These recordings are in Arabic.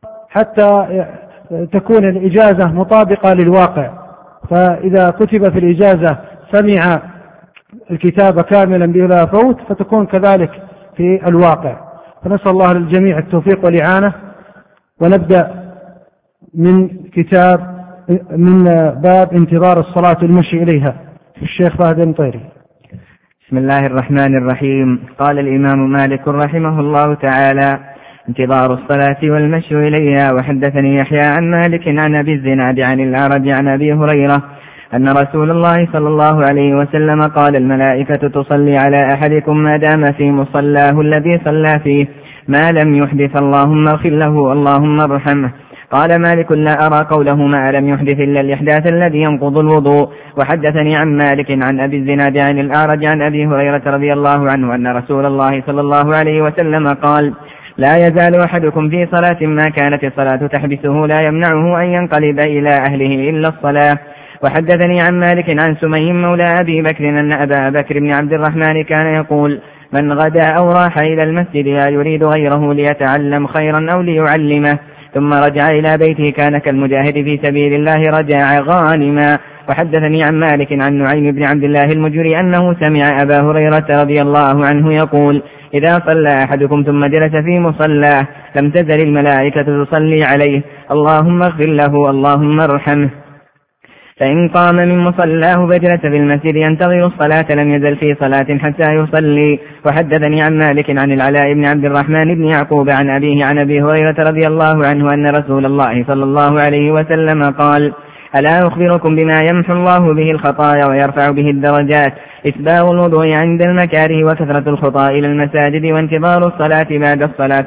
حتى تكون الإجازة مطابقة للواقع. فإذا كتب في الإجازة سمع الكتاب كاملا بلا فوت فتكون كذلك في الواقع. فنسأل الله للجميع التوفيق والإعانة. ونبدأ من باب انتظار الصلاة والمشي إليها في الشيخ فهد المطيري. بسم الله الرحمن الرحيم. قال الإمام مالك رحمه الله تعالى: انتظار الصلاة والمشي إليها. وحدثني يحيى عن مالك عن أبي الزناد عن الأعرج عن أبي هريرة أن رسول الله صلى الله عليه وسلم قال: الملائكة تصلي على أحدكم ما دام في مصلاه الذي صلى فيه ما لم يحدث اللهم اغفر له اللهم ارحمه. قال مالك: لا أرى قوله ما لم يحدث إلا الإحداث الذي ينقض الوضوء. وحدثني عن مالك عن أبي الزناد عن الأعرج عن أبي هريرة رضي الله عنه أن رسول الله صلى الله عليه وسلم قال: لا يزال أحدكم في صلاة ما كانت الصلاة تحبسه لا يمنعه أن ينقلب إلى أهله إلا الصلاة. وحدثني عن مالك عن سمي مولى أبي بكر أن أبا بكر بن عبد الرحمن كان يقول: من غدا أو راح إلى المسجد لا يريد غيره ليتعلم خيرا أو ليعلمه ثم رجع إلى بيته كان كالمجاهد في سبيل الله رجع غانما. وحدثني عن مالك عن نعيم بن عبد الله المجري أنه سمع أبا هريرة رضي الله عنه يقول: إذا صلى أحدكم ثم جلس في مصلاه لم تزل الملائكة تصلي عليه اللهم اغفر له اللهم ارحمه. فإن قام من مصلاه فجلس في المسجد ينتظر الصلاة لم يزل في صلاة حتى يصلي. وحدثني عن مالك عن العلاء بن عبد الرحمن بن يعقوب عن أبيه عن أبي هريرة رضي الله عنه أن رسول الله صلى الله عليه وسلم قال: ألا أخبركم بما يمحو الله به الخطايا ويرفع به الدرجات؟ إسباغ الوضوء عند المكاره وكثرة الخطى إلى المساجد وانتظار الصلاة بعد الصلاة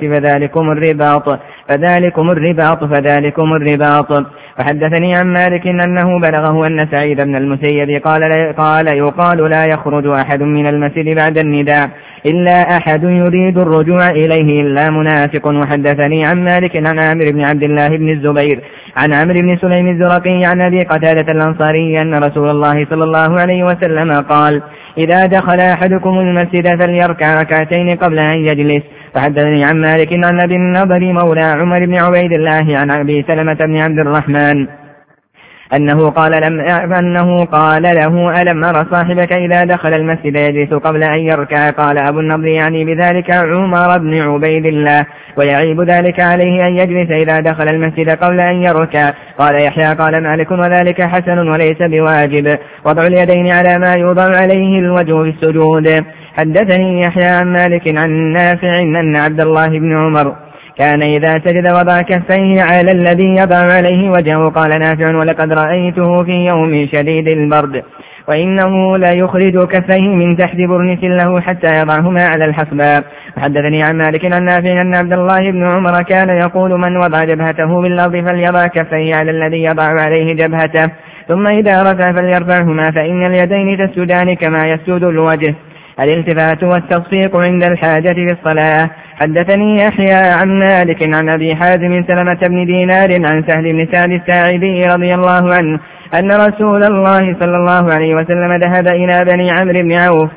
فذلكم الرباط. وحدثني عن مالك أنه بلغه أن سعيد بن المسيب قال يقال: لا يخرج أحد من المسجد بعد النداء إلا أحد يريد الرجوع إليه إلا منافق. وحدثني عن مالك عن عامر بن عبد الله بن الزبير عن عمرو بن سليم الزرقي عن أبي قتادة الأنصاري أن رسول الله صلى الله عليه وسلم قال: إذا دخل أحدكم المسجد فليركع ركعتين قبل أن يجلس. وحدثني عن مالك عن أبي النضر مولى عمر بن عبيد الله عن أبي سلمة بن عبد الرحمن أنه قال له: ألم أرى صاحبك إذا دخل المسجد يجلس قبل أن يركع؟ قال أبو النضر يعني بذلك عمر بن عبيد الله، ويعيب ذلك عليه أن يجلس إذا دخل المسجد قبل أن يركع. قال يحيى: قال مالك: وذلك حسن وليس بواجب، وضع اليدين على ما يوضع عليه الوجه في السجود. حدثني يحيى عن مالك عن نافع أن عبد الله بن عمر كان إذا سجد وضع كفيه على الذي يضع عليه وجهه. قال نافع: ولقد رأيته في يوم شديد البرد وإنه لا يخرج كفيه من تحت برنس له حتى يضعهما على الحصباء. وحدثني عن مالك عن نافع أن عبد الله بن عمر كان يقول: من وضع جبهته بالأرض فليضع كفيه على الذي يضع عليه جبهته ثم إذا رفع فليرفعهما فإن اليدين تسجدان كما يسجد الوجه. الالتفات والتصفيق عند الحاجة في الصلاة. حدثني يحيى عن مالك عن أبي حازم سلمة بن دينار عن سهل بن سعد الساعدي رضي الله عنه أن رسول الله صلى الله عليه وسلم ذهب إلى بني عمرو بن عوف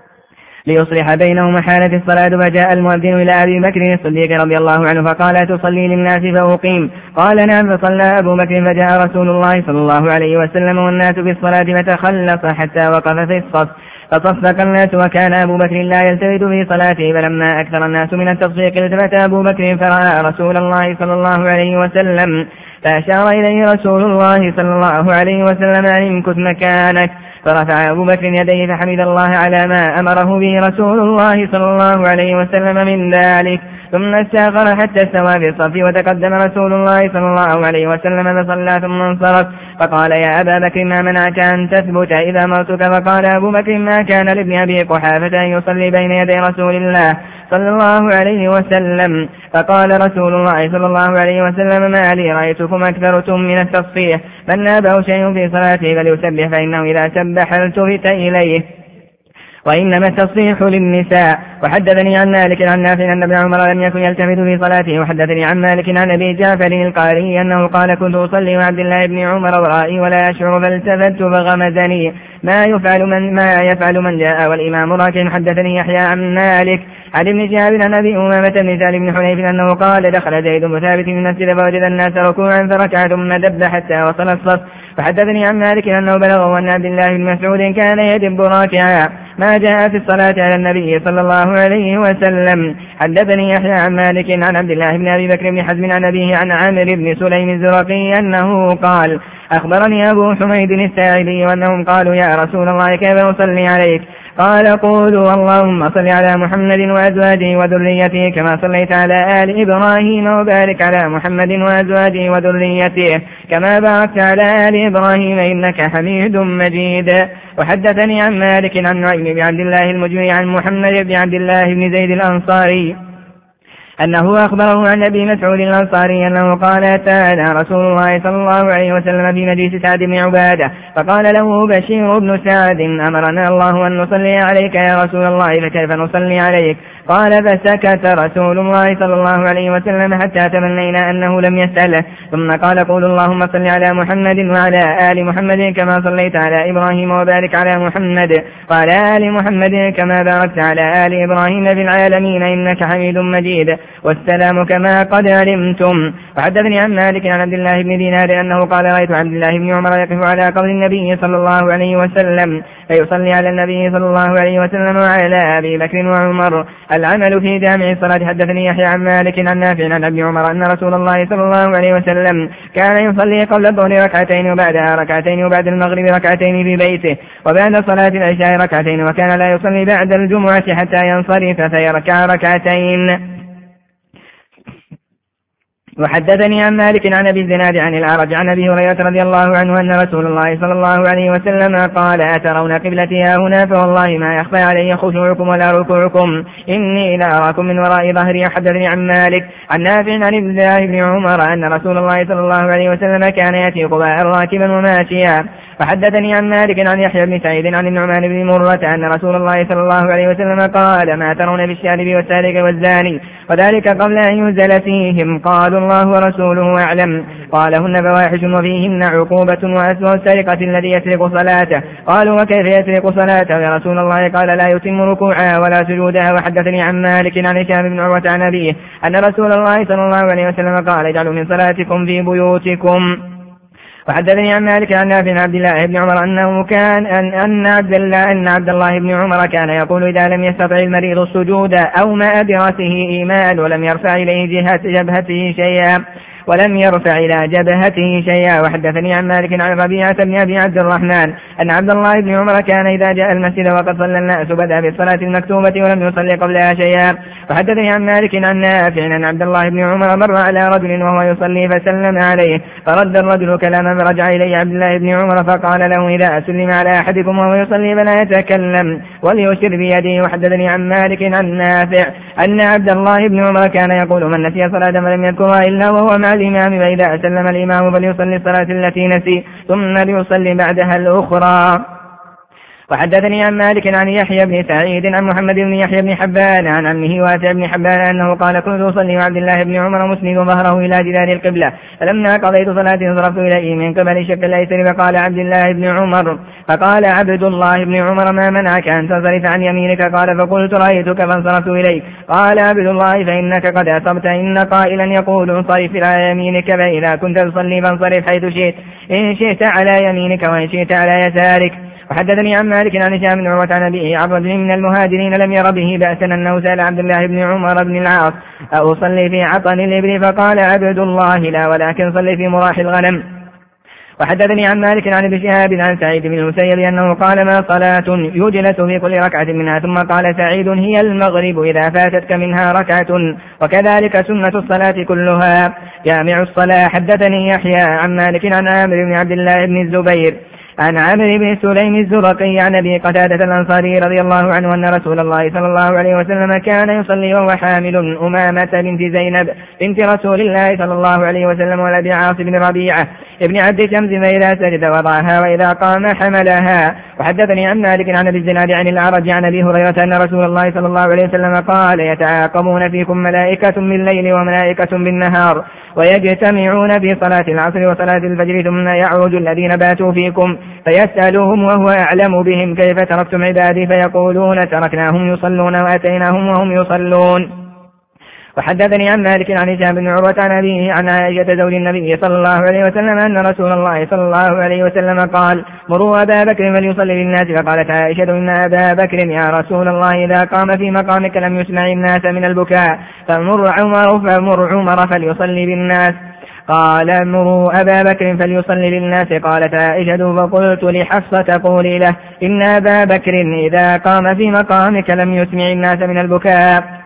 ليصلح بينهم حالة الصلاة، فجاء المؤذن إلى أبي بكر الصديق رضي الله عنه فقال: تصلي للناس فأقيم؟ قال: نعم. فصلى أبو بكر فجاء رسول الله صلى الله عليه وسلم والناس في الصلاة فتخلص حتى وقف في الصف فصفق الناس وكان أبو بكر لا يلتفت في صلاته. فلما أكثر الناس من التصفيق التفت أبو بكر فرأى رسول الله صلى الله عليه وسلم فأشار إليه رسول الله صلى الله عليه وسلم: أن امكث مكانك. فرفع أبو بكر يديه فحمد الله على ما أمره به رسول الله صلى الله عليه وسلم من ذلك، ثم استأخر حتى استوى في الصف وتقدم رسول الله صلى الله عليه وسلم فصلى ثم انصرف. فقال: يا أبا بكر ما منعك أن تثبت إذا أمرتك؟ فقال أبو بكر: ما كان لابن أبي قحافة أن يصلي بين يدي رسول الله صلى الله عليه وسلم. فقال رسول الله صلى الله عليه وسلم: ما لي رأيتكم أكثرتم من التصفيح، من نابه شيء في صلاته فليسبح فإنه إذا سبح التفت إليه، وإنما التصفيح للنساء وحدثني عن مالك عن نافع أن ابن عمر لم يكن يلتفت في صلاته. وحدثني عن مالك عن أبي جعفر القاري أنه قال كنت أصلي وعبد الله بن عمر ورائي ولا أشعر فالتفت فغمزني ما يفعل من جاء والإمام راكع. حدثني يحيى عن مالك عن ابن شهاب عن أبي أمامة بن سهل بن حنيف أنه قال دخل زيد بن ثابت من المسجد فوجد الناس ركوعا فركع ثم دب حتى وصل الصف. فحدثني عن مالك أنه بلغه أن عبد الله بن مسعود كان يدب راكعا ما جاء في الصلاة على النبي صلى الله عليه وسلم. حدثني يحيى عن مالك عن عبد الله بن أبي بكر بن حزم عن أبيه عن عامر بن سليم الزرقي أنه قال أخبرني أبو حميد الساعدي وأنهم قالوا يا رسول الله كيف نصلي عليك؟ قال قولوا اللهم صل على محمد وأزواجه وذريته كما صليت على آل إبراهيم وبارك على محمد وأزواجه وذريته كما باركت على آل إبراهيم إنك حميد مجيد. وحدثني عن مالك عن نعيم بن عبد الله المجمع عن محمد بن عبد الله بن زيد الأنصاري أنه أخبره عن أبي مسعود الأنصاري أنه قال أتانا رسول الله صلى الله عليه وسلم في مجلس سعد بن عبادة فقال له بشير بن سعد أمرنا الله أن نصلي عليك يا رسول الله فكيف نصلي عليك؟ قال فسكت رسول الله صلى الله عليه وسلم حتى تمنينا أنه لم يسأله ثم قال قول اللهم صل على محمد وعلى آل محمد كما صليت على إبراهيم وبارك على محمد وعلى آل محمد كما باركت على آل إبراهيم في العالمين إنك حميد مجيد والسلام كما قد علمتم. وحدثني عن مالك عن عبد الله بن دينار أنه قال رأيت عبد الله بن عمر يقف على قبر النبي صلى الله عليه وسلم فيصلي على النبي صلى الله عليه وسلم وعلى أبي بكر وعمر. العمل في جامع الصلاة. حدثني يحيى عن مالك عن نافع عن ابن عمر أن رسول الله صلى الله عليه وسلم كان يصلي قبل الظهر ركعتين وبعدها ركعتين وبعد المغرب ركعتين في بيته وبعد صلاة العشاء ركعتين وكان لا يصلي بعد الجمعة حتى ينصرف فيركع ركعتين. وحدثني عن مالك عن أبي الزناد عن الأعرج عن أبي هريرة رضي الله عنه أن رسول الله صلى الله عليه وسلم قال أترون قبلتي هنا فوالله ما يخفى علي خشوعكم ولا ركوعكم إني لا أراكم من وراء ظهري. حدثني عن مالك عن نافع عن عبد الله بن عمر أن رسول الله صلى الله عليه وسلم كان يأتي قباء راكبا وماشيا. وحدثني عن مالك عن يحيى بن سعيد عن النعمان بن مرة أن رسول الله صلى الله عليه وسلم قال ما ترون بالشارب والسارق والزاني وذلك قبل أن ينزل فيهم؟ قالوا الله ورسوله أعلم. قالهن فواحش وفيهن عقوبة وأسوأ السرقة الذي يسرق صلاته. قالوا وكيف يسرق صلاته يا رسول الله؟ قال لا يتم ركوعها ولا سجودها. وحدثني عن مالك عن هشام بن عروة عن أبيه أن رسول الله صلى الله عليه وسلم قال اجعلوا من صلاتكم في بيوتكم. وحدثني عن مالك عن نافع عبد الله بن عمر أنه كان أن عبد الله بن عمر كان يقول إذا لم يستطع المريض السجود أو ما برأسه إيمان ولم يرفع إليه جبهته شيئا وحدثني عن مالك عن ربيعة بن أبي عبد الرحمن أن عبد الله بن عمر كان إذا جاء المسجد وقد صلى الناس بدأ بالصلاة المكتوبة ولم يصلي قبلها شيئا. وحدثني عن مالك عن نافع أن عبد الله بن عمر مر على رجل وهو يصلي فسلم عليه فرد الرجل كلاما فرجع إليه عبد الله بن عمر فقال له إذا سلم على أحدكم وهو يصلي فلا يتكلم وليشر بيده. وحدثني عن مالك عن نافع أن عبد الله بن عمر كان يقول من نسي صلاة فلم يذكرها إلا وهو مع الإمام فإذا سلم الإمام فليصلي الصلاة التي نسي ثم ليصلي بعدها الأخرى. وحدثني عن مالك عن يحيى بن سعيد عن محمد بن يحيى بن حبان عن عمه واسع بن حبان أنه قال كنت أصلي وعبد الله بن عمر مسند ظهره إلى جدار القبلة فلما قضيت صلاتي انصرفت إليه من قبل شق الأيسر فقال عبد الله بن عمر ما منعك أن تنصرف عن يمينك؟ قال فقلت رأيتك فانصرفت إليك. قال عبد الله فإنك قد أصبت إن قائلا يقول انصرف على يمينك فإذا كنت تصلي فانصرف حيث شئت إن شئت على يمينك وإن شئت على يسارك. وحدثني عن مالك عن هشام بن عروة عن أبيه عن رجل من المهاجرين لم ير به بأسا أنه سأل عبد الله بن عمر بن العاص أصلي في عطن الإبل؟ فقال عبد الله لا ولكن صلي في مراح الغنم. وحدثني عن مالك عن ابن شهاب عن سعيد بن المسيب أنه قال ما صلاة يجلس في كل ركعة منها؟ ثم قال سعيد هي المغرب إذا فاتتك منها ركعة وكذلك سنة الصلاة كلها. جامع الصلاة. حدثني يحيى عن مالك عن عامر بن عبد الله بن الزبير عن عمرو بن سليم الزرقي عن أبي قتادة الأنصاري رضي الله عنه أن رسول الله صلى الله عليه وسلم كان يصلي وهو حامل أمامة بنت زينب بنت رسول الله صلى الله عليه وسلم ولد عاص بن ربيعة ابن عبد شمس فإذا سجد وضعها وإذا قام حملها. وحدثني عن مالك عن أبي الزناد عن الأعرج عن أبي هريرة أن رسول الله صلى الله عليه وسلم قال يتعاقبون فيكم ملائكة بالليل وملائكة بالنهار ويجتمعون في صلاة العصر وصلاة الفجر ثم يعرج الذين باتوا فيكم فيسألهم وهو أعلم بهم كيف تركتم عبادي فيقولون تركناهم يصلون وأتيناهم وهم يصلون. وحدثني عن مالك عن هشام بن عروة عن أبيه عن عائشة زوج النبي صلى الله عليه وسلم أن رسول الله صلى الله عليه وسلم قال مروا أبا بكر فليصلي للناس فقالت عائشة إن أبا بكر يا رسول الله إذا قام في مقامك لم يسمع الناس من البكاء فمر عمر فليصلي بالناس. قال مروا أبا بكر فليصلي للناس. قالت عائشة فقلت لحفصة قولي له إن أبا بكر إذا قام في مقامك لم يسمع الناس من البكاء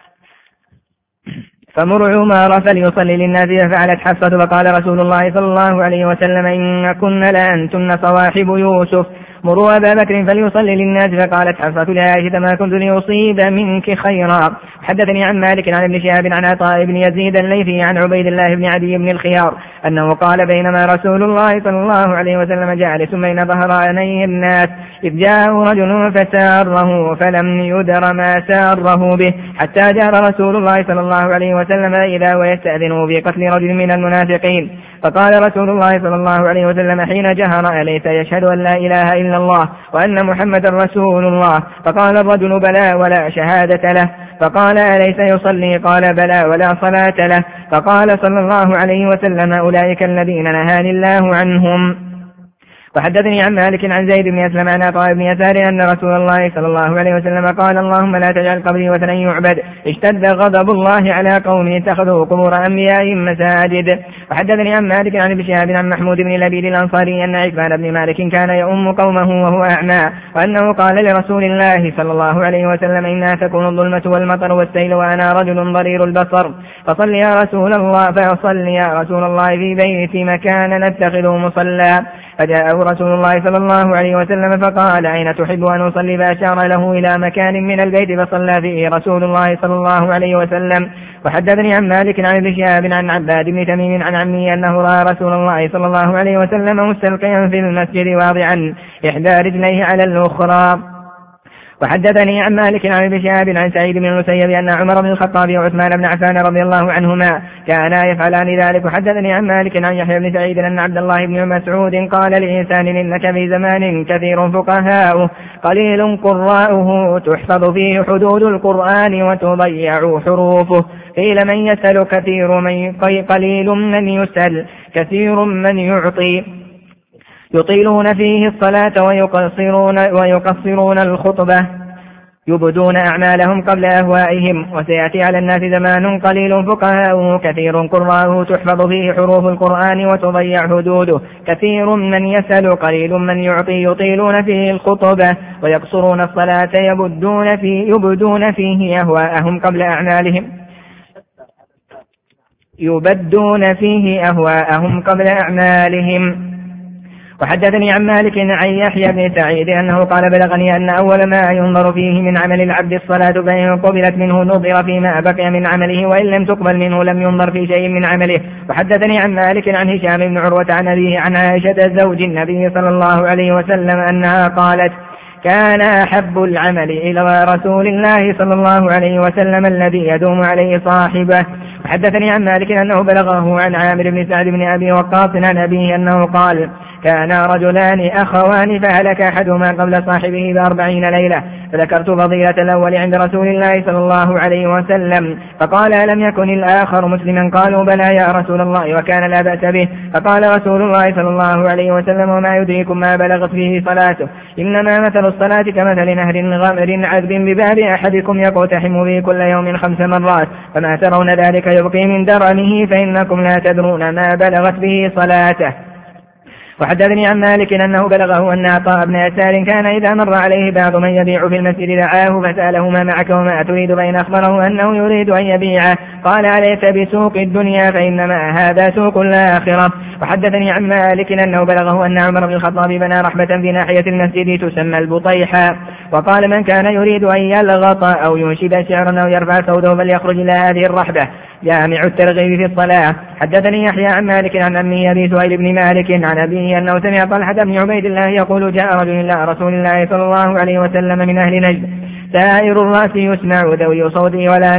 فمر عمر فليصلي للناس. ففعلت حفصة فقال رسول الله صلى الله عليه وسلم إن كن لأنتن صواحب يوسف مروا أبا بكر فليصلي للناس. فقالت حفصة لعائشة ما كنت لأصيب منك خيرا. حدثني عن مالك عن ابن شهاب عن عطاء بن يزيد الليثي عن عبيد الله بن عدي بن الخيار أنه قال بينما رسول الله صلى الله عليه وسلم جالس بين ظهراني الناس إذ جاء رجل فساره فلم يدر ما ساره به حتى جار رسول الله صلى الله عليه وسلم إذا ويستأذن بقتل رجل من المنافقين. فقال رسول الله صلى الله عليه وسلم حين جهر أليس يشهد أن لا إله إلا الله وأن محمد رسول الله؟ فقال الرجل بلى ولا شهادة له. فقال أليس يصلي؟ قال بلى ولا صلاة له. فقال صلى الله عليه وسلم أولئك الذين نهاني الله عنهم. وحدثني عن مالك عن زيد بن أسلم عن عطاء بن يسار أن رسول الله صلى الله عليه وسلم قال اللهم لا تجعل قبري وثنا يعبد اشتد غضب الله على قوم اتخذوا قبور أنبيائهم مساجد. وحدثني عن مالك عن ابن شهاب عن محمود بن لبيد الأنصاري أن عثمان بن مالك كان يؤم قومه وهو أعمى وأنه قال لرسول الله صلى الله عليه وسلم إنها تكون الظلمة والمطر والسيل وأنا رجل ضرير البصر فصل يا رسول الله في بيتي مكان نتخذه مصلى. فجاءه رسول الله صلى الله عليه وسلم فقال أين تحب أن أصلي؟ فأشار له إلى مكان من البيت فصلى فيه رسول الله صلى الله عليه وسلم. وحدثني عن مالك عن ابن شهاب عن عباد بن تميم عن عمي أنه رأى رسول الله صلى الله عليه وسلم مستلقيا في المسجد واضعا إحدى رجليه على الأخرى. وحدثني عن مالك عن ابن شهاب عن سعيد بن المسيب أن عمر بن الخطاب وعثمان بن عفان رضي الله عنهما كانا يفعلان ذلك. وحدثني عن مالك عن يحيى بن سعيد أن عبد الله بن مسعود قال لإنسان إنك في زمان كثير فقهاؤه قليل قراؤه تحفظ فيه حدود القرآن وتضيع حروفه قيل من يسأل قليل من يسأل كثير من يعطي يطيلون فيه الصلاة ويقصرون الخطبة يبدون أعمالهم قبل أهوائهم. وسيأتي على الناس زمان قليل فقهاؤه كثير قراءه تحفظ فيه حروف القرآن وتضيع حدوده كثير من يسأل قليل من يعطي يطيلون فيه الخطبة ويقصرون الصلاة يبدون فيه أهواءهم قبل أعمالهم قبل أعمالهم. وحدثني عن مالك عن يحيى بن سعيد أنه قال بلغني أن أول ما ينظر فيه من عمل العبد الصلاة فإن قبلت منه نظر فيما بقي من عمله وإن لم تقبل منه لم ينظر في شيء من عمله. وحدثني عن مالك عن هشام بن عروة عن أبيه عن عائشة زوج النبي صلى الله عليه وسلم أنها قالت كان أحب العمل إلى رسول الله صلى الله عليه وسلم الذي يدوم عليه صاحبه. وحدثني عن مالك أنه بلغه عن عامر بن سعد بن أبي وقاص عن أبيه أنه قال كان رجلان أخوان فهلك أحدهما قبل صاحبه ب40 ليلة فذكرت فضيلة الأول عند رسول الله صلى الله عليه وسلم فقال ألم يكن الآخر مسلما؟ قالوا بلى يا رسول الله وكان لا بأس به. فقال رسول الله صلى الله عليه وسلم وما يدريكم ما بلغت فيه صلاته إنما مثل الصلاة كمثل نهر غمر عذب بباب أحدكم يقتحم به كل يوم 5 مرات فما ترون ذلك يبقي من درنه فإنكم لا تدرون ما بلغت به صلاته. وحدثني عن مالك أنه بلغه أن عطاء بن يسار كان إذا مر عليه بعض من يبيع في المسجد دعاه فسأله ما معك وما تريد، فإن أخبره أنه يريد أن يبيعه قال عليك بسوق الدنيا فإنما هذا سوق الآخرة. وحدثني عن مالك أنه بلغه أن عمر بن الخطاب بنى رحبة في ناحية المسجد تسمى البطيحة، وقال من كان يريد أن يلغط أو ينشد شعرا أو يرفع صوته فليخرج إلى هذه الرحبة، جامع الترغيب في الصلاة. حدثني يحيى عن مالك عن أمه أبي سهيل بن مالك عن أبيه أنه سمع طلحة بن عبيد الله يقول جاء رجل إلى رسول الله صلى الله عليه وسلم من أهل نجد سائر الرأس يسمع ذوي صوته ولا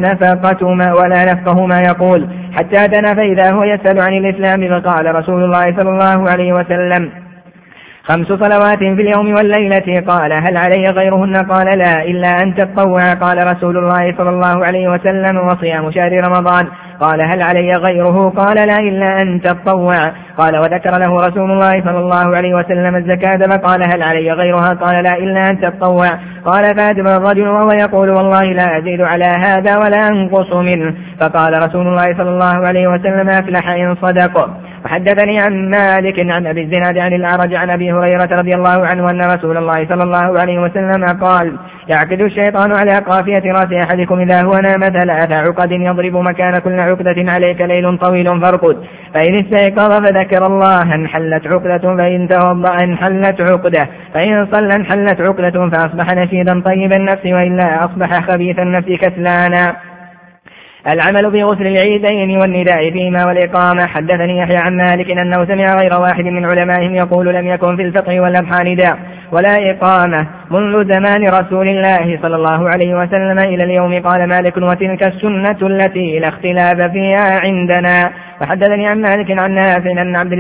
نفقه ما يقول، حتى دنا فإذا هو يسأل عن الإسلام، فقال رسول الله صلى الله عليه وسلم 5 صلوات في اليوم والليلة. قال هل علي غيرهن؟ قال لا إلا أن تتطوع. قال رسول الله صلى الله عليه وسلم وصيام شهر رمضان. قال هل علي غيره؟ قال لا إلا أن تتطوع. قال وذكر له رسول الله صلى الله عليه وسلم الزكاة فقال هل علي غيرها؟ قال لا إلا أن تتطوع. قال فأدبر الرجل وهو يقول والله لا أزيد على هذا ولا أنقص منه، فقال رسول الله صلى الله عليه وسلم أفلح إن صدق. وحدثني عن مالك عن أبي الزناد عن الأعرج عن أبي هريرة رضي الله عنه أن رسول الله صلى الله عليه وسلم قال يعقد الشيطان على قافية رأس أحدكم إذا هو نام 3 عقد يضرب مكان كل عقدة عليك ليل طويل فارقد، فإن استيقظ فذكر الله انحلت عقدة، فإن توضأ انحلت عقدة، فإن صلى انحلت عقدة فأصبح نشيدا طيب النفس، وإلا أصبح خبيث النفس كسلانا. العمل بغسل العيدين والنداء فيما والإقامة. حدثني يحيى عن مالك أنه سمع غير واحد من علمائهم يقول لم يكن في الفقه والأضحى نداء ولا إقامة منذ زمان رسول الله صلى الله عليه وسلم إلى اليوم. قال مالك وتلك السنة التي لا اختلاف فيها عندنا. وحدثني عن مالك عن نافع أن عبد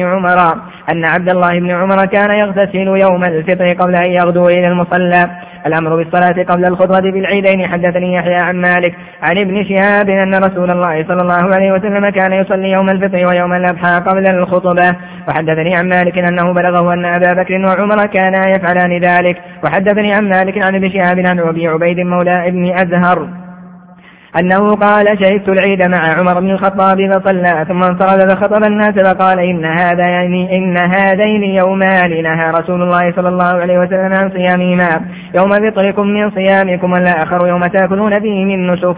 الله بن عمر كان يغتسل يوم الفطر قبل أن يغدو إلى المصلى. الأمر بالصلاة قبل الخطبة بالعيدين. حدثني يحيى عن مالك عن ابن شهاب أن رسول الله صلى الله عليه وسلم كان يصلي يوم الفطر ويوم الأضحى قبل الخطبة. وحدثني عن مالك أنه بلغه أن أبا بكر وعمر كانا يفعلان ذلك. وحدثني عن مالك عن ابن شهاب عن أبي عبيد مولى ابن أزهر أنه قال شهدت العيد مع عمر بن الخطاب فصلى ثم انصرف فخطب الناس فقال إن هذين يومان نهى رسول الله صلى الله عليه وسلم عن صيامهما، يوم فطركم من صيامكم والآخر يوم تأكلون فيه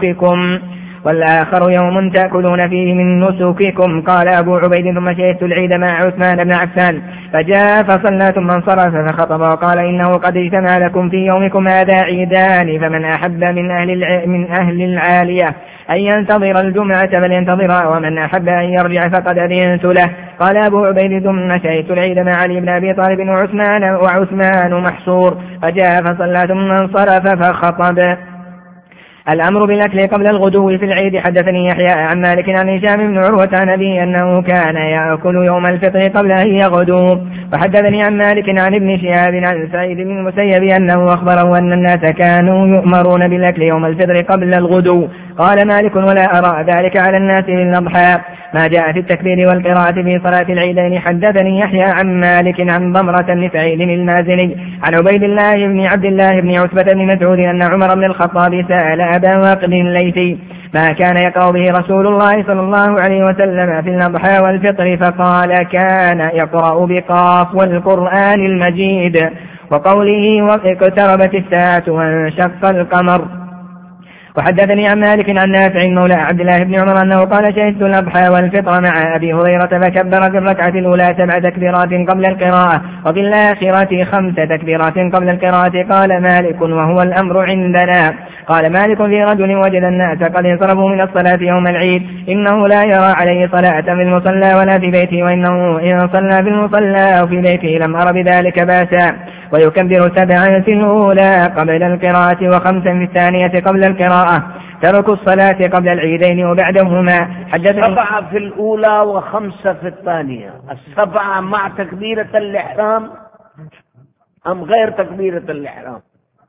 من نسككم. قال أبو عبيد ثم شهدت العيد مع عثمان بن عفان فجاء فصلى ثم انصرف فخطب وقال إنه قد اجتمع لكم في يومكم هذا عيدان، فمن أحب من أهل العالية أن ينتظر الجمعة فلينتظرها، ومن أحب أن يرجع فقد أذنت له. قال أبو عبيد ثم شهدت العيد مع علي بن أبي طالب وعثمان محصور فجاء فصلى ثم انصرف فخطب. الأمر بالأكل قبل الغدو في العيد. حدثني يحيى عن مالك عن هشام بن عروة عن أبيه أنه كان يأكل يوم الفطر قبل أن يغدو. وحدثني عن مالك عن ابن شهاب عن سعيد بن المسيب أنه أخبره أن الناس كانوا يؤمرون بالأكل يوم الفطر قبل الغدو. قال مالك ولا أرى ذلك على الناس للأضحى ما جاء في التكبير والقراءة في صلاة العيدين. حدثني يحيى عن مالك عن ضمرة بن سعيد المازني عن عبيد الله بن عبد الله بن عتبة بن مسعود أن عمر بن الخطاب سأل أبا واقد الليثي ما كان يقرأ به رسول الله صلى الله عليه وسلم في الأضحى والفطر، فقال كان يقرأ بقاف والقرآن المجيد وقوله واقتربت الساعة وانشق القمر. وحدثني عن مالك عن نافع مولى عبد الله بن عمر أنه قال شهدت الأضحى والفطر مع أبي هريرة فكبر في الركعة الأولى 7 تكبيرات قبل القراءة وفي الآخرة 5 تكبيرات قبل القراءة. قال مالك وهو الأمر عندنا. قال مالك في رجل وجد الناس قد انصرفوا من الصلاة يوم العيد إنه لا يرى عليه صلاة في المصلى ولا في بيته، وإنه إن صلى في المصلى أو في بيته لم أر بذلك باسا، ويكبر 7 في الأولى قبل القراءة و5 في الثانية قبل القراءة. تركوا الصلاة قبل العيدين وبعدهما. 7 في الأولى و5 في الثانية. 7 مع تكبيرة الإحرام أم غير تكبيرة الإحرام؟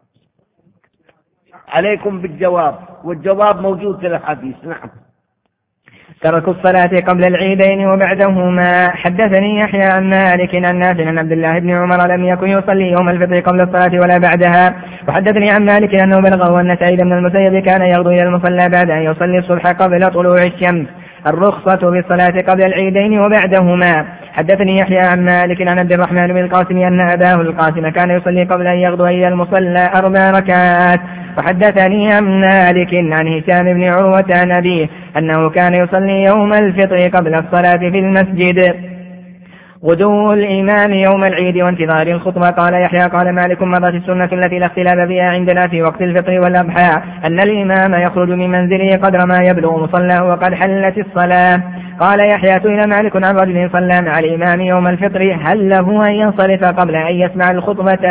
عليكم بالجواب، والجواب موجود في الحديث. نعم. تركوا الصلاة قبل العيدين وبعدهما. حدثني يحيى عن مالك عن نافع عن عبد الله بن عمر لم يكن يصلي يوم الفطر قبل الصلاة ولا بعدها. وحدثني عن مالك أنه بلغه أن سعيد بن المسيب كان يغدو إلى المصلى بعد أن يصلي الصبح قبل طلوع الشمس. الرخصة بالصلاة قبل العيدين وبعدهما. حدثني يحيى عن مالك عن عبد الرحمن بن القاسم أن أباه القاسم كان يصلي قبل أن يغدو إلى المصلى 4 ركعات. وحدثني عن مالك عن هشام بن عروة عن أبيه أنه كان يصلي يوم الفطر قبل الصلاة في المسجد غدو الإمام يوم العيد وانتظار الخطبة. قال يحيى قال مالك مضت السنة التي لا اختلاف بها عندنا في وقت الفطر والأضحى أن الإمام يخرج من منزله قدر ما يبلغ مصلاه وقد حلت الصلاة. قال يحيى سئل مالك عن رجل صلى مع الإمام يوم الفطر هل له أن ينصرف قبل أن يسمع الخطبة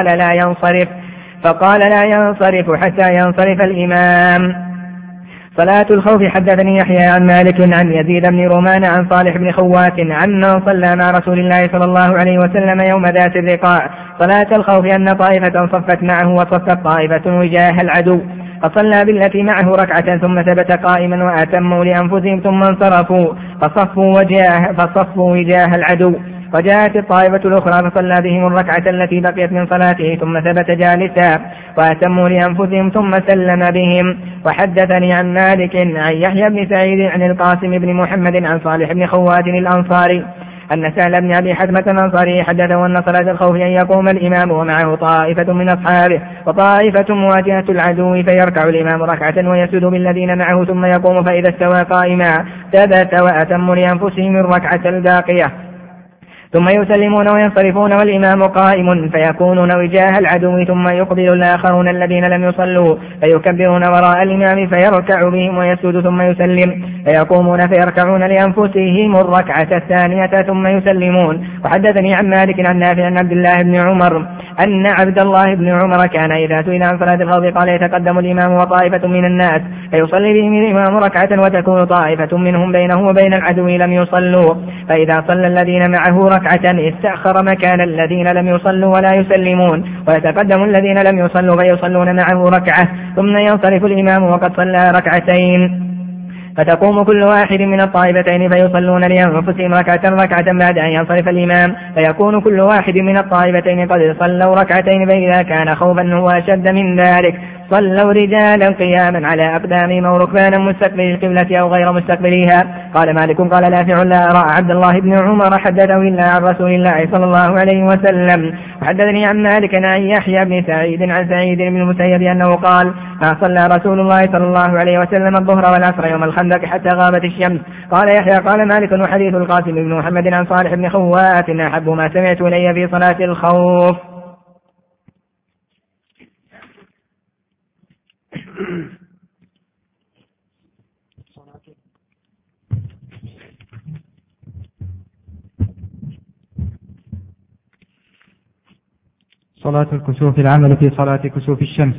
فقال لا ينصرف حتى ينصرف الإمام. صلاة الخوف. حدثني يحيى عن مالك عن يزيد بن رومان عن صالح بن خوات عن صلى مع رسول الله صلى الله عليه وسلم يوم ذات الرقاع صلاة الخوف أن طائفة صفت معه وصفت طائفة وجاه العدو فصلى بالتي معه ركعة ثم ثبت قائما وأتموا لأنفسهم ثم انصرفوا فصفوا وجاه العدو. وجاءت الطائفة الأخرى فصلى بهم الركعة التي بقيت من صلاته ثم ثبت جالسا وأتموا لأنفسهم ثم سلم بهم. وحدثني عن مالك عن يحيى بن سعيد عن القاسم بن محمد عن صالح بن خوات الأنصاري أن سهل بن أبي حزمة الأنصاري حدثه أن صلاة الخوف أن يقوم الإمام ومعه طائفة من أصحابه وطائفة مواجهة العدو فيركع الإمام ركعة ويسجد بالذين معه ثم يقوم فإذا استوى قائما ثبت وأتموا لأنفسهم الركعة الباقية ثم يسلمون وينصرفون والإمام قائم فيكونون وجاه العدو ثم يقبل الآخرون الذين لم يصلوا فيكبرون وراء الإمام فيركع بهم ويسجد ثم يسلم فيقومون فيركعون لأنفسهم الركعة الثانية ثم يسلمون. وحدثني عن مالك عن نافع عن عبد الله بن عمر أن عبد الله بن عمر كان إذا سئل عن صلاة الخوف قال يتقدم الإمام وطائفة من الناس فيصلي بهم الإمام ركعة وتكون طائفة منهم بينه وبين العدو لم يصلوا فإذا صلى الذين معه ركعة استأخر مكان الذين لم يصلوا ولا يسلمون ويتقدم الذين لم يصلوا فيصلون معه ركعة ثم ينصرف الإمام وقد صلى ركعتين فتقوم كل واحد من الطائفتين فيصلون لأنفسهم ركعة بعد أن ينصرف الإمام فيكون كل واحد من الطائفتين قد صلوا ركعتين فإذا كان خوفا هو أشد من ذلك صلوا رجالا قياما على أقدامهم أو ركبانا مستقبل القبلة أو غير مستقبليها. قال مالك قال نافع لا أرى عبد الله بن عمر حدثه إلا عن رسول الله صلى الله عليه وسلم. وحدثني عن مالك عن يحيى بن سعيد عن سعيد بن المسيب أنه قال ما صلى رسول الله صلى الله عليه وسلم الظهر والعصر يوم الخندق حتى غابت الشمس. قال يحيى قال مالك وحديث القاسم بن محمد عن صالح بن خوات أحب ما سمعت إلي في صلاة الخوف. صلاة الكسوف. العمل في صلاة كسوف الشمس.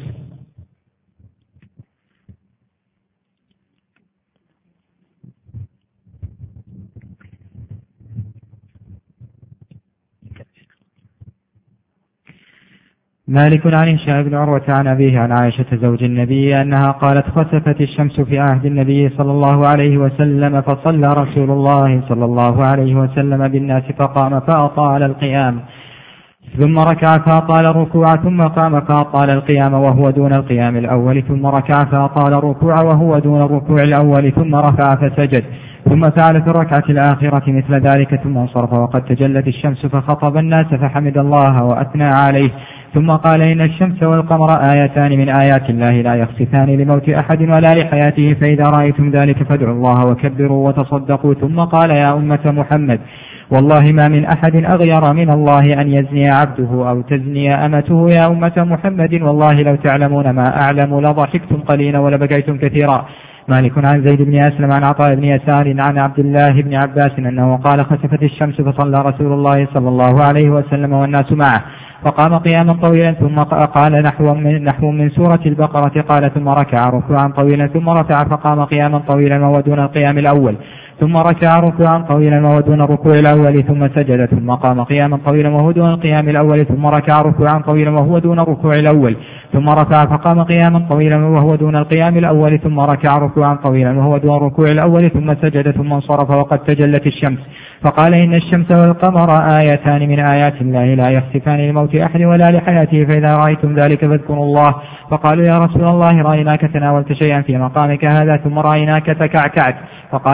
مالك عن هشام بن عروة عن أبيه عن عائشة زوج النبي أنها قالت خسفت الشمس في عهد النبي صلى الله عليه وسلم فصلى رسول الله صلى الله عليه وسلم بالناس فقام فأطال القيام ثم ركع فأطال الركوع ثم قام فأطال القيام وهو دون القيام الأول ثم ركع فأطال الركوع وهو دون الركوع الأول ثم رفع فسجد ثم فعل في الركعة الآخرة مثل ذلك ثم انصرف وقد تجلت الشمس فخطب الناس فحمد الله وأثنى عليه ثم قال إن الشمس والقمر آيتان من آيات الله لا يخسفان لموت أحد ولا لحياته فإذا رأيتم ذلك فادعوا الله وكبروا وتصدقوا ثم قال يا أمة محمد والله ما من أحد أغير من الله أن يزني عبده أو تزني أمته يا أمة محمد والله لو تعلمون ما أعلم لضحكتم قليلا ولبكيتم كثيرا. مالك عن زيد بن أسلم عن عطاء بن يسار عن عبد الله بن عباس أنه قال خسفت الشمس فصلى رسول الله صلى الله عليه وسلم والناس معه فقام قياما طويلا ثم قال نحو من سورة البقرة قال ثم ركع ركوعا طويلا ثم رفع فقام قياما طويلا وهو دون القيام الأول ثم ركع ركوعا طويلا وهو دون الركوع الأول ثم سجد ثم قام قياما طويلا وهو دون القيام الأول ثم ركع ركوعا طويلا وهو دون الركوع الأول ثم رفع فقام قياما طويلا وهو دون القيام الأول ثم ركع ركوعا طويلا وهو دون الركوع الأول ثم سجد ثم انصرف وقد تجلت الشمس فقال إن الشمس والقمر آيتان من آيات الله لا يخسفان لموت أحد ولا لحياته فإذا رأيتم ذلك فاذكروا الله. فقالوا يا رسول الله رأيناك تناولت شيئا في مقامك هذا ثم رأيناك تكعكعت فقال إني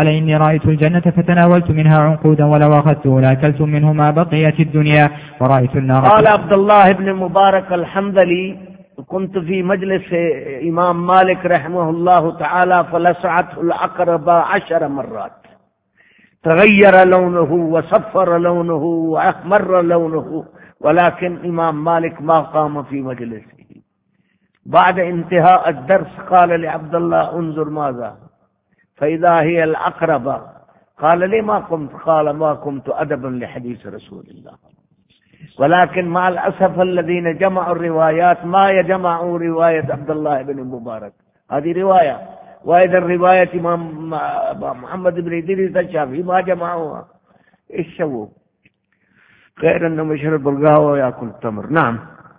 رأيت الجنة فتناولت منها عنقودا ولو أخذته لأكلت منه ما بقيت الدنيا ورأيت النار. قال عبد الله بن المبارك الحنظلي: كنت في مجلس إمام مالك رحمه الله تعالى فلسعته العقرب 10 مرات، تغير لونه وصفر لونه وأحمر لونه، ولكن إمام مالك ما قام في مجلسه. بعد انتهاء الدرس قال لعبد الله: انظر ماذا، فإذا هي العقربة. قال: لي ما قمت؟ قال: ما قمت أدبا لحديث رسول الله. ولكن مع الأسف الذين جمعوا الروايات ما يجمعوا رواية عبد الله بن المبارك، هذه رواية، وإذا رواية إمام محمد بن إدريس الشافعي ما جمعوها. إيش سووا؟ غير أنهم يشربوا القهوة ويأكل التمر. نعم.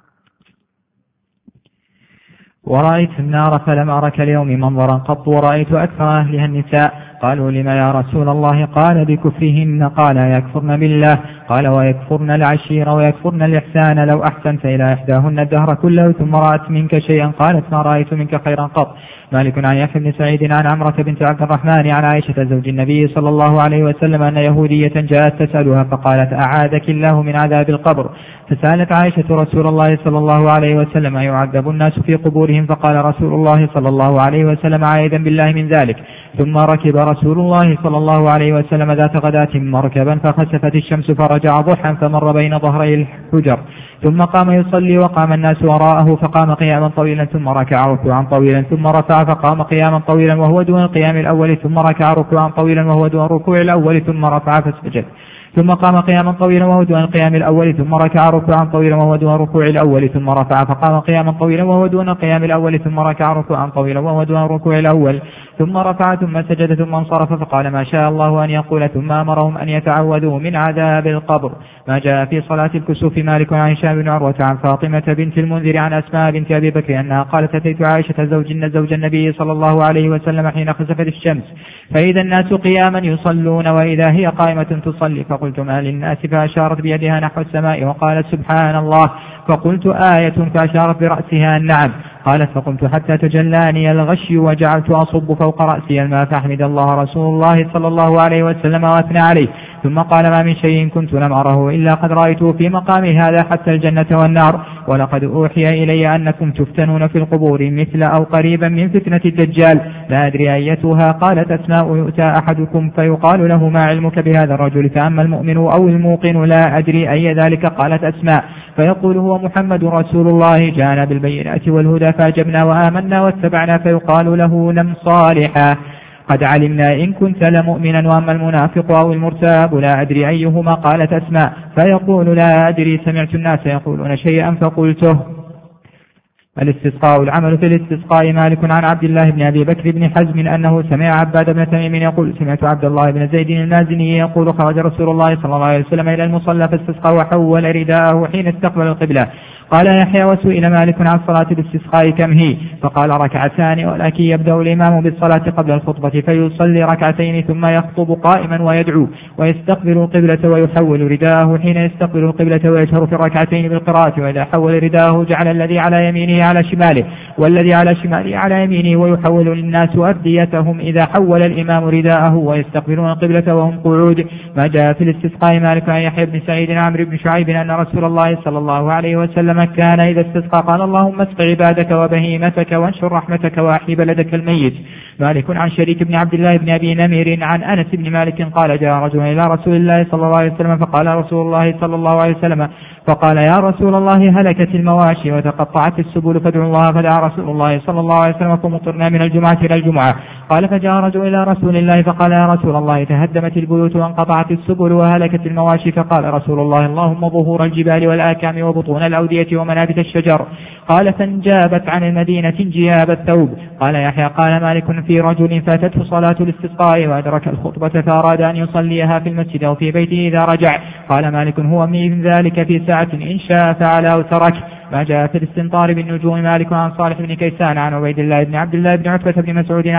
ورأيت النار فلم أرك اليوم منظرا قط، ورأيت أكثر أهلها النساء. قالوا: لما يا رسول الله؟ قال: بكفرهن. قال: يكفرن بالله. قال: ويكفرن العشير ويكفرن الإحسان. لو أحسنت إلى إحداهن الدهر كله ثم رأت منك شيئا قالت: ما رأيت منك خيرا قط. مالك عن يحيى بن سعيد عن عمرة بنت عبد الرحمن عن عائشة زوج النبي صلى الله عليه وسلم أن يهودية جاءت تسألها فقالت: أعاذك الله من عذاب القبر. فسألت عائشة رسول الله صلى الله عليه وسلم: يعذب الناس في قبورهم؟ فقال رسول الله صلى الله عليه وسلم: عائذا بالله من ذلك. ثم ركب رسول الله صلى الله عليه وسلم ذات غداة مركبا فخسفت الشمس فرجع ضحى فمر بين ظهري الحجر، ثم قام يصلي وقام الناس وراءه فقام قياما طويلا ثم ركع ركوعا طويلا ثم رفع فقام قياما طويلا وهو دون القيام الأول ثم ركع ركوعا طويلا وهو دون الركوع الأول ثم رفع فسجد، ثم قام قياما طويلا وهو دون القيام الأول ثم ركع ركوعا طويلا وهو دون الركوع الأول ثم رفع فقام قياما طويلا وهو دون القيام الأول ثم ركع ركوعا طويلا وهو دون الركوع الأول ثم رفع ثم سجد ثم انصرف فقال: ما شاء الله أن يقول. ثم أمرهم أن يتعوذوا من عذاب القبر. ما جاء في صلاة الكسوف. مالك عن هشام بن عروة عن فاطمة بنت المنذر عن أسماء بنت أبي بكر أنها قالت: أتيت عائشة زوج النبي صلى الله عليه وسلم حين خسفت الشمس فإذا الناس قياما يصلون وإذا هي قائمة تصلي، فقلت: ما للناس؟ فأشارت بيدها نحو السماء وقالت: سبحان الله. فقلت: آية؟ فأشارت برأسها: نعم. قالت: فقمت حتى تجلاني الغشي وجعلت أصب فوق رأسي الماء فحمد الله رسول الله صلى الله عليه وسلم وأثنى عليه، ثم قال: ما من شيء كنت لم أره إلا قد رأيته في مقامي هذا حتى الجنة والنار، ولقد أوحي إلي أنكم تفتنون في القبور مثل أو قريبا من فتنة الدجال، لا أدري أيتها. قالت أسماء: يؤتى أحدكم فيقال له: ما علمك بهذا الرجل؟ فأما المؤمن أو الموقن لا أدري أي ذلك. قالت أسماء: فيقول: هو محمد رسول الله جاءنا بالبينات والهدى فأجبنا وآمنا واتبعنا. فيقال له: نم صالحا قد علمنا إن كنت لمؤمنا. وأما المنافق أو المرتاب لا أدري أيهما. قالت أسماء: فيقول: لا أدري، سمعت الناس يقولون شيئا فقلته. الاستسقاء. العمل في الاستسقاء. مالك عن عبد الله بن أبي بكر بن حزم أنه سمع عباد بن تميم يقول: سمعت عبد الله بن زيد المازني يقول: خرج رسول الله صلى الله عليه وسلم إلى المصلى فاستسقى وحول رداءه حين استقبل القبلة. قال يحيى: وسئل مالك عن صلاة الاستسقاء كم هي؟ فقال: ركعتان، ولكن يبدأ الإمام بالصلاة قبل الخطبة فيصلي ركعتين ثم يخطب قائما ويدعو ويستقبل القبلة ويحول رداءه حين يستقبل القبلة ويجهر في الركعتين بالقراءة، وإذا حول رداءه جعل الذي على يمينه على شماله والذي على شماله على يمينه، ويحول للناس أرديتهم إذا حول الإمام رداءه ويستقبلون القبلة وهم قعود. ما جاء في الاستسقاء. مالك عن يحيى بن سعيد عمرو بن شعيب أن رسول الله صلى الله عليه وسلم كان إذا استسقى قال: اللهم اسق عبادك وبهيمتك وانشر رحمتك وأحيي بلدك الميت. مالك عن شريك بن عبد الله بن أبي نمير عن أنس بن مالك قال: جاء رجل إلى رسول الله صلى الله عليه وسلم فقال رسول الله صلى الله عليه وسلم فقال: يا رسول الله هلكت المواشي وتقطعت السبل فادعوا الله. فدعا رسول الله صلى الله عليه وسلم فمطرنا من الجمعة إلى الجمعة. قال: فجاء رجل إلى رسول الله فقال: يا رسول الله تهدمت البيوت وانقطعت السبل وهلكت المواشي. فقال رسول الله: اللهم ظهور الجبال والآكام وبطون الأودية ومنابت الشجر. قال: فانجابت عن المدينة انجياب الثوب. قال يحيى: قال مالك: في رجل فاتته صلاة الاستسقاء وأدرك الخطبة فأراد أن يصليها في المسجد أو في بيته إذا رجع. قال مالك: هو من ذلك في ساعة إن شاء فعل أو ترك. ما جاء في الاستنطار بالنجوم. مالك عن صالح بن كيسان عن عبيد الله بن عبد الله بن عتبة بن مسعود عن زيد بن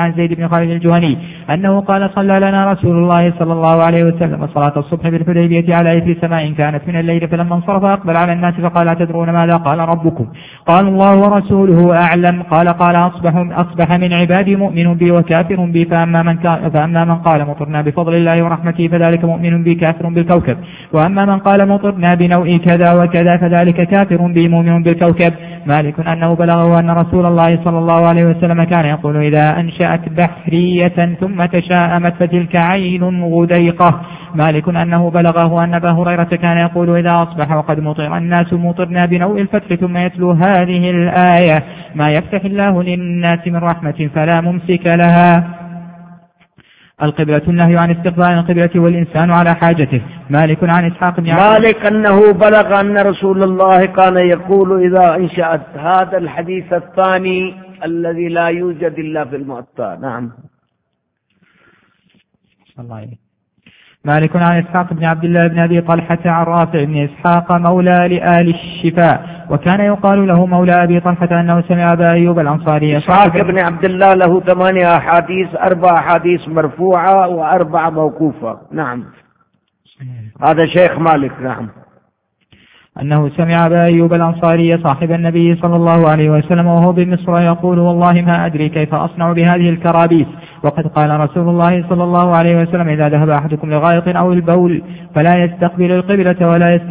بن خالد الجهني أنه قال صلى لنا رسول الله صلى الله عليه وسلم صلاة الصبح بالحديبية على إثر سماء كانت من الليل، فلما انصرف أقبل على الناس فقال أتدرون ماذا قال ربكم؟ قال الله ورسوله أعلم. قال أصبح من عبادي مؤمن بي وكافر بي، فأما من قال مطرنا بفضل الله ورحمته فذلك مؤمن بي كافر بالكوكب، وأما من قال مطرنا بنوء كذا وكذا فذلك كافر بي مؤمن بالكوكب. مالك أنه بلغه أن رسول الله صلى الله عليه وسلم كان يقول إذا أنشأت بحرية ثم تشاءمت فتلك عين غديقة. مالك أنه بلغه أن أبا هريرة كان يقول إذا أصبح وقد مطر الناس مطرنا بنوء الفتح ثم يتلو هذه الآية ما يفتح الله للناس من رحمة فلا ممسك لها. القبلة النهي عن استقبال القبلة والإنسان على حاجته. مالك عن إسحاق بن مالك أنه بلغ أن رسول الله كان يقول إذا أنشأت. هذا الحديث الثاني الذي لا يوجد إلا في المؤطأ. نعم. الله عليه. مالك عن إسحاق بن عبد الله بن أبي طلحة عن رافع بن إسحاق مولى لآل الشفاء، وكان يقال له مولى أبي طلحة أنه سمع أبا أيوب الأنصاري. إسحاق بن عبد الله له 8 أحاديث، 4 أحاديث مرفوعة و4 موقوفة. نعم. هذا شيخ مالك. نعم. أنه سمع أبا أيوب الأنصاري صاحب النبي صلى الله عليه وسلم وهو بمصر يقول والله ما أدري كيف أصنع بهذه الكرابيس، وقد قال رسول الله صلى الله عليه وسلم إذا ذهب أحدكم لغائط أو البول فلا يستقبل القبلة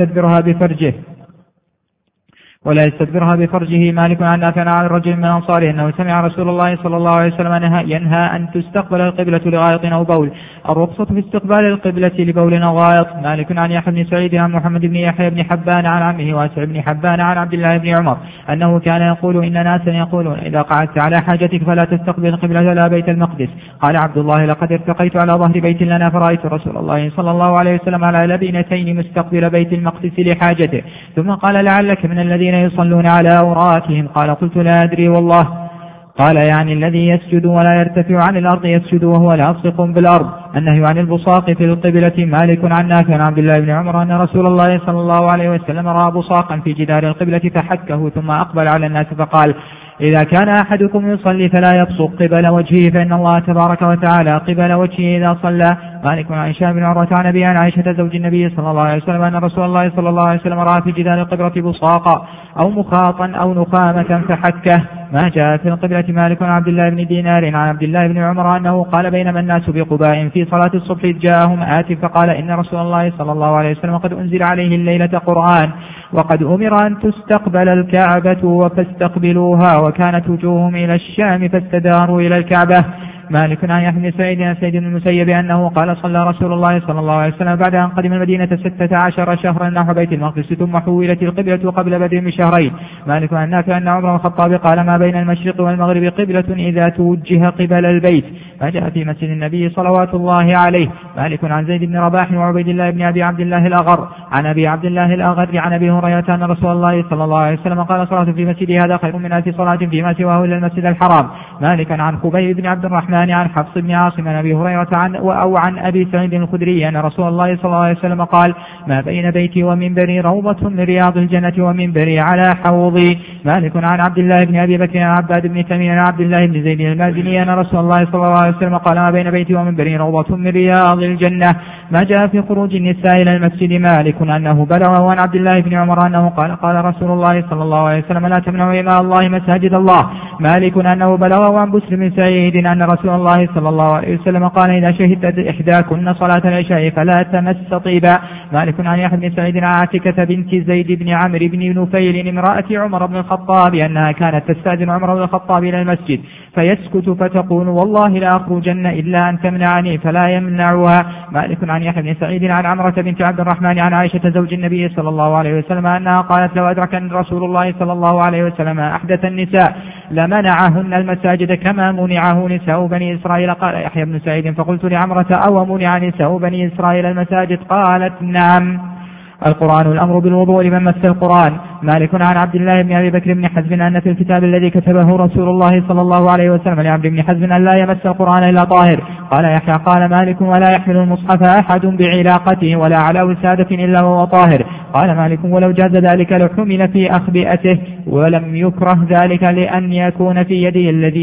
ولا يستدبرها بفرجه. مالك عن نافع عن الرجل من الأنصار أنه سمع رسول الله صلى الله عليه وسلم ينهى أن تستقبل القبلة لغائط أو بول، الرخصة في استقبال القبلة لبول أو غائط. مالك عن يحيى بن سعيد عن محمد بن يحيى بن حبان عن عمه واسع بن حبان عن عبد الله بن عمر أنه كان يقول إن ناسا يقولون إذا قعدت على حاجتك فلا تستقبل القبلة ولا بيت المقدس. قال عبد الله لقد ارتقيت على ظهر بيت لنا فرأيت رسول الله صلى الله عليه وسلم على لبنتين مستقبل بيت المقدس لحاجته، ثم قال لعلك من الذين يصلون على أوراكهم. قال قلت لا أدري والله. قال يعني الذي يسجد ولا يرتفع عن الأرض يسجد وهو لاصق بالأرض. النهي عن البصاق في القبلة. مالك عن نافع عن عبد الله بن عمر أن رسول الله صلى الله عليه وسلم رأى بصاقا في جدار القبلة فحكه ثم أقبل على الناس فقال إذا كان أحدكم يصلي فلا يبصق قبل وجهه فإن الله تبارك وتعالى قبل وجهه إذا صلى. مالك عن هشام بن عروة عن أبي عن عائشة زوج النبي صلى الله عليه وسلم أن رسول الله صلى الله عليه وسلم رأى في جدار القبلة بصاقا أو مخاطا أو نخامة فحكه. ما جاء في القبلة. مالك عن عبد الله بن دينار عن عبد الله بن عمر أنه قال بينما الناس بقباء في صلاة الصبح جاءهم آت فقال إن رسول الله صلى الله عليه وسلم قد أنزل عليه الليلة قرآن وقد أمر أن تستقبل الكعبة فاستقبلوها وكانت وجوههم إلى الشام فاستداروا إلى الكعبة. مالك عن يحيى بن سعيد عن سيد بن المسيب أنه قال صلى رسول الله صلى الله عليه وسلم بعد أن قدم المدينة 16 شهرا نحو بيت المقدس ثم حولت القبلة قبل بدر بشهرين. مالك عن نافع أن عمر بن الخطاب قال ما بين المشرق والمغرب قبلة إذا توجه قبل البيت. ما جاء في مسجد النبي صلوات الله عليه. مالك عن زيد بن رباح وعبيد الله بن أبي عبد الله الأغر عن أبي عبد الله الأغر عن أبي هريرة أن رسول الله صلى الله عليه وسلم قال صلاة في مسجد هذا خير من 1000 صلاة فيما سواه إلا المسجد الحرام. مالك عن خبيب بن عبد الرحمن عن حفص بن عاصم عن أبي هريرة عن أبي سعيد الخدري أن رسول الله صلى الله عليه وسلم قال ما بين بيتي ومنبري روضة من رياض الجنة ومنبري على حوضي. مالك عن عبد الله بن أبي بكر عن عباد بن تميم عن عبد الله بن زيد المازني أن رسول الله صلى الله عليه وسلم قال ما بين بيتي ومنبري روضة من رياض الجنة. ما جاء في خروج النساء إلى المسجد. مالك أنه بلغه عن عبد الله بن عمر أنه قال رسول الله صلى الله عليه وسلم لا تمنعوا إماء الله مساجد الله. مالك أنه بلغه عن بسر بن سعيد أن رسول الله صلى الله عليه وسلم قال إذا شهدت إحداكن صلاة العشاء فلا تمس طيبا. مالك عن يحيى بن سعيد عن عاتكة بنت زيد بن عمرو بن نفيل امرأة عمر بن الخطاب أنها كانت تستأذن عمر بن الخطاب إلى المسجد فيسكت فتقول والله لا أخرجن إلا أن تمنعني فلا يمنعها. مالك عن يحيى بن سعيد عن عمرة بنت عبد الرحمن عن عائشة زوج النبي صلى الله عليه وسلم أنها قالت لو أدرك أن رسول الله صلى الله عليه وسلم أحدث النساء لمنعهن المساجد كما منعه نساء بني إسرائيل. قال يحيى بن سعيد فقلت لعمرة أو منع نساء بني إسرائيل المساجد؟ قالت نعم. القرآن الأمر بالوضوء لمن مس القرآن. مالك عن عبد الله بن أبي بكر بن حزم أن في الكتاب الذي كتبه رسول الله صلى الله عليه وسلم لعبد بن حزم أن لا يمس القرآن إلا طاهر. قال يحيى قال مالك ولا يحمل المصحف أحد بعلاقته ولا على وسادة إلا وهو طاهر. قال مالك ولو جاز ذلك لحمل في أخبئته ولم يكره ذلك لأن يكون في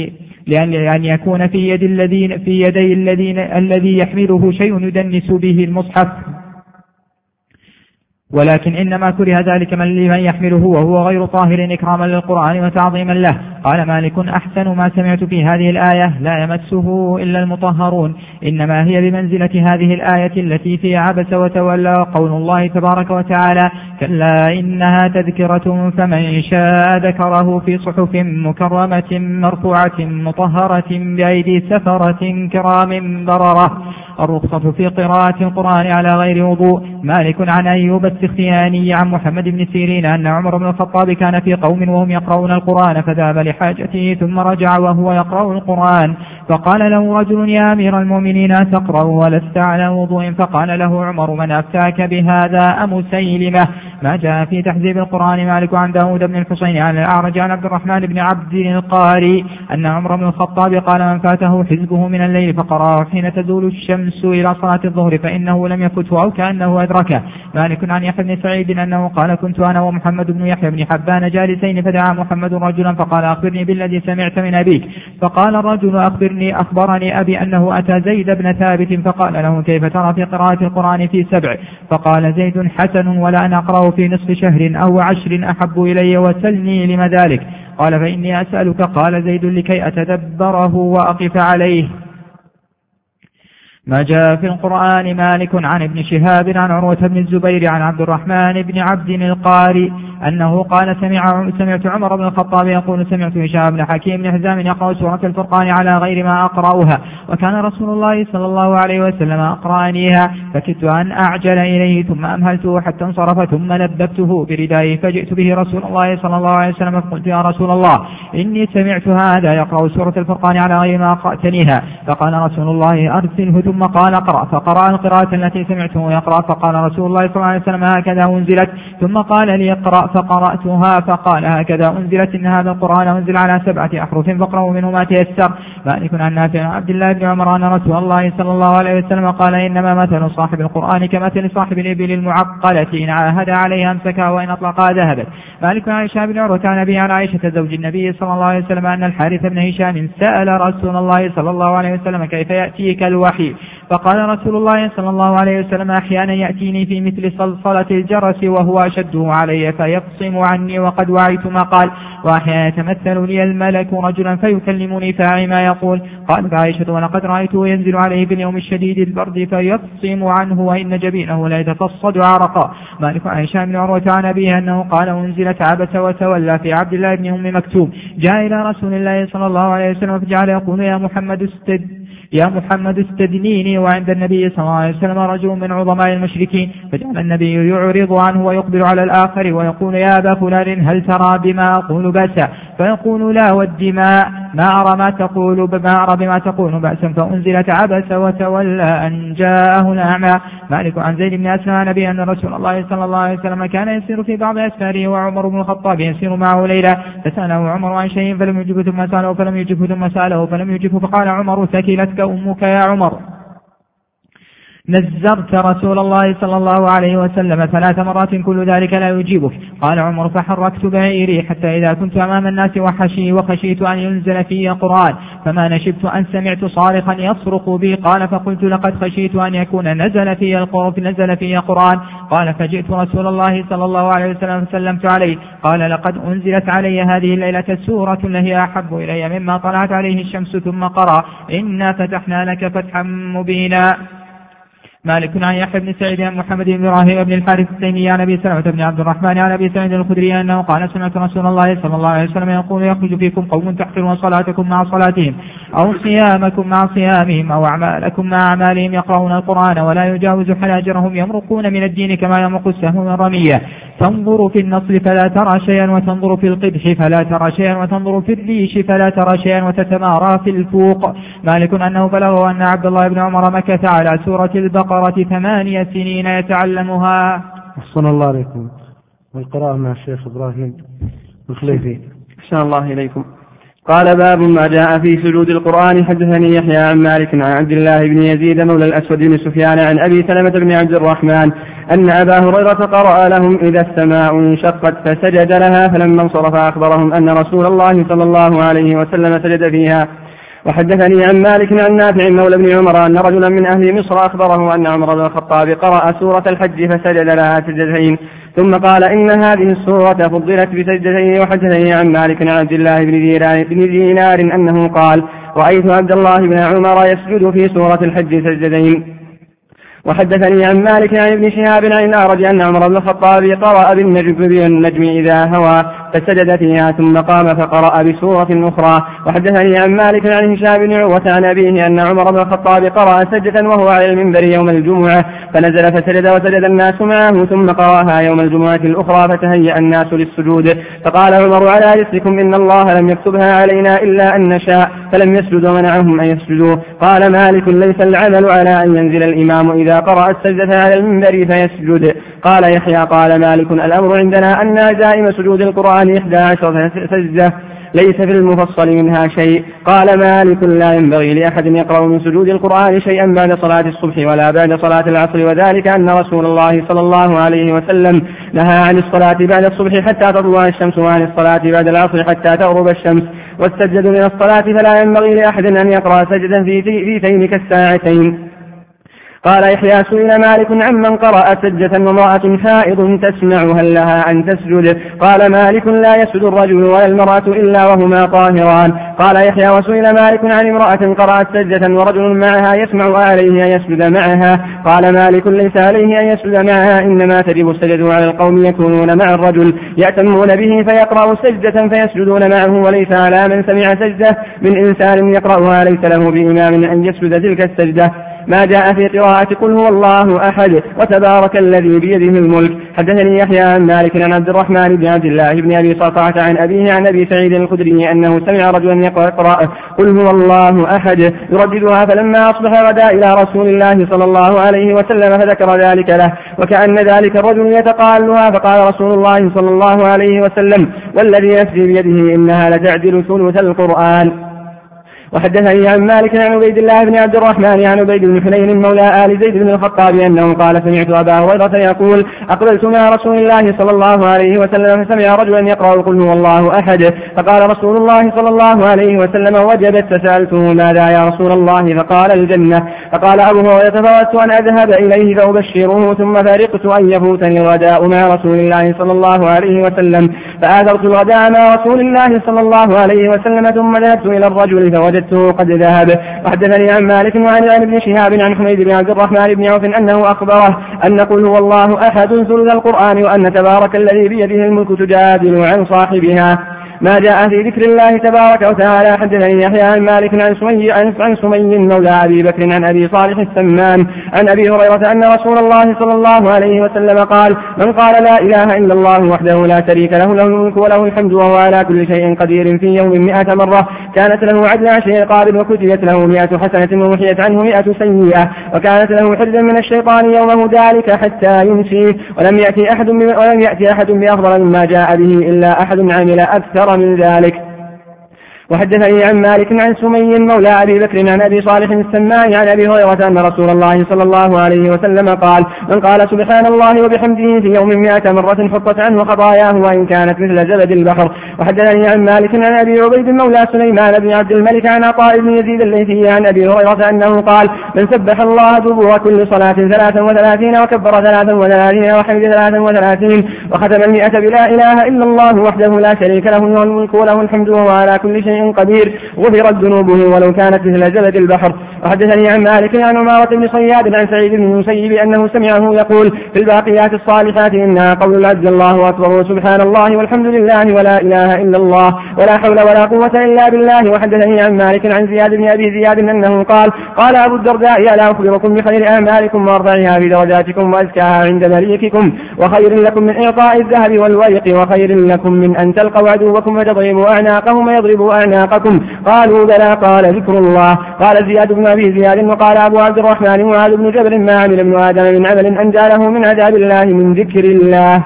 لأن يكون في يدي الذي يحمله شيء يدنس به المصحف، ولكن إنما كره ذلك لمن يحمله وهو غير طاهر إكراما للقرآن وتعظيما له. قال مالك أحسن ما سمعت في هذه الآية لا يمسه إلا المطهرون، إنما هي بمنزلة هذه الآية التي في عبس وتولى قول الله تبارك وتعالى كلا إنها تذكرة فمن شاء ذكره في صحف مكرمة مرفوعة مطهرة بأيدي سفرة كرام بررة. الرخصة في قراءة القرآن على غير وضوء. مالك عن أيوب السختياني عن محمد بن سيرين أن عمر بن الخطاب كان في قوم وهم يقرؤون القرآن فذهب لحاجته ثم رجع وهو يقرأ القرآن، فقال له رجل يا أمير المؤمنين تقرأ ولست على وضوء؟ فقال له عمر من أفتاك بهذا أمسيلمة؟ ما جاء في تحذيب القرآن. مالك عن داود بن الحسين عن الأعرج عن عبد الرحمن بن عبد القاري أن عمر بن الخطاب قال من فاته حزبه من الليل فقرأه حين تزول الشمس إلى صلاة الظهر فإنه لم يفته أو كأنه أدركه. مالك عن يحيى بن سعيد أنه قال كنت أنا ومحمد بن يحيى بن حبان جالسين فدعا محمد رجلا فقال أخبرني بالذي سمعت من أبيك. فقال الرجل أخبرني أبي أنه أتى زيد بن ثابت فقال له كيف ترى في قراءة القرآن في 7؟ فقال زيد حسن ولا أنا أقرأ في نصف شهر أو 10 أحب إلي وسلني لم ذلك؟ قال فإني أسألك. قال زيد لكي أتدبره وأقف عليه. ما جاء في القرآن. مالك عن ابن شهاب عن عروة بن الزبير عن عبد الرحمن بن عبد القاري أنه قال سمعت عمر بن الخطاب يقول سمعت هشام بن حكيم بن حزام يقرأ سورة الفرقان على غير ما أقرأها، وكان رسول الله صلى الله عليه وسلم أقرأنيها فكدت أن أعجل إليه ثم أمهلته حتى انصرف ثم نببته بردائه فجئت به رسول الله صلى الله عليه وسلم فقلت يا رسول الله إني سمعت هذا يقرأ سورة الفرقان على غير ما أقرأتنيها. فقال رسول الله أرسله ثم قال اقرأ، فقرأ القراءة التي سمعته يقرأ. فقال رسول الله صلى الله عليه وسلم هكذا أنزلت، ثم قال لي اقرأ فقرأتها فقال هكذا أنزلت إن هذا القرآن أنزل على 7 أحرف فاقرأوا منه ما تيسر. مالك عن نافع عن عبد الله بن عمر أن رسول الله صلى الله عليه وسلم قال إنما مثل صاحب القرآن كمثل صاحب الإبل المعقلة إن عاهد عليها أمسكها وإن أطلقها ذهبت. مالك عن هشام بن عروة عن أبي عن عائشة زوج النبي صلى الله عليه وسلم أن الحارث بن هشام سأل رسول الله صلى الله عليه وسلم كيف يأتيك الوحي؟ فقال رسول الله صلى الله عليه وسلم أحيانا يأتيني في مثل صلصلة الجرس وهو أشده علي فيفصم عني وقد وعيت ما قال، وأحيانا يتمثل لي الملك رجلا فيكلمني فاعي ما يقول. قال عائشة ولقد رأيته ينزل عليه باليوم الشديد البرد فيفصم عنه وإن جبينه لا يتصد عرقا. مالك عن هشام بن عروة عن أبيه أنه قال أنزلت عبس وتولى في عبد الله بن أم مكتوم جاء إلى رسول الله صلى الله عليه وسلم فجعل يقول يا محمد استدنيني، وعند النبي صلى الله عليه وسلم رجل من عظماء المشركين فجعل النبي يعرض عنه ويقبل على الآخر ويقول يا أبا فلان هل ترى بما أقول بأسا؟ فيقول لا والدماء ما أرى بما تقول بأسا. فأنزلت عبس وتولى أن جاءه الأعمى. مالك عن زيد بن أسلم عن أبي أن رسول الله صلى الله عليه وسلم كان يسير في بعض أسفاره وعمر بن الخطاب يسير معه ليلة فسأله عمر عن شيء فلم يجبه ثم سأله فلم يجبه ثم سأله فلم يجبه فقال عمر ثكلتك أمك يا عمر نزرت رسول الله صلى الله عليه وسلم 3 مرات كل ذلك لا يجيبك. قال عمر فحركت بعيري حتى إذا كنت أمام الناس وخشيت أن ينزل في قرآن فما نشبت أن سمعت صارخا يصرخ بي. قال فقلت لقد خشيت أن يكون نزل في قرآن. قال فجئت رسول الله صلى الله عليه وسلم فسلمت عليه. قال لقد أنزلت علي هذه الليلة سورة هي أحب إلي مما طلعت عليه الشمس ثم قرأ إنا فتحنا لك فتحا مبينا. مالك عن يحيى بن سعيد عن محمد بن إبراهيم بن الحارث التيمي عن أبي سلمة بن عبد الرحمن عن أبي سعيد الخدري أنه قال سمعت رسول الله صلى الله عليه وسلم يقول يخرج فيكم قوم تحقرون صلاتكم مع صلاتهم أو صيامكم مع صيامهم أو أعمالكم مع أعمالهم يقرؤون القرآن ولا يجاوز حناجرهم يمرقون من الدين كما يمرق السهم من الرمية. تنظر في النصر فلا ترى شيئا وتنظر في القدح فلا ترى شيئا وتنظر في الريش فلا ترى شيئا وتتمارى في الفوق. مالك أنه بلغه أن عبد الله بن عمر مكث على سورة البقرة 8 سنين يتعلمها. أحسن الله عليكم. والقراءة مع الشيخ إبراهيم الخليفي. أحسن الله إليكم. قال باب ما جاء في سجود القرآن. حدثني يحيى عن مالك عن عبد الله بن يزيد مولى الأسود بن سفيان عن أبي سلمة بن عبد الرحمن أن أبا هريرة قرأ لهم إذا السماء انشقت فسجد لها فلما انصرف أخبرهم أن رسول الله صلى الله عليه وسلم سجد فيها وحدثني عن مالك عن نافع مولى بن عمر أن رجلا من أهل مصر أخبره أن عمر بن الخطاب قرأ سورة الحج فسجد لها سجدتين ثم قال إن هذه السورة فضلت بسجدتين. وحدثني عن مالك عن عبد الله بن دينار أنه قال رأيت عبد الله بن عمر يسجد في سورة الحج سجدتين. وحدثني عن مالك عن ابن شهاب عن الأعرج أن عمر بن الخطاب قرأ بالنجم إذا هوى فسجد فيها ثم قام فقرأ بسورة أخرى. وحدثني عن مالك عن هشام بن عروة عن أبيه أن عمر بن الخطاب قرأ سجدة وهو على المنبر يوم الجمعة فنزل فسجد وسجد الناس معه ثم قرأها يوم الجمعة الأخرى فتهيأ الناس للسجود فقال عمر على رسلكم إن الله لم يكتبها علينا إلا أن نشاء فلم يسجد ومنعهم أن يسجدوا. قال مالك ليس العمل على أن ينزل الإمام إذا قرأ السجدة على المنبر فيسجد. قال يحيى قال مالك الأمر عندنا أن دائم سجود القرآن 11 سجدة ليس في المفصل منها شيء. قال مالك لا ينبغي لأحد يقرأ من سجود القرآن شيئا بعد صلاة الصبح ولا بعد صلاة العصر وذلك أن رسول الله صلى الله عليه وسلم نهى عن الصلاة بعد الصبح حتى تطلع الشمس وعن الصلاة بعد العصر حتى تغرب الشمس والسجد من الصلاة فلا ينبغي لأحد أن يقرأ سجدا في تلك الساعتين. قال يحيى سئل مالك عمن قرأ سجدة وامرأة حائض تسمع هل لها أن تسجد؟ قال مالك لا يسجد الرجل ولا المرأة إلا وهما طاهران. قال يحيى وسئل مالك عن امرأة قرأت سجدة ورجل معها يسمع عليه أن يسجد معها؟ قال مالك ليس عليه أن يسجد معها إنما تجب السجد على القوم يكونون مع الرجل يأتمون به فيقرأ سجدة فيسجدون معه وليس على من سمع سجدة من إنسان يقرأها ليس له بإمام أن يسجد تلك السجدة. ما جاء في قراءة قل هو الله أحد وتبارك الذي بيده الملك. حدثني يحيى عن مالك عن عبد الرحمن بن عبد الله بن أبي صلصة عن أبيه عن أبي سعيد الخدري أنه سمع رجلا يقرأ قل هو الله أحد يرددها فلما أصبح غدا إلى رسول الله صلى الله عليه وسلم فذكر ذلك له وكأن ذلك الرجل يتقالها فقال رسول الله صلى الله عليه وسلم والذي نفسي بيده إنها لتعدل ثلث القرآن. وحدثني عن مالك عن عبيد الله بن عبد الرحمن عن عبيد بن حنين مولى آل زيد بن الخطاب أنه قال سمعت أبا هريرة يقول أقبلت مع رسول الله صلى الله عليه وسلم فسمع رجلا يقرأ قل هو الله أحد فقال رسول الله صلى الله عليه وسلم وجبت فسألته ماذا يا رسول الله فقال الجنة. فقال أبو هريرة فأردت أن أذهب إليه فأبشره ثم فرقت أن يفوتني الغداء مع رسول الله صلى الله عليه وسلم فآثرت الغداء مع رسول الله صلى الله عليه وسلم ثم ذهبت إلى الرجل فوجدته قد ذهب. وحدثني عن مالك وعن ابن شهاب عن حميد بن عبد الرحمن بن عوف أنه أخبره أن قل هو الله أحد ثلث القرآن وأن تبارك الذي بيده الملك تجادل عن صاحبها. ما جاء في ذكر الله تبارك وتعالى. حدثني يحيى عن مالك عن سمي مولى أبي بكر عن أبي صالح السمان عن أبي هريرة أن رسول الله صلى الله عليه وسلم قال من قال لا إله إلا الله وحده لا شريك له له الملك وله الحمد وهو على كل شيء قدير في يوم 100 مرة كانت له عدل 10 رقاب وكتبت له 100 حسنة ومحيت عنه 100 سيئة وكانت له حرزا من الشيطان يومه ذلك حتى يمسيه ولم يأتي أحد بأفضل مما جاء به إلا أحد عمل أكثر من ذلك. وحدثني عن مالك عن سمي مولى أبي بكر عن أبي صالح السمان عن أبي هريرة أن رسول الله صلى الله عليه وسلم قال من قال سبحان الله وبحمده في يوم 100 مرة حطت عنه خطاياه وإن كانت مثل زبد البحر. وحدثني عن مالك عن أبي عبيد مولى سليمان بن عبد الملك عن عطاء بن يزيد الليثي عن أبي هريرة أنه قال من سبح الله دبر كل صلاة 33 وكبر 33 وحمد 33 وختم 100 بلا إله إلا الله وحده لا شريك له له الملك وله الحمد وهو على كل شيء قدير غفرت ذنوبه ولو كانت مثل زبد البحر. وحدثني عن مالك عن عمارة بن صياد عن سعيد بن المسيب أنه سمعه يقول في الباقيات الصالحات إنها قول العبد الله أكبر وسبحان الله والحمد لله ولا إله إلا الله ولا حول ولا قوة إلا بالله. وحدثني عن مالك عن زياد بن أبي زياد أنه قال أبو الدرداء ألا أخبركم بخير أعمالكم وأرفعها في درجاتكم وأزكاها عند مليككم وخير لكم من إعطاء الذهب والورق وخير لكم من أن تلقوا عدوكم فتضربوا أعناقهم ويضربوا أعناقكم. قالوا بلى قال ذكر الله. قال زياد بن أبي زياد وقال أبو عبد الرحمن معاذ بن جبل ما عمل ابن آدم من عمل أنجى له من عذاب الله من ذكر الله.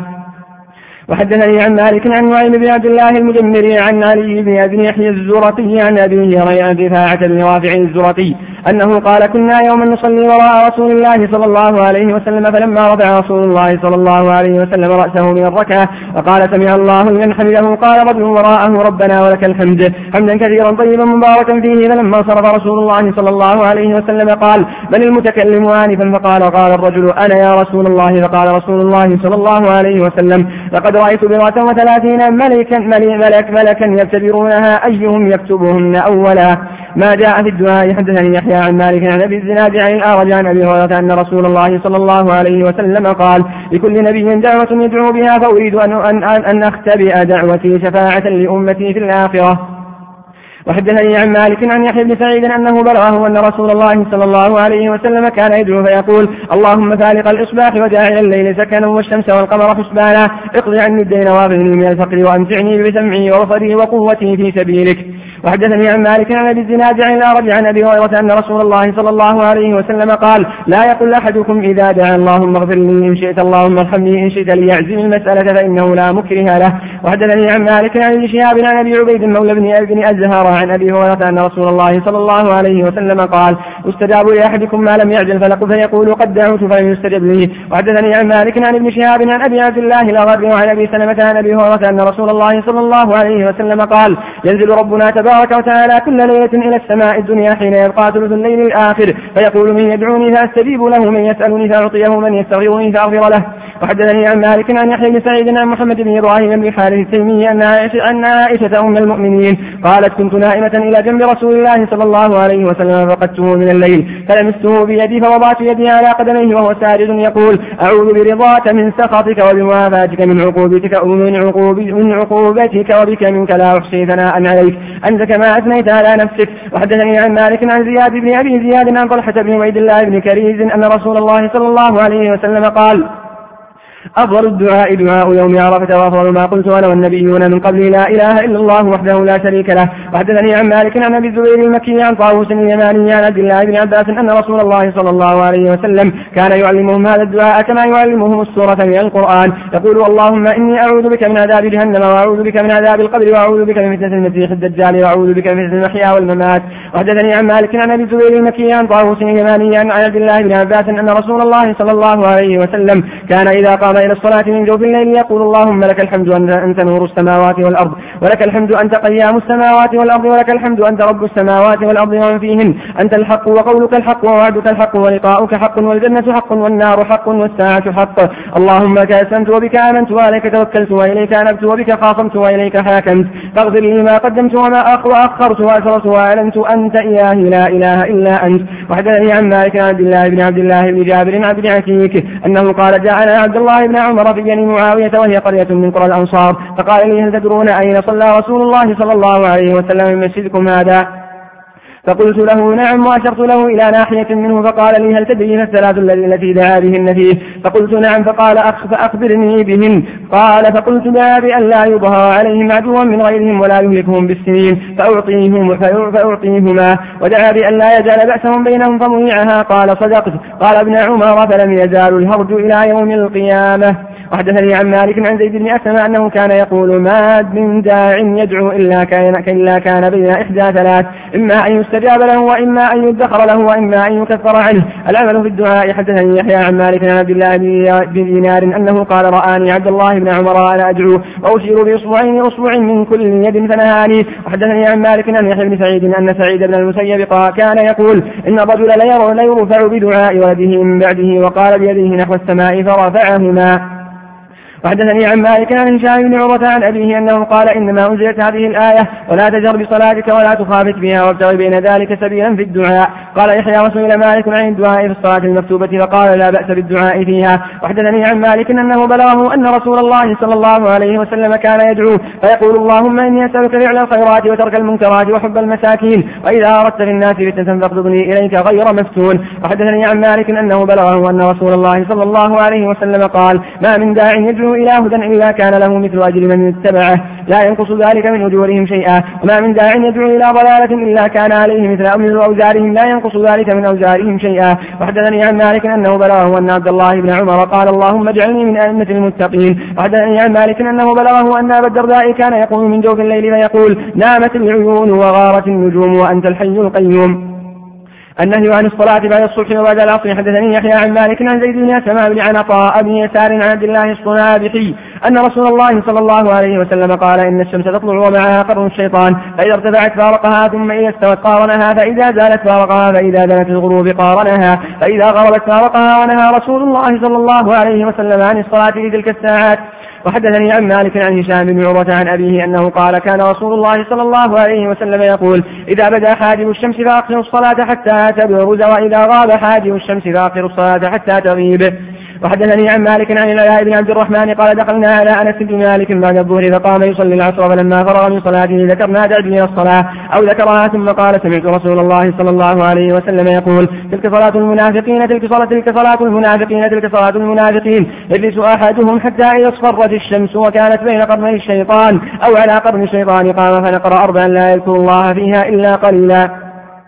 وحدثني عن مالك عن نعيم بن عبد الله المجمري عن علي بن يحيى الزرقي عن أبيه عن رفاعة بن رافع الزرقي أنه قال كنا يوما نصلي وراء رسول الله صلى الله عليه وسلم فلما رفع رسول الله صلى الله عليه وسلم رأسه من الركعة وقال سمع الله لمن حمده قال رجل وراءه ربنا ولك الحمد حمدا كثيرا طيبا مباركا فيه. فلما انصرف رسول الله صلى الله عليه وسلم قال من المتكلم آنفا؟ قال الرجل أنا يا رسول الله. فقال رسول الله صلى الله عليه وسلم لقد رأيت 30 ملكا يبتدرونها أيهم يكتبهن أولا. ما جاء في الدعاء. حدثني يحيى عن مالك عن أبي الزناد عن الأعرج عن أبي هريرة أن رسول الله صلى الله عليه وسلم قال لكل نبي دعوة يدعو بها فأريد أن أختبئ دعوتي شفاعة لأمتي في الآخرة. وحدثني عن مالك عن يحيى بن سعيد أنه بلغه أن رسول الله صلى الله عليه وسلم كان يدعو فيقول اللهم فالق الإصباح وجاعل الليل سكنا والشمس والقمر حسبانا اقضي عني الدين واغنني من الفقر وأمتعني بسمعي وبصري وقوتي في سبيلك. وحدثني عن مالك عن أبي الزناد عن الأعرج عن أبي هريرة أن رسول الله صلى الله عليه وسلم قال لا يقل أحدكم إذا دعا اللهم اغفر لي إن شئت اللهم ارحمني إن شئت ليعزم المسألة فإنه لا مكره له. وحدثني عن مالك عن ابن شهاب عن أبي عبيد مولى بن أزهر عن أبي هريرة أن رسول الله صلى الله عليه وسلم قال استجاب لأحدكم ما لم يعجل فيقول قد دعوت فلم يستجب لي. وحدثني عن مالك عن ابن شهاب عن أبي عبد الله الأغر وعن أبي سلمة عن أبي هريرة أن رسول الله صلى الله عليه وسلم قال ينزل ربنا تبارك وتعالى كل ليلة إلى السماء الدنيا حين يبقى ثلث الليل الآخر فيقول من يدعوني فأستجيب له من يسألني فأعطيه من يستغفرني فأغفر له. وحدثني عن مالك عن يحيى بن سعيد عن محمد بن إبراهيم بن حارث التيمي أن عائشة أم المؤمنين قالت كنت نائمة إلى جنب رسول الله صلى الله عليه وسلم فقدته من الليل فلمسته بيدي فوضعت يدي على قدميه وهو ساجد يقول أعوذ برضاك من سخطك وبمعافاتك من عقوبتك وبك منك لا أحصي ثناء عليك أنت كما أثنيت على نفسك. وحدثني عن مالك عن زياد بن أبي زياد عن طلحة بن عبيد الله بن كريز أن رسول الله صلى الله عليه وسلم قال أفضل الدعاء دعاء يوم عرفة وأفضل ما قلت أنا والنبيون من قبل لا إله إلا الله وحده لا شريك له. وحدثني عن مالك عن أبي الزبير المكي عن طاووس اليماني عن عبد الله بن عباس أن رسول الله صلى الله عليه وسلم كان يعلمهم هذا الدعاء كما يعلمهم السورة من القرآن يقول اللهم إني أعوذ بك من عذاب جهنم وأعوذ بك من عذاب القبر وأعوذ بك من فتنة المسيح الدجال وأعوذ بك من فتنة المحيا والممات. وحدثني عن مالك عن أبي الزبير المكي عن طاووس اليماني عن عبد الله بن عباس أن رسول الله صلى الله عليه وسلم كان إذا قام إلى الصلاة من جوف الليل يقول اللهم لك الحمد أنت نور السماوات والأرض ولك الحمد أنت قيام السماوات والأرض ولك الحمد أنت رب السماوات والأرض ومن فيهن أنت الحق وقولك الحق ووعدك الحق ولقاؤك حق والجنة حق والنار حق والساعة حق. اللهم لك أسلمت وبك آمنت وعليك توكلت وإليك أنبت وبك خاصمت وإليك حاكمت فاغفر لي ما قدمت وما أخرت وأسررت وأعلنت أنت إلهي لا إله إلا أنت. وحدثني عن مالك عن عبد الله بن جابر عبد عتيك أنه قال جاءنا عبد الله بن عمر في بني معاوية وهي قرية من قرى الأنصار فقال لي هل تدرون أين صلى رسول الله صلى الله عليه وسلم من مسجدكم هذا؟ فقلت له نعم وأشرت له إلى ناحية منه فقال لي هل تدري الثلاث التي دعا بهن فيه؟ فقلت نعم. فقال فأخبرني بهن. قال فقلت دعا بأن لا يظهر عليهم عدوا من غيرهم ولا يهلكهم بالسنين فأعطيهما ودعا بأن لا يجعل بأسهم بينهم فمنعها. قال صدقت. قال ابن عمر فلم يزال الهرج إلى يوم القيامة. وحدثني عن مالك عن زيد بن أسلم أنه كان يقول ما من داع يدعو إلا كان بين إحدى ثلاث إما أن يستجاب له وإما أن يدخر له وإما أن يكفر عنه العمل في الدعاء. حدثني يحيى عن مالك عن عبد الله بن دينار أنه قال رآني عبد الله بن عمر أنا أدعو وأشير بأصبع من كل يد فنهاني. وحدثني عن مالك عن يحيى بن سعيد أن سعيد بن المسيب كان يقول إن الرجل لا يرفع بدعاء ولده من بعده وقال بيده نحو السماء فرفعهما. وحدثني عن مالك عن هشام بن عروة عن أبيه أنه قال إنما أنزلت هذه الآية ولا تجهر بصلاتك ولا تخافت بها وابتغ بين ذلك سبيلا في الدعاء. قال يحيى وسئل مالك عن الدعاء في الصلاة المكتوبة فقال لا بأس بالدعاء فيها. وحدثني عن مالك أنه بلغه أن رسول الله صلى الله عليه وسلم كان يدعو فيقول اللهم إني أسألك فعل الخيرات وترك المنكرات وحب المساكين وإذا أردت في الناس فتنة فاقبضني إليك غير مفتون. وحدثني عن مالك أنه بلغه أن رسول الله صلى الله عليه وسلم قال ما من داع يدعو إلى هدى إلا كان له مثل أجر من اتبعه لا ينقص ذلك من أجورهم شيئا وما من داع يدعو إلى ضلالة إلا كان عليه مثل أوزارهم لا ينقص ذلك من أوزارهم شيئا. وحدثني عن مالك أنه بلغه أن عبد الله بن عمر قال اللهم اجعلني من أئمة المتقين. وحدثني عن مالك أنه بلغه أن أبا الدرداء كان يقوم من جوف الليل فيقول نامت العيون وغارت النجوم وأنت الحي القيوم. النهي عن الصلاة بعد الصبح وبعد العصر. حدثني يحيى عن مالك عن زيد بن أسلم بن عطاء بن يسار عن عبد الله الصنابحي أن رسول الله صلى الله عليه وسلم قال إن الشمس تطلع ومعها قرن الشيطان، فإذا ارتفعت فارقها، ثم إذا استوت قارنها، فإذا زالت فارقها، فإذا دنت الغروب قارنها، فإذا غربت فارقها. ونهى رسول الله صلى الله عليه وسلم عن الصلاة في تلك الساعات. وحدثني عن مالك عن هشام بن عروة عن أبيه أنه قال كان رسول الله صلى الله عليه وسلم يقول إذا بدا حاجب الشمس فأقصروا الصلاة حتى تبرز، وإذا غاب حاجب الشمس فأقصروا الصلاة حتى تغيب. وحدثني عن مالك عن العلاء بن عبد الرحمن قال دخلنا على أنس بن مالك بعد الظهر فقام يصلي العصر، فلما فرغ من صلاته ذكرنا تأجيل الصلااة أو ذكرها، ثم قال سمعت رسول الله صلى الله عليه وسلم يقول تلك صلاة المنافقين، تلك صلاة المنافقين يجلس أحدهم حتى إذا اصفرت الشمس وكانت بين قرني الشيطان أو على قرن الشيطان قام فنقرأ 4 لا يذكر الله فيها إلا قليلا.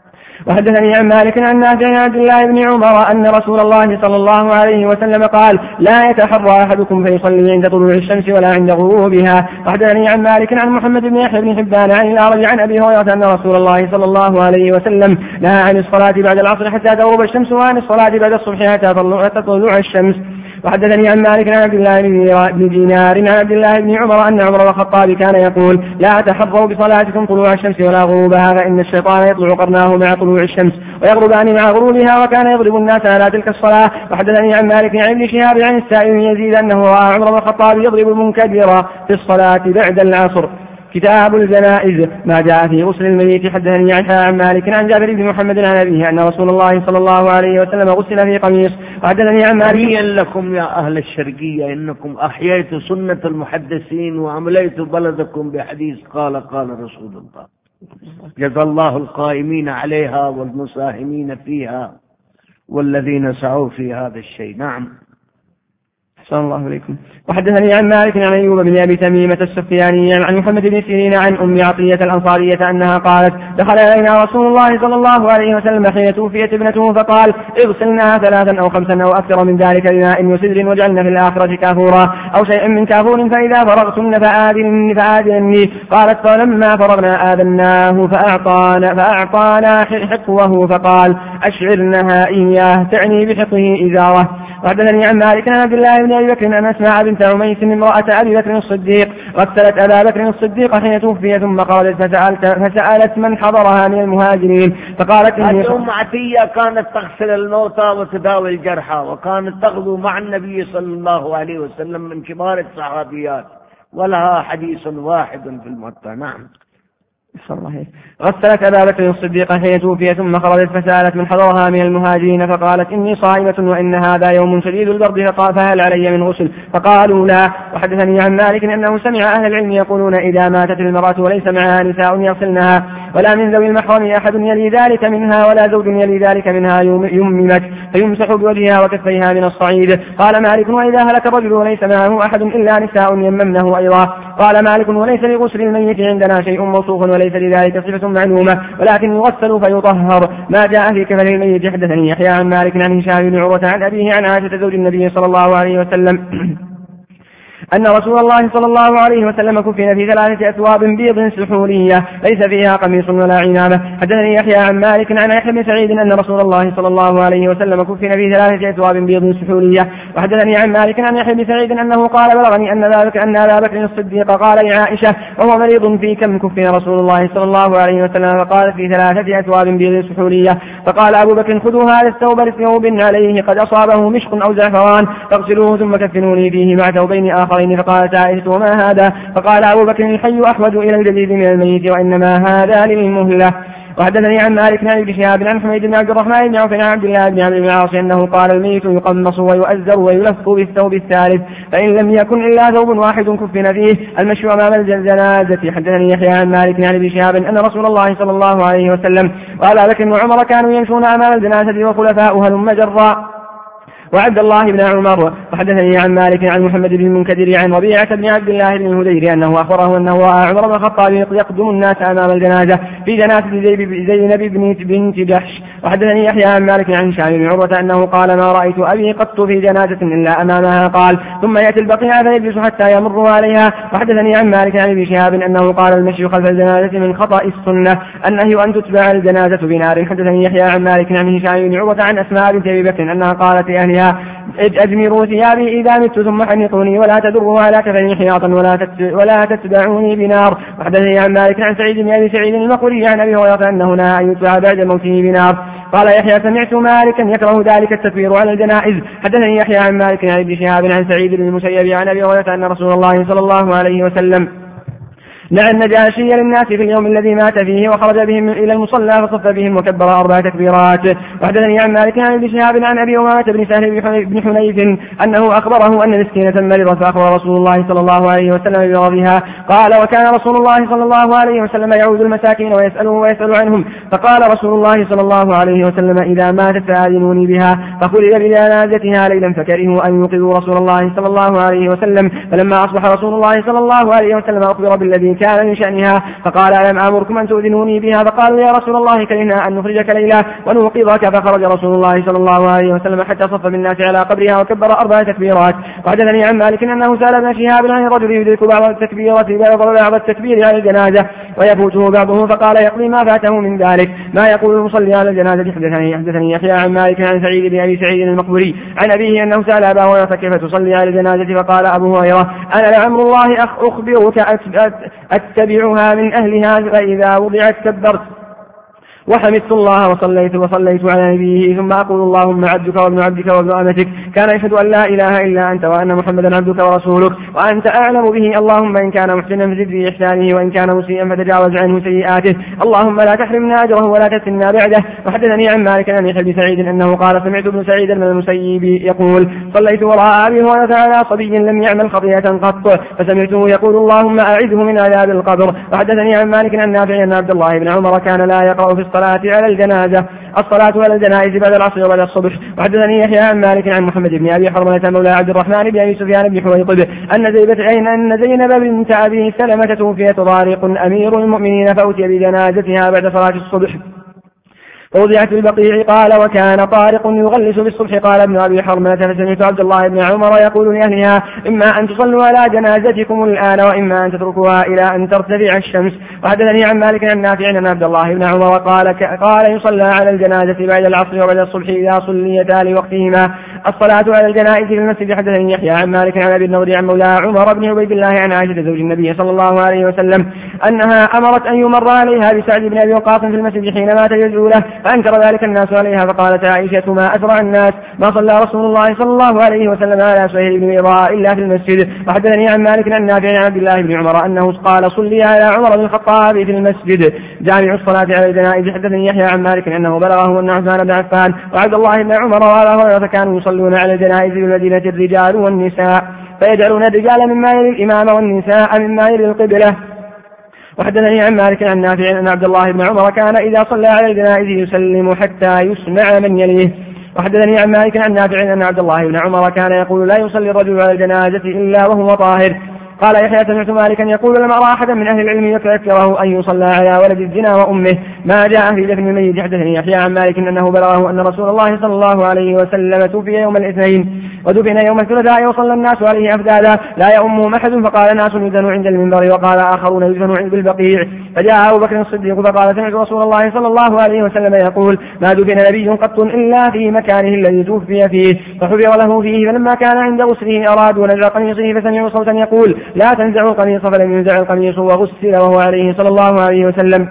وحدثني عن مالك عن نافع عن عبد الله بن عمر أن رسول الله صلى الله عليه وسلم قال لا يتحرى أحدكم فيصلي عند طلوع الشمس ولا عند غروبها. وحدثني عن مالك عن محمد بن يحيى بن حبان عن الأعرج عن أبي هريرة أن رسول الله صلى الله عليه وسلم نهى عن الصلاة بعد العصر حتى تغرب الشمس، وعن الصلاة بعد الصبح حتى تطلع الشمس. وحدثني عن مالك عن عبد الله بن دينار عن عبد الله بن عمر أن عمر الخطاب كان يقول لا تحروا بصلاتكم طلوع الشمس ولا غروبها، فإن الشيطان يطلع قرناه مع طلوع الشمس ويغربان مع غروبها، وكان يضرب الناس على تلك الصلاة. وحدثني عن مالك عن ابن شهاب عن السائب بن يزيد أنه رأى عمر الخطاب يضرب المنكدر في الصلاة بعد العصر. كتاب الجنائز ما جاء في غسل الميت. حدثني عن مالك عن جابر بن محمد عن أبيه أن رسول الله صلى الله عليه وسلم غسل في قميص. وحدثني عن مالك لكم يا أهل الشرقية إنكم أحييت سنة المحدثين وأمليت بلدكم بحديث قال رسول الله، جزى الله القائمين عليها والمساهمين فيها والذين سعوا في هذا الشيء. نعم. صلى الله عليكم. وحدثني عن مالك عن أيوب بن أبي تميمة السفياني عن محمد بن سيرين عن أم عطية الأنصارية أنها قالت دخل علينا رسول الله صلى الله عليه وسلم حين توفيت ابنته فقال اغسلناها 3 أو 5 أو أكثر من ذلك بماء وسدر، وجعلنا في الآخرة كافورا أو شيء من كافور، فإذا فرغتن فآذنني. قالت فلما فرغنا آذناه فأعطانا حقوه فقال أشعرنها إياه، تعني بحقه إزاره. وحدثني عن مالك عن عبد الله بن أبي بكر أن أسماء بنت عميس امرأة أبي بكر الصديق غسلت أبا بكر الصديق حين توفي، ثم قالت فسألت من حضرها من المهاجرين فقالت أم عطية كانت تغسل الموتى وتداوي الجرحى، وكانت تغدو مع النبي صلى الله عليه وسلم من كبار الصحابيات، ولها حديث واحد في الموتى. نعم. غسلت أبا بكر الصديق حين توفي، ثم خرجت فسألت من حضرها من المهاجرين فقالت إني صائمة وإن هذا يوم شديد البرد فهل علي من غسل؟ فقالوا لا. وحدثني عن مالك أنه سمع أهل العلم يقولون إذا ماتت المرأة وليس معها نساء يغسلنها ولا من ذوي المحرم أحد يلي ذلك منها ولا زوج يلي ذلك منها يممت فيمسح بوجهها وكفيها من الصعيد. قال مالك وإذا هلك الرجل وليس معه أحد إلا نساء يممنه أيضا. قال مالك وليس لغسل الميت عندنا شيء موصوف وليس لذلك صفة معلومة ولكن يغسل فيطهر. ما جاء في كفن الميت. حدثني يحيى عن مالك عن هشام بن عروة عن أبيه عن عائشة زوج النبي صلى الله عليه وسلم أن رسول الله صلى الله عليه وسلم كفن في 3 أثواب بيض سحولية ليس فيها قميص ولا عمامة. حدثني يحيى عن مالك عن يحيى بن سعيد أن رسول الله صلى الله عليه وسلم كفن في 3 أثواب بيض سحولية. وحدثني عن مالك عن يحيى بن سعيد أنه قال بلغني أن أبا بكر الصديق قال لعائشة وهو مريض في كم كفن رسول الله صلى الله عليه وسلم؟ فقال في 3 أثواب بيض سحولية. فقال أبو بكر خذوا هذا الثوب لثوب عليه قد أصابه مشق أو زعفران فاغسلوه ثم كفنوني فيه مع ثوبين آخرين. فقالت عائشة وما هذا؟ فقال أبو بكر الحي أحوج إلى الجديد من الميت وإنما هذا للمهلة. وحدثني عن مالك عن ابن شهاب عن حميد بن عبد الرحمن بن عوف عن عبد الله بن عمرو بن العاص أنه قال الميت يقمص ويؤزر ويلف بالثوب الثالث فإن لم يكن إلا ثوب واحد كفن فيه المشي أمام الجنازة. حدثني يحيى عن مالك عن ابن شهاب أن رسول الله صلى الله عليه وسلم وأبا بكر وعمر كانوا يمشون أمام الجنازة وخلفاؤها ثم جرا. وعبد الله بن عمر. وحدثني عن مالك عن محمد بن المنكدر عن ربيعة بن عبد الله بن الهذيل أنه أخبره أنه رأى عمر بن الخطاب يقدم الناس أمام الجنازة في جنازة زينب بنت جحش. وحدثني يحيى عن مالك عن هشام بن عروة أنه قال ما رأيت أبي قط في جنازة إلا أمامها. قال ثم يأتي البقيع فيجلس حتى يمر عليها. وحدثني عن مالك عن ابن شهاب أنه قال المشي خلف الجنازة من خطأ السنة النهي أن تتبع الجنازة بنار. حدثني يحيى عن مالك عن هشام بن عروة عن أسماء بنت أبي بكر أنها قالت لأهلها أجمروا ثيابي إذا مت ثم حنطوني ولا تدروا على كفني حياطا ولا تتبعوني بنار. وحدثني عن مالك عن سعيد بن أبي سعيد المقبري عن أبي هريرة أنه نهى أن يتبع بعد موته بنار. قال يحيى سمعت مالكا يكره ذلك التكبير على الجنائز. حدثني يحيى عن مالك عن ابن شهاب عن سعيد بن المسيب عن أبي هريرة أن رسول الله صلى الله عليه وسلم نعى النجاشي للناس في اليوم الذي مات فيه وخرج بهم إلى المصلى فصف بهم وكبر 4 تكبيرات. وحدثني عن مالك عن ابن شهاب عن أبي أمامة بن سهل بن حنيف أنه أخبره أن مسكينة مرضت فأخبر رسول الله صلى الله عليه وسلم بمرضها. قال وكان رسول الله صلى الله عليه وسلم يعود المساكين ويسأل عنهم. فقال رسول الله صلى الله عليه وسلم إذا ماتت فآذنوني بها. فخرج بجنازتها ليلا فكرهوا أن يوقظوا رسول الله صلى الله عليه وسلم. فلما أصبح رسول الله صلى الله عليه وسلم أخبر بالذي كان من شأنها فقال ألم أمركم أن تؤذنوني بها؟ فقالوا يا رسول الله كرهنا أن نخرجك ليلة ونوقظك. فخرج رسول الله صلى الله عليه وسلم حتى صف بالناس على قبرها وكبر 4 تكبيرات. وحدثني عن مالك أنه سأل ابن شهاب عن الرجل يدرك بعض التكبير على الجنازة ويفوته بعضه فقال يقضي ما فاته من ذلك ما يقول المصلي على الجنازة. حدثني يحيى عن مالك عن سعيد بن أبي سعيد المقبري عن أبيه أنه سأل أبا هريرة كيف تصلي على الجنازة فقال أبو هريرة أنا لعمر الله أخبرك أتبعها من أهلها فإذا وضعت كبرت وحمدت الله وصليت على نبيه ثم أقول اللهم عبدك وابن عبدك وابن أمتك كان يشهد أن لا إله إلا أنت وأن محمدا عبدك ورسولك وأنت أعلم به. اللهم إن كان محسنا فزد في إحسانه وإن كان مسيئا فتجاوز عنه سيئاته. اللهم لا تحرمنا أجره ولا تفتنا بعده. وحدثني عن مالك عن يحيى بن سعيد أنه قال سمعت ابن سعيد من المسيب يقول صليت وراء أبي هريرة على صبي لم يعمل خطيئة قط فسمعته يقول اللهم أعذه من عذاب القبر. وحدثني عن مالك عن نافع أن عبد الله بن عمر كان لا يقرأ في الصلاة على الجنائز بعد العصر وبعد الصبح. وحدثني يحيى عن مالك عن محمد بن أبي حرملة مولى عبد الرحمن بن أبي سفيان بن حويطب أن زينب بنت أبي سلمة توفيت طارق أمير المؤمنين فأتي بجنازتها بعد صلاة الصبح فوضعت البقيع. قال وكان طارق يغلس بالصبح. قال ابن أبي حرملة فسمعت عبد الله بن عمر يقول لأهلها إما أن تصلوا على جنازتكم الآن وإما أن تتركوها إلى أن ترتفع الشمس. وحدثني عن مالك عن نافع أن عبد الله بن عمر قال يصلى على الجنازة بعد العصر وبعد الصبح إذا صليتا لوقتهما الصلاة على الجنائز في المسجد. حدثني يحيى عن مالك عن أبي النضر عن مولى عمر بن عبيد الله عن عائشة زوج النبي صلى الله عليه وسلم أنها أمرت أن يمر عليها بسعد بن أبي وقاص في المسجد حين مات يدعو له فأنكر ذلك الناس عليها. فقالت عائشة ما أسرع الناس ما صلى رسول الله صلى الله عليه وسلم على سهيل بن بيضاء إلا في المسجد. وحدثني عن مالك عن نافع عن عبد الله بن عمر أنه قال صلي على عمر بن الخطاب في المسجد جامع الصلاة على الجنائز. حدثني يحيى عن مالك أنه بلغه أن عثمان بن عفان وعبد الله بن عمر وأبا هريرة كانوا يصلون على الجنائز بالمدينة الرجال والنساء فيجعلون الرجال مما يلي الإمام والنساء مما يلي القبلة. وحدثني عن مالك عن نافع أن عبد الله بن عمر كان إذا صلى على الجنائز يسلم حتى يسمع من يليه. وحدثني عن مالك عن نافع أن عبد الله بن عمر كان يقول لا يصلي الرجل على الجنازة إلا وهو طاهر. قال يحيى سمعت مالكا يقول لم أرى أحدا من أهل العلم يكره أن يصلى على ولد الزنا وأمه ما جاء في دفن الميت. حدثني يحيى عن مالك أنه بلغه أن رسول الله صلى الله عليه وسلم توفي يوم الاثنين ودفن يوم الثلاثاء وصلى الناس عليه أفدادا لا يؤمهم أحد. فقال ناس يدفن عند المنبر وقال آخرون يدفن عند البقيع. فجاء أبو بكر الصديق فقال سمعت رسول الله صلى الله عليه وسلم يقول ما دفن نبي قط إلا في مكانه الذي توفي فيه فحفر له فيه. فلما كان عند غسله أرادوا نزع قميصه فسمعوا صوتا يقول لا تنزعوا القميص فلم ينزع القميص وغسل وهو عليه صلى الله عليه وسلم.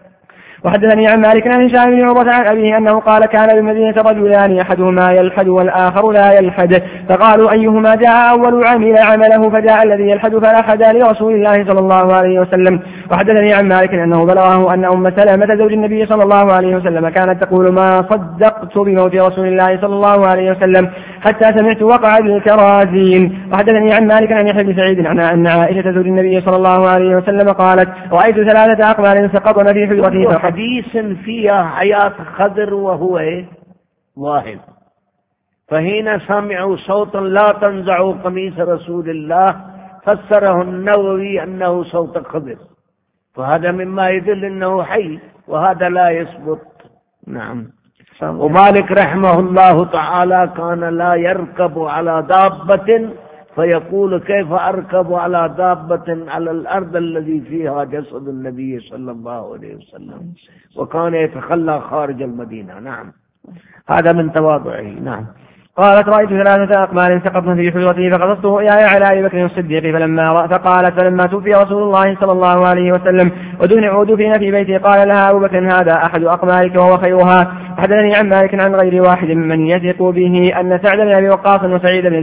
وحدثني عن مالك عن هشام بن عروة عن أبيه أنه قال كان بالمدينة رجلان أحدهما يلحد والآخر لا يلحد فقالوا أيهما جاء أول عمله فجاء الذي يلحد فلحد لرسول الله صلى الله عليه وسلم. وحدثني عن مالك أنه بلغه أن أم سلمة زوج النبي صلى الله عليه وسلم كانت تقول ما صدقت بموت رسول الله صلى الله عليه وسلم حتى سمعت وقع بالكرازين. وحدثني عن مالك عن يحيى بن سعيد أن عائشة زوج النبي صلى الله عليه وسلم قالت رأيت 3 أقمال سقطن في حجرته حديث فيها حياة خضر وهو واحد فحين سمعوا صوتا لا تنزعوا قميص رسول الله فسره النووي أنه صوت خضر، فهذا مما يدل أنه حي، وهذا لا يثبت. نعم. ومالك رحمه الله تعالى كان لا يركب على دابة فيقول كيف أركب على دابة على الأرض الذي فيها جسد النبي صلى الله عليه وسلم، وكان يتخلى خارج المدينة. نعم، هذا من تواضعه. نعم. قالت رأيت 3 أقمال سقطن في حجرته فقصصته إياه على أبي بكر الصديق فقالت فلما توفي رسول الله صلى الله عليه وسلم ودفن في بيته قال لها أبو بكر هذا أحد أقمالك وهو خيرها. حدثني عن مالك عن غير واحد من يثق به أن سعد بن أبي وقاص وسعيد بن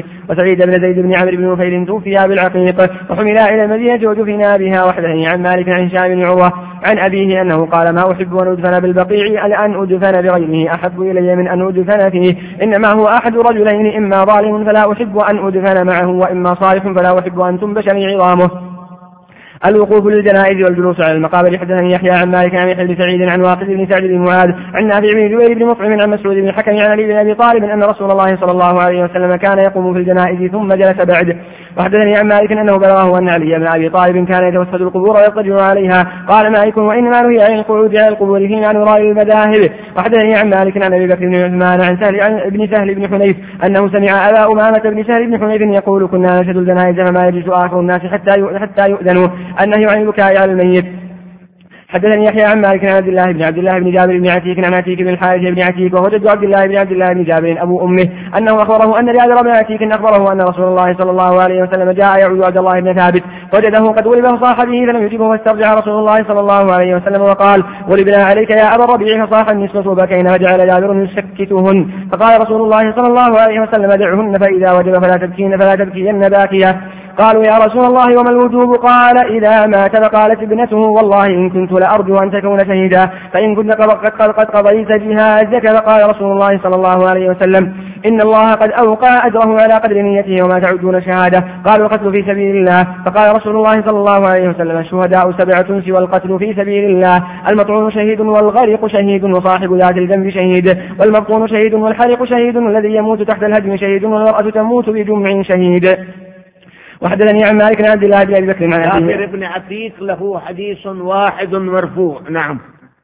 زيد بن عمرو بن نفيل توفيا بالعقيق وحملا إلى المدينة ودفنا بها. وحدثني عن مالك عن هشام بن عروة عن أبيه أنه قال ما أحب أن أدفن بالبقيع لأن أدفن بغيره أحب إلي من أن أدفن فيه، إنما هو أحد رجلين إما ظالم فلا أحب أن أدفن معه وإما صالح فلا أحب أن تنبش لي عظامه. الوقوف للجنائز والجلوس على المقابر. حدثني يحيى عن مالك عن يحيى بن سعيد عن واقد بن سعد بن معاذ عن نافع بن جبير بن مطعم عن مسعود بن الحكم عن علي بن أبي طالب أن رسول الله صلى الله عليه وسلم كان يقوم في الجنائز ثم جلس بعد. وحدثني عن مالك أنه بلغه أن علي بن أبي طالب كان يتوسد القبور ويضطجع عليها. قال مالك وإنما نهي عن القعود على القبور فيما عن وراء المذاهب. وحدثني عن مالك عن أبي بكر بن عثمان عن سهل بن حنيف أنه سمع أبا أمامة بن سهل بن حنيف يقول كنا نشهد الجنائز فما يجلس آخر الناس حتى يؤذنوا النهي عن البكاء على الميت. حدثني يحيى عن مالك عن عبد الله بن جابر بن عتيك عن عتيك بن الحارث بن عتيك وهو جد عبد الله بن جابر أبو أمه أنه أخبره أن جابر بن عتيك أخبره أن رسول الله صلى الله عليه وسلم جاء يعود عبد الله بن ثابت وجده قد ولب فصاح به فلم يجبه فاسترجع رسول الله صلى الله عليه وسلم وقال ولبنا عليك يا أبا الربيع. فصاح النسوة وبكينا وجعل جابر يسكتهن. فقال رسول الله صلى الله عليه وسلم دعهن فإذا وجب فلا تبكين باكية. قالوا يا رسول الله وما الوجوب؟ قال إذا مات فقالت ابنته والله إن كنت لأرجو أن تكون شهيدا فإن كنت قد قضيت جهازك. فقال رسول الله صلى الله عليه وسلم إن الله قد أوقى أجره على قدر نيته وما تعدون شهادة. قالوا القتل في سبيل الله. فقال رسول الله صلى الله عليه وسلم الشهداء 7 سوى القتل في سبيل الله المطعون شهيد والغريق شهيد وصاحب ذات الجنب شهيد والمبطون شهيد والحريق شهيد والذي يموت تحت الهدم شهيد والمرأة تموت بجمع شهيد. وحدثني عن مالك عن عبد الله بن أبي بكر عن جابر بن عتيق له حديث واحد مرفوع. نعم.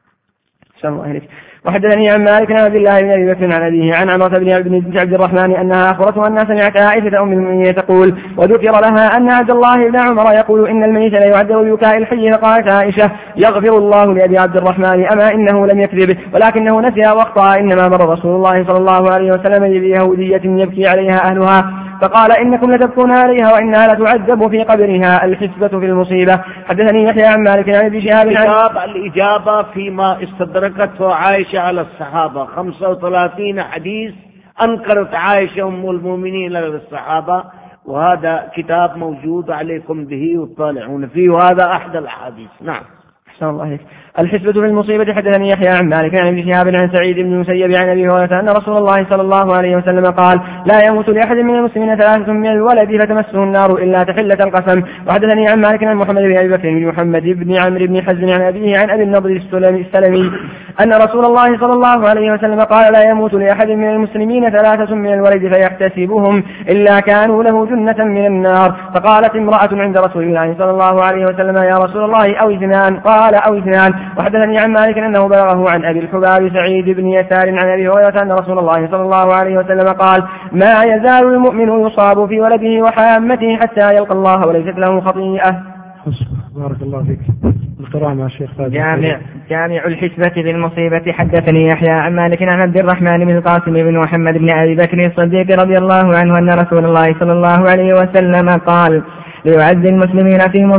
وحدثني عن مالك عن عبد الله بن أبي بكر عن أبيه عن عمرة بن عبد الرحمن أنها أخبرته أنها سمعت عائشة أم المؤمنين تقول وذكر لها أن عبد الله بن عمر يقول إن الميت لا يعذب ببكاء الحي. فقالت عائشة يغفر الله لأبي عبد الرحمن أما إنه لم يكذب ولكنه نسي وأخطأ إنما مر رسول الله صلى الله عليه وسلم بيهودية يبكي عليها أهلها فقال إنكم لتبكون عليها وإنها لتعذب في قبرها الحسبة في المصيبة. حدثني يحيى عن مالك عن ابن شهاب الإجابة فيما استدركته عائشة على الصحابة 35 حديث أنكرت عائشة أم المؤمنين للصحابة، وهذا كتاب موجود عليكم به وتطالعون فيه وهذا أحد الأحاديث. نعم. أحسن الله عليك. الحسبة في المصيبة. حدثني يحيى عن مالك عن ابن شهاب عن سعيد بن المسيب عن أبي هريرة أن رسول الله صلى الله عليه وسلم قال لا يموت لأحد من المسلمين 3 من الولد فتمسه النار إلا تحلة القسم. وحدثني عن مالك عن محمد بن أبي بكر بن محمد بن عمرو بن حزم عن أبيه عن أبي النضر السلمي أن رسول الله صلى الله عليه وسلم قال لا يموت لأحد من المسلمين 3 من الولد فيحتسبهم إلا كانوا له جنة من النار. فقالت امرأة عند رسول الله صلى الله عليه وسلم يا رسول الله أو 2؟ قال أو 2. وحدثني عن مالك أنه بلغه عن أبي الحباب سعيد بن يسار عن أبي هريرة أن رسول الله صلى الله عليه وسلم قال ما يزال المؤمن يصاب في ولده وحامته حتى يلقى الله وليست له خطيئة. بارك الله فيك. القراءة مع الشيخ جامع الحسبة بالمصيبة. حدثني يحيى عن مالك عن عبد الرحمن بن القاسم بن محمد بن أبي بكر الصديق رضي الله عنه أن رسول الله صلى الله عليه وسلم قال ليعز المسلمين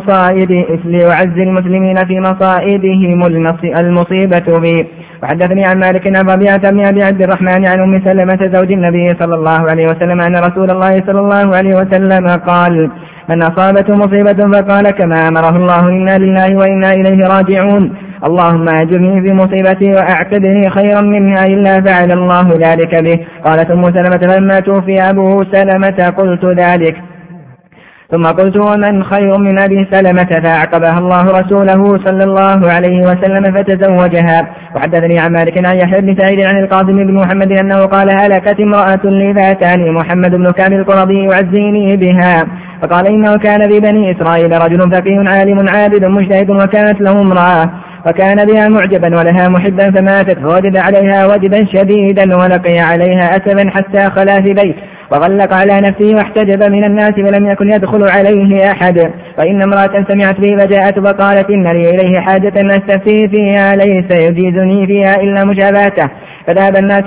في مصائبهم المصيبة بي. وحدثني عن مالك عن ربيعة بن أبي عبد الرحمن عن أم سلمة زوج النبي صلى الله عليه وسلم أن رسول الله صلى الله عليه وسلم قال من أصابته مصيبة فقال كما أمره الله إنا لله وإنا إليه راجعون اللهم أجرني في مصيبتي وأعقبني خيرا منها إلا فعل الله ذلك به. قالت أم سلمة لما توفي أبو سلمة قلت ذلك. ثم قلت ومن خير من أبي سلمة؟ فأعقبها الله رسوله صلى الله عليه وسلم فتزوجها. وحدثني عن مالك عن يحيى بن سعيد عن القاسم بن محمد أنه قال هلكت امرأة لي فأتاني محمد بن كامل القرظي يعزيني بها، فقال إنه كان في بني إسرائيل رجل فقيه عالم عابد مجتهد وكانت له امرأة وكان بها معجبا ولها محبا، فماتت فوجد عليها وجدا شديدا ولقي عليها أسفا حتى خلا في بيت وغلق على نفسه واحتجب من الناس ولم يكن يدخل عليه أحد. فإن امرأة سمعت به فجاءت وقالت إن لي إليه حاجة أستفتي فيها ليس يجيزني فيها إلا مشابهته. فذهب الناس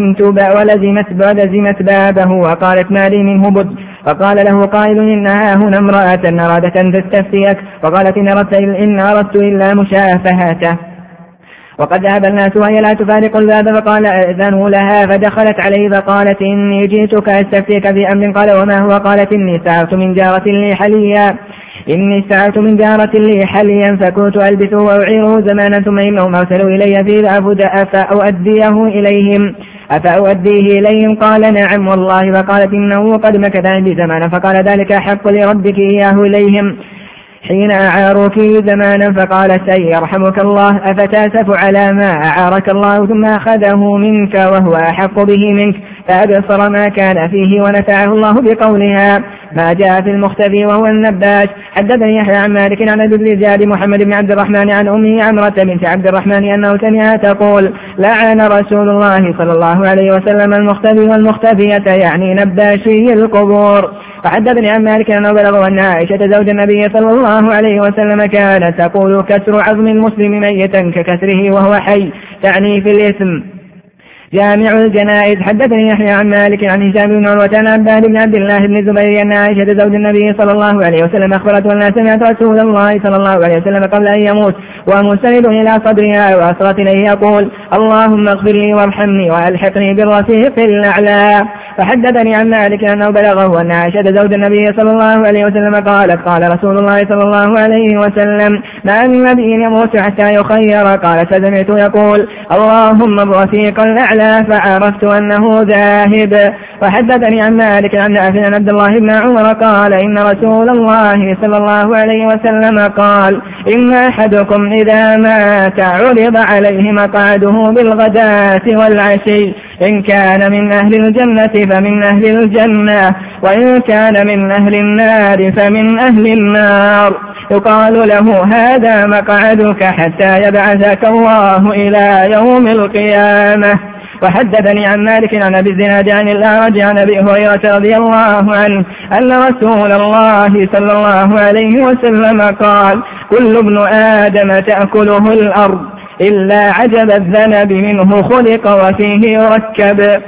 ولزمت بابه وقالت ما لي منه بد. فقال له قائل إنها هنا امرأة أرادت أن تستفتيك، وقالت إن أردت إلا مشافهته. وقد ذهب الناس وهي لا تفارق الباب، فقال أذنوا لها فدخلت عليه فقالت إني جئتك أستفتيك في أمر. قال وما هو؟ قالت إني سألت من جارة لي حليا فكنت ألبسه وأعيره زمانا ثم إنهم أرسلوا إلي فيه أفأؤديه إليهم؟ قال نعم والله. فقالت إنه قد مكث عندي زمانا، فقال ذلك حق لردك إياه إليهم حين أعاروك زمانا. فقالت أي يرحمك الله أفتاسف على ما أعارك الله ثم أخذه منك وهو أحق به منك؟ فأبصر ما كان فيه ونفعه الله بقولها ما جاء في المختفي وهو النباش. حدثني يحيى عن مالك عن أبي الزياد محمد بن عبد الرحمن عن أمه عمرة بنت عبد الرحمن أنه سمعها تقول لعن رسول الله صلى الله عليه وسلم المختفي والمختفية يعني نباشي القبور. وحدثني عن مالك أنه بلغه أن عائشة زوج النبي صلى الله عليه وسلم كانت تقول كسر عظم المسلم ميتا ككسره وهو حي، تعني في الإثم. جامع الجنائز. حدثني يحيى عن مالك عن هشام بن عروة عن عباد بن عبد الله بن الزبير أن عائشة زوج النبي صلى الله عليه وسلم أخبرته أنها سمعت رسول الله صلى الله عليه وسلم قبل أن يموت ومستند إلى صدرها وأصغت إليه يقول اللهم اغفر لي وارحمني وألحقني بالرفيق الأعلى. فحدثني عن مالك أنه بلغه أن عائشة زوج النبي صلى الله عليه وسلم قالت قال رسول الله صلى الله عليه وسلم ما من نبي يموت حتى يخير. قالت فسمعت يقول اللهم الرفيق الأعلى فعرفت أنه ذاهب. وحدثني عن مالك عن نافع عن عبد الله بن عمر قال إن رسول الله صلى الله عليه وسلم قال إن أحدكم إذا مات عرض عليه مقعده بالغداة والعشي، إن كان من أهل الجنة فمن أهل الجنة وإن كان من أهل النار فمن أهل النار، يقال له هذا مقعدك حتى يبعثك الله إلى يوم القيامة. وحدثني عن مالك عن أبي الزناد عن الأعرج عن أبي هريرة رضي الله عنه أن رسول الله صلى الله عليه وسلم قال كل ابن آدم تأكله الأرض إلا عجب الذنب منه خلق وفيه يركب.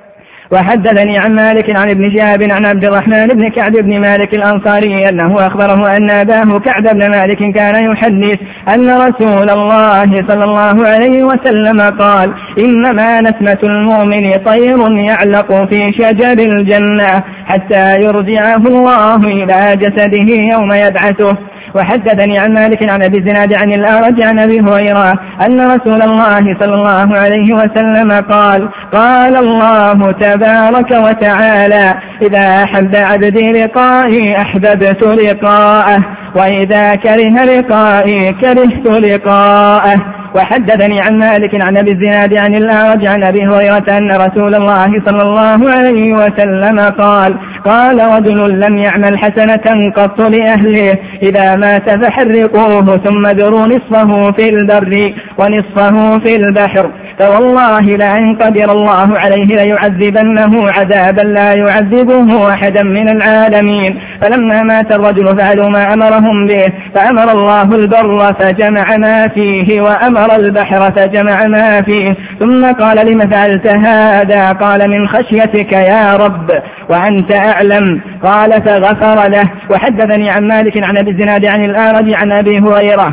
وحدثني عن مالك عن ابن شهاب عن عبد الرحمن بن كعب بن مالك الأنصاري أنه أخبره أن أباه كعب بن مالك كان يحدث أن رسول الله صلى الله عليه وسلم قال إنما نسمة المؤمن طير يعلق في شجر الجنة حتى يرجعه الله إلى جسده يوم يبعثه. وحدثني عن مالك عن أبي الزناد عن الأعرج عن أبي هريرة أن رسول الله صلى الله عليه وسلم قال قال الله تبارك وتعالى إذا أحب عبدي لقائي أحببت لقاءه وإذا كره لقائي كرهت لقاءه. وحدثني عن مالك عن أبي الزناد عن الأعرج عن أبي هريرة أن رسول الله صلى الله عليه وسلم قال رجل لم يعمل حسنة قط لأهله إذا مات فحرقوه ثم ذروا نصفه في البر ونصفه في البحر، فوالله لئن قدر الله عليه ليعذبنه عذابا لا يعذبه أحدا من العالمين. فلما مات الرجل فعلوا ما أمرهم به، فأمر الله البر فجمع ما فيه وأمر البحر فجمع ما فيه، ثم قال لم فعلت هذا؟ قال من خشيتك يا رب وأنت أعلم. قال فغفر له. وحدثني عن مالك عن أبي الزناد عن الأعرج عن أبي هريرة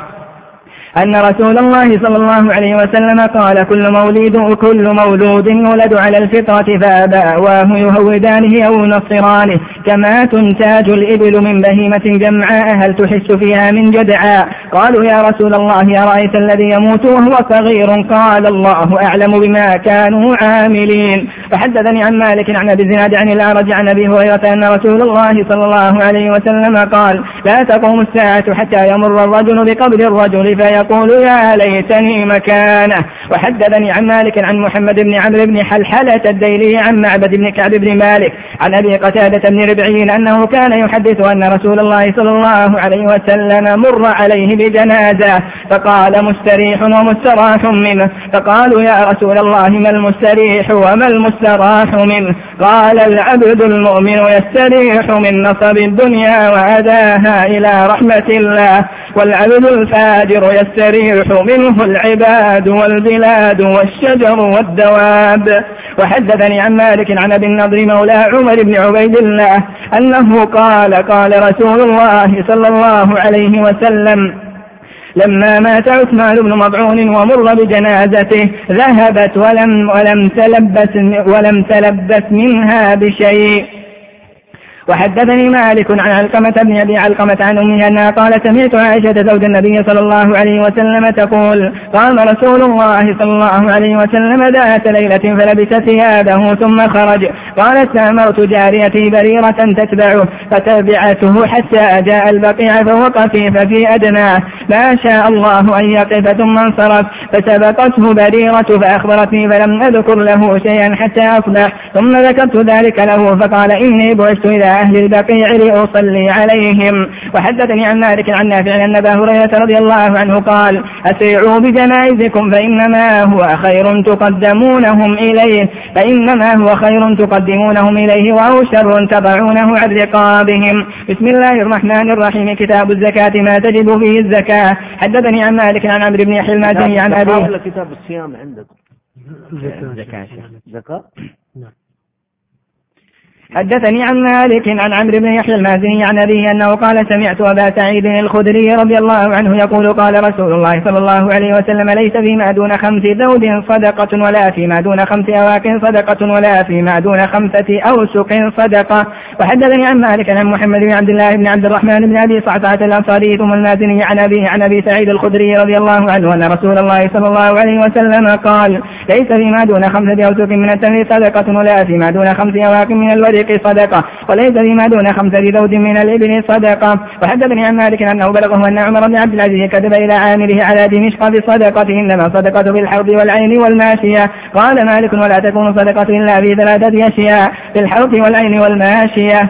أن رسول الله صلى الله عليه وسلم قال كل مولود يولد على الفطرة فأبواه يهودانه أو ينصرانه كما تنتاج الإبل من بهيمة جمعاء هل تحس فيها من جدعاء؟ قالوا يا رسول الله أرأيت الذي يموت وهو صغير؟ قال الله أعلم بما كانوا عاملين. فحدثني عن مالك عن أبي الزناد عن الأعرج عن أبي هريرة أن رسول الله صلى الله عليه وسلم قال لا تقوم الساعة حتى يمر الرجل بقبر الرجل فيقول يا ليتني مكانه. وحدثني عن مالك عن محمد بن عمرو بن حلحلة الديلي عن معبد بن كعب بن مالك عن أبي قتادة بن ربعي أنه كان يحدث أن رسول الله صلى الله عليه وسلم مر عليه بجنازة فقال مستريح ومستراح منه، فقالوا يا رسول الله ما المستريح وما المستراح منه؟ قال العبد المؤمن يستريح من نصب الدنيا وأداها إلى رحمة الله، والعبد الفاجر يستريح منه العباد والبلاد والشجر والدواب. وحدثني عن مالك عن أبي النضر مولى عمر بن عبيد الله أنه قال رسول الله صلى الله عليه وسلم لما مات عثمان بن مضعون ومر بجنازته ذهبت ولم تلبس منها بشيء. وحدثني مالك عن علقمة بن أبي علقمة عن أمه أنها قالت سمعت عائشة زوج النبي صلى الله عليه وسلم تقول قام رسول الله صلى الله عليه وسلم ذات ليلة فلبس ثيابه ثم خرج. قالت فأمرت جاريتي بريرة تتبعه فتبعته حتى جاء البقيع فوقف ففي أدناه ما شاء الله أن يقف ثم انصرف، فسبقته بريرة فأخبرتني فلم أذكر له شيئا حتى أصبح، ثم ذكرت ذلك له فقال إني بعثت إلى أهل البقيع لأصلي عليهم. وحدثني عن مالك عن نافع أن أبا هريرة رضي الله عنه قال أسرعوا بجنائزكم فإنما هو خير تقدمونهم إليه وهو شر تضعونه عن رقابهم. بسم الله الرحمن الرحيم. كتاب الزكاة ما تجب فيه الزكاة. حدثني عن مالك عن عمرو بن يحيى المازني عن أبيه. كتاب الصيام عندكم زكاة. حدثني عن مالك عن عمرو بن يحيى المازني عن أبيه أنه قال سمعت أبا سعيد الخدري رضي الله عنه يقول قال رسول الله صلى الله عليه وسلم ليس فيما دون 5 ذود صدقة ولا فيما دون 5 أواك صدقة ولا فيما دون 5 أوسق صدقة. وحدثني عن مالك عن محمد بن عبد الله بن عبد الرحمن بن أبي صعصعة الأنصاري ثم المازني عن أبيه عن أبي سعيد الخدري رضي الله عنه أن رسول الله صلى الله عليه وسلم قال ليس فيما دون 5 أوسق من التمر صدقة ولا فيما دون 5 أواك من الورق صدقة وليس فيما دون 5 ذود من الإبل صدقة. وحدثني عن مالك أنه بلغه أن عمر بن عبد العزيز كتب إلى عامله على دمشق بالصدقة إنما صدقة بالحرب والعين والماشية. قال مالك ولا تكون صدقة إلا في 3 أشياء بالحرب والعين والماشية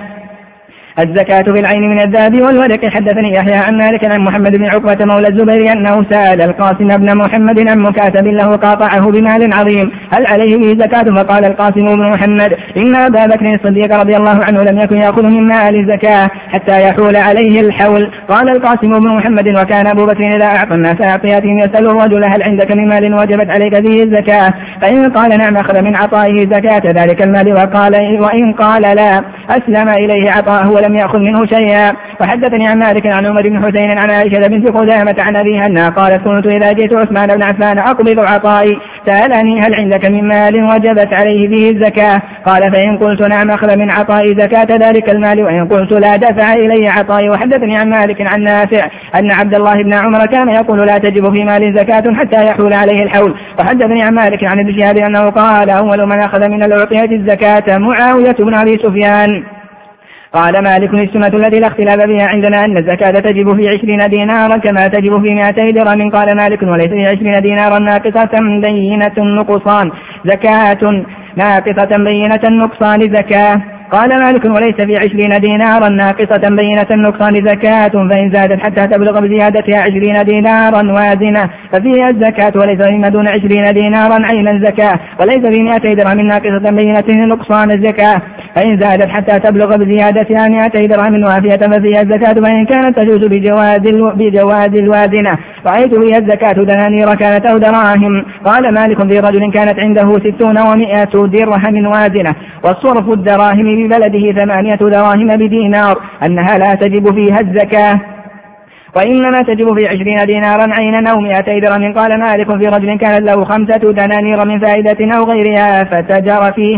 الزكاة في العين من الذهب والورق. حدثني يحيى عن مالك عن محمد بن عقبة مولى الزبير أنه سأل القاسم بن محمد عن مكاتب له قاطعه بمال عظيم هل عليه به زكاة؟ فقال القاسم بن محمد إن أبا بكر الصديق رضي الله عنه لم يكن يأخذ من مال الزكاة حتى يحول عليه الحول. قال القاسم بن محمد وكان أبو بكر إذا أعطى الناس أعطياتهم يسأل الرجل هل عندك من مال وجبت عليك به الزكاة؟ فإن قال نعم أخذ من عطائه زكاة ذلك المال وإن قال لا أسلم إليه عطاءه ولم يأخذ منه شيئا. وحدثني عن مالك عن عمر بن حسين عن عائشة بنت قدامة عن أبيها أنها قالت كنت إذا جئت عثمان بن عفان أقبض عطائي سألني هل عندك من مال وجبت عليه به الزكاة؟ قال فإن قلت نعم أخذ من عطائي زكاة ذلك المال وإن قلت لا دفع إلي عطائي. وحدثني عن مالك عن نافع أن عبد الله بن عمر كان يقول لا تجب في مال زكاة حتى يحول عليه الحول. وحدثني عن مالك عن ابن شهاب أنه قال أول من أخذ من الأعطية الزكاة معاوية بن أبي سفيان. قال مالك السنة التي لا اختلاف بها عندنا أن الزكاة تجب في 20 دينارا كما تجب في 200 درهم. قال مالك وليس في 20 دينارا ناقصة بينة نقصان زكاة ناقصة بينة نقصان زكاة. قال مالك وليس في 20 دينارا ناقصة بينة النقصان زكاة فإن زادت حتى تبلغ بزيادتها 20 دينارا وازنة ففيها الزكاة وليس فيما دون 20 دينارا عينا زكاة وليس في 200 درهم ناقصة بينة نقصان الزكاة فإن زادت حتى تبلغ بزيادتها 200 درهم وافية ففيها الزكاة فإن كانت تجوز بجواز الوازنة رأيت فيها الزكاة دنانير كانت أو دراهم. قال مالك في رجل كانت عنده 60 و100 درهم وازنة والصرف الدراهم ببلده 8 دراهم بدينار أنها لا تجب فيها الزكاة وإنما تجب في 20 دينارا عينا أو 200 درهم. قال مالك في رجل كانت له 5 دنانير من فائدة أو غيرها فتجر فيها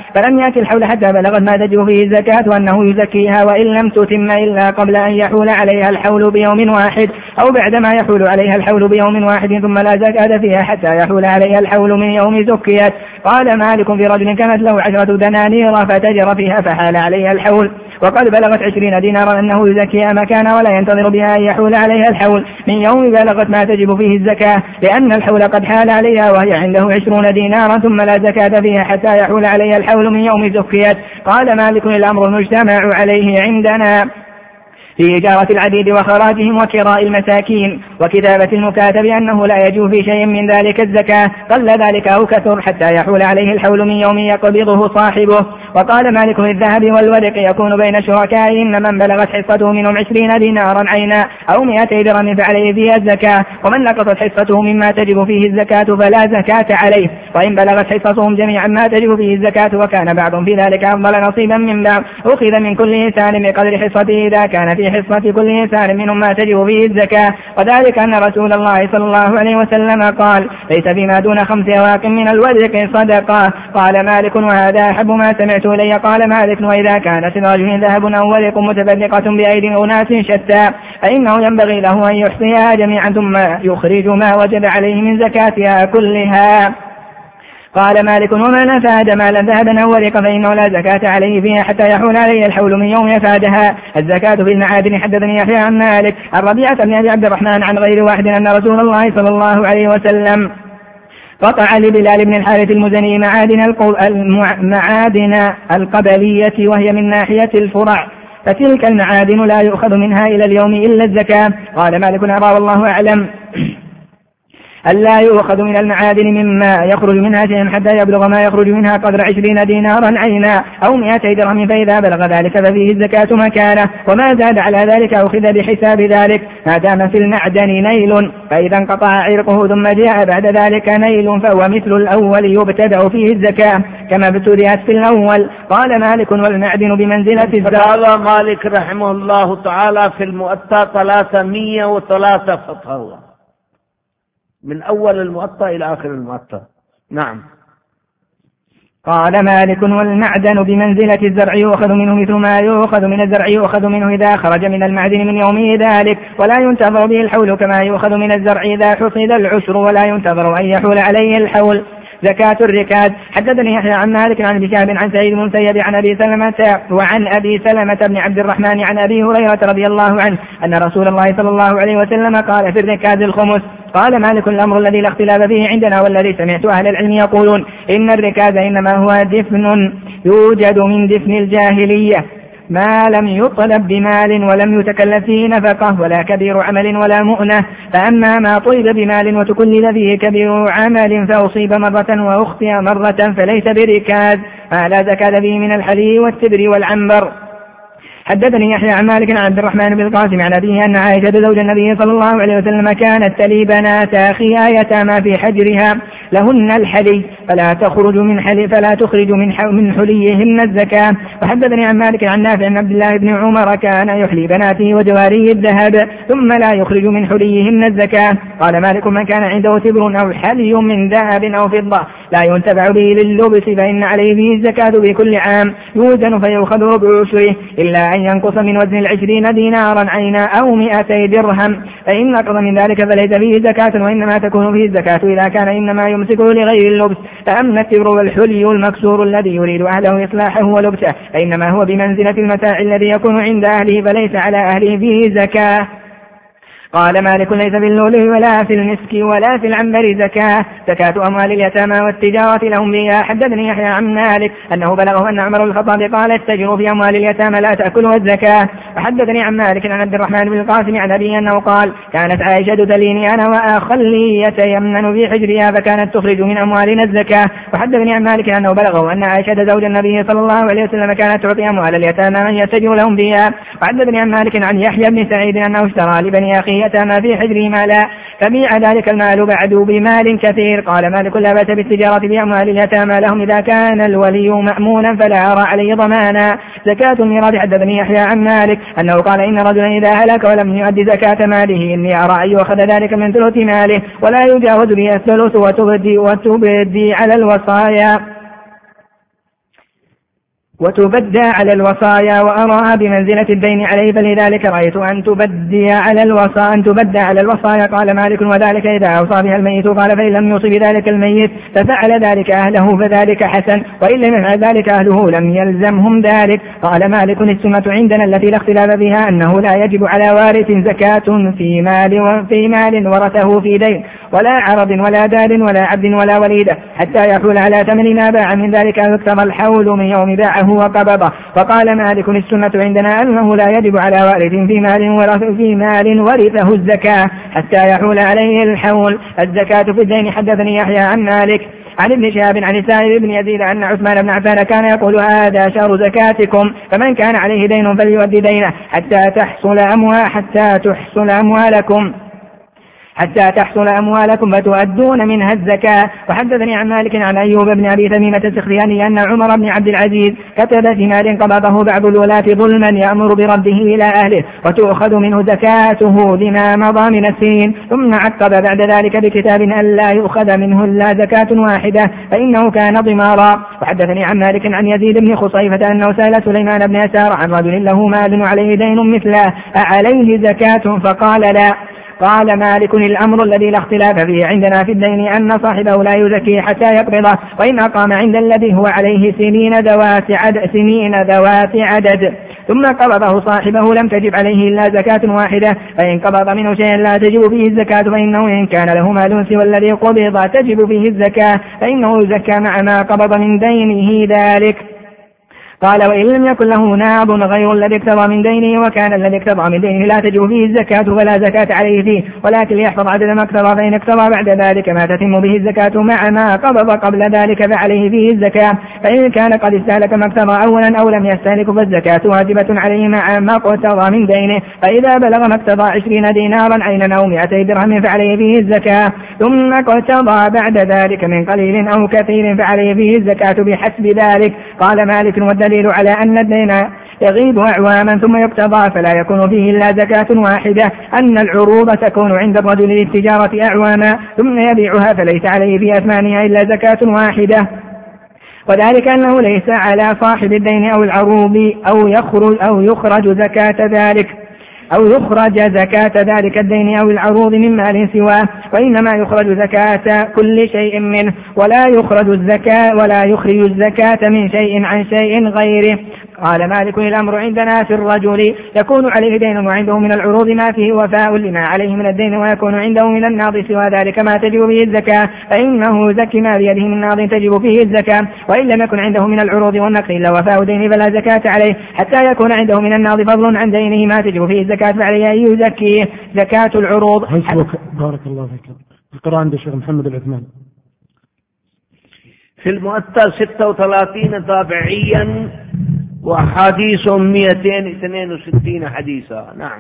فلم يأتي الحول حتى بلغت ما تجب فيه الزكاة وأنه يزكيها وإن لم تتم إلا قبل أن يحول عليها الحول بيوم واحد أو بعدما يحول عليها الحول بيوم واحد ثم لا زكاة فيها حتى يحول عليها الحول من يوم زكيت. قال مالك في رجل كانت له 10 دنانير فتجر فيها فحال عليها الحول وقد بلغت 20 دينارا أنه يزكيها مكانها ولا ينتظر بها أن يحول عليها الحول من يوم بلغت ما تجب فيه الزكاة لأن الحول قد حال عليها وهي عنده 20 دينارا ثم لا زكاة فيها حتى يحول عليها الحول من يوم زكيت. قال مالك الأمر المجتمع عليه عندنا في إجارة العبيد وخراجهم وكراء المساكين وكتابة المكاتب أنه لا يجوز في شيء من ذلك الزكاة قل ذلك أو كثر حتى يحول عليه الحول من يوم يقبضه صاحبه. وقال مالك الذهب والورق يكون بين شركائهن من بلغت حصته منهم 20 دينارا عينا أو 200 درهم فعليه فيها الزكاة ومن نقصت حصته مما تجب فيه الزكاة فلا زكاة عليه وإن بلغت حصتهم جميعا ما تجب فيه الزكاة وكان بعضهم في ذلك أفضل نصيبا من بعض أخذ من كل إنسان بقدر حصته إذا كان في حصة كل إنسان منهم ما تجب فيه الزكاة. وذلك أن رسول الله صلى الله عليه وسلم قال ليس فيما دون 5 أواق من الورق صدقة. قال مالك وهذا أحب ما سمعت إلي. قال مالك وإذا كانت الرجل ذهب أو ورق متفرقة بأيدي أناس شتى فإنه ينبغي له أن يحصيها جميعا ثم يخرج ما وجب عليه من زكاتها كلها. قال مالك ومن أفاد مالا ذهبا أو ورقا فإنه لا زكاة عليه فيها حتى يحول عليه الحول من يوم يفادها. الزكاة في المعادن. حدثني يحيى عن مالك الربيعة بن أبي عبد الرحمن عن غير واحد أن رسول الله صلى الله عليه وسلم قطع لبلال بن الحارث المزني معادن القبلية وهي من ناحية الفرع فتلك المعادن لا يؤخذ منها إلى اليوم إلا الزكاة. قال مالك أرى والله أعلم ألا يؤخذ من المعادن مما يخرج منها شيئا حتى يبلغ ما يخرج منها قدر 20 دينارا عينا أو 200 درهم فإذا بلغ ذلك ففيه الزكاة مكانه وما زاد على ذلك أخذ بحساب ذلك ما دام في المعدن نيل فإذا انقطع عرقه ثم جاء بعد ذلك نيل فهو مثل الأول يبتدأ فيه الزكاة كما ابتدأت في الأول. قال مالك والمعدن بمنزلة الزكاة. قال مالك رحمه الله تعالى في المؤتى 303 فتاوى من أول المؤتى إلى آخر المؤتى. نعم. قال مالك والمعدن بمنزلة الزرع يؤخذ منه مثل ما يؤخذ من الزرع يؤخذ منه إذا خرج من المعدن من يومه ذلك ولا ينتظر به الحول كما يؤخذ من الزرع إذا حصد العشر ولا ينتظر أن يحول عليه الحول. زكاة الركاز. حدثني يحيى عن مالك عن بشاب عن سعيد بن المسيب عن أبي سلمة وعن أبي سلمة بن عبد الرحمن عن أبي هريرة رضي الله عنه أن رسول الله صلى الله عليه وسلم قال في الركاز الخمس. قال مالك الأمر الذي لا اختلاف فيه عندنا والذي سمعت أهل العلم يقولون إن الركاز إنما هو دفن يوجد من دفن الجاهلية ما لم يطلب بمال ولم يتكلف فيه نفقه ولا كبير عمل ولا مؤنة. فأما ما طلب بمال وتكلف فيه كبير عمل فأصيب مرة وأخطئ مرة فليس بركاز ما لا زكاة فيه من الحلي والتبر والعنبر. حدثني يحيى عن مالك عن عبد الرحمن بن القاسم عن أبيه أن عائشة زوج النبي صلى الله عليه وسلم كانت تلي بنات أخيها يتامى في حجرها لهن الحلي فلا تخرج من حليهن الزكاة. وحدثني عن مالك عن نافع عن عبد الله بن عمر كان يحلي بناته وجواريه الذهب ثم لا يخرج من حليهن الزكاة. قال مالك من كان عنده تبر أو حلي من ذهب أو فضة لا ينتفع به لللبس فإن عليه به الزكاة بكل عام يوزن فيأخذ ربع عشره إلا أن ينقص من وزن 20 دينارا عينا أو 200 درهم فإن نقص من ذلك فليس فيه زكاة وإنما تكون فيه الزكاة إذا كان إنما يمسكه لغير اللبس. فأما التبر والحلي المكسور الذي يريد أهله إصلاحه ولبسه فإنما هو بمنزلة المتاع الذي يكون عند أهله فليس على أهله فيه زكاة. قال مالك ليس في اللؤلؤ ولا في المسك ولا في العنبر زكاة زكاة أموال اليتامى والتجارة لهم بها. حدثني يحيى عن مالك أنه بلغه أن عمر بن الخطاب قال استجروا في أموال اليتامى لا تأكلها الزكاة. وحدثني عن مالك عن عبد الرحمن بن القاسم عن أبي أنه قال كانت عائشة تليني أنا وأخلي يتيمن في حجرها فكانت تخرج من أموالنا الزكاة. وحدثني عن مالك أنه بلغه أن عائشة زوج النبي صلى الله عليه وسلم كانت تعطي أموال اليتامى من يستجر لهم بها. وحدثني عن مالك عن يحيى بن سعيد أنه اشترى لبني أخيه يتامى في حجره مالا فبيع ذلك المال بعد بمال كثير. قال مالك لا بأس بالتجارة بأموال اليتامى لهم إذا كان الولي مأمونا فلا أرى عليه ضمانا. زكاة الميراث. حدثني يحيى عن مالك أنه قال إن رجلا إذا هلك ولم يؤدي زكاة ماله إني أرى أن يؤخذ ذلك من ثلث ماله ولا يجاوز به الثلث وتبدي على الوصايا. وتبدى على الوصايا وأراها بمنزلة الدين عليه، فلذلك رأيت أن تبدى على الوصايا. قال مالك: وذلك إذا أوصى بها الميت. قال: فإن لم يوصي بذلك الميت ففعل ذلك أهله فذلك حسن، وإن لم يفعل ذلك أهله لم يلزمهم ذلك. قال مالك: السنة عندنا التي لا اختلاف بها أنه لا يجب على وارث زكاة في مال ورثه في دين ولا عرض ولا دار ولا عبد ولا وليدة حتى يحول على ثمن ما باع من ذلك أن يكتب الحول من يوم باعه وقبضه. فقال مالك: السنة عندنا أنه لا يجب على وارث في مال ورثه الزكاة حتى يحول عليه الحول. الزكاة في الدين. حدثني يحيى عن مالك عن ابن شهاب عن سائب بن يزيد أن عثمان بن عفان كان يقول: هذا شهر زكاتكم، فمن كان عليه دين فليؤدي دينه حتى تحصل أموالكم فتؤدون منها الزكاة. وحدثني عن مالك عن أيوب بن أبي تميمة السختياني أن عمر بن عبد العزيز كتب في مال قبضه بعض الولاة ظلما يأمر برده إلى أهله وتؤخذ منه زكاته لما مضى من السنين، ثم عقب بعد ذلك بكتاب أن لا يؤخذ منه إلا زكاة واحدة فإنه كان ضمارا. وحدثني عن مالك عن يزيد بن خصيفة أنه سأل سليمان بن يسار عن رجل له مال وعليه دين مثله أعليه زكاة؟ فقال: لا. قال مالك: الأمر الذي لا اختلاف فيه عندنا في الدين أن صاحبه لا يزكي حتى يقبضه، وإن أقام عند الذي هو عليه سنين ذوات عدد ثم قبضه صاحبه لم تجب عليه إلا زكاة واحدة، فإن قبض منه شيئا لا تجب فيه الزكاة فإنه إن كان له مال سوى الذي قبض تجب فيه الزكاة فإنه يزكى مع ما قبض من دينه ذلك. قال: وإن لم يكن له ناب غير الذي اقتضى من دينه وكان الذي اقتضى من دينه لا تجب فيه الزكاة فلا زكاة عليه فيه، ولكن يحفظ عدد ما اقتضى، فإن اقتضى بعد ذلك ما تتم به الزكاة مع ما قبض قبل ذلك فعليه فيه الزكاة. فإن كان قد استهلك ما اقتضى أولا أو لم يستهلك فالزكاة واجبة عليه مع ما اقتضى من دينه، فإذا بلغ ما اقتضى 20 دينارا عينا أو 200 درهم فعليه فيه الزكاة، ثم اقتضى بعد ذلك من قليل أو كثير فعليه فيه الزكاة بحسب ذلك. قال مالك: والدليل على أن الدين يغيب أعواما ثم يقتضى فلا يكون فيه إلا زكاة واحدة أن العروض تكون عند الرجل للتجارة أعواما ثم يبيعها فليس عليه في أثمانها إلا زكاة واحدة، وذلك أنه ليس على صاحب الدين أو العروض أو يخرج زكاة ذلك الدين أو العروض من مال سواه، وإنما يخرج زكاة كل شيء منه ولا يخرج الزكاة من شيء عن شيء غيره. قال مالك: الأمر عندنا في الرجل يكون عليه دين وعنده من العروض ما فيه وفاء لما عليه من الدين ويكون عنده من الناض سوى ذلك ما تجب به الزكاة، فإنه زكي ما بيده من ناض تجب فيه الزكاة، وإن لم يكن عنده من العروض والنقل إلا وفاء دين فلا زكاة عليه حتى يكون عنده من الناض فضل عن دينه ما تجب فيه الزكاة فعليه أن يزكيه. زكاة العروض. بارك الله فيك. القراءة عند الشيخ محمد العثمان في المؤتى 36 طابعيا وحديث 262 حديثا. نعم.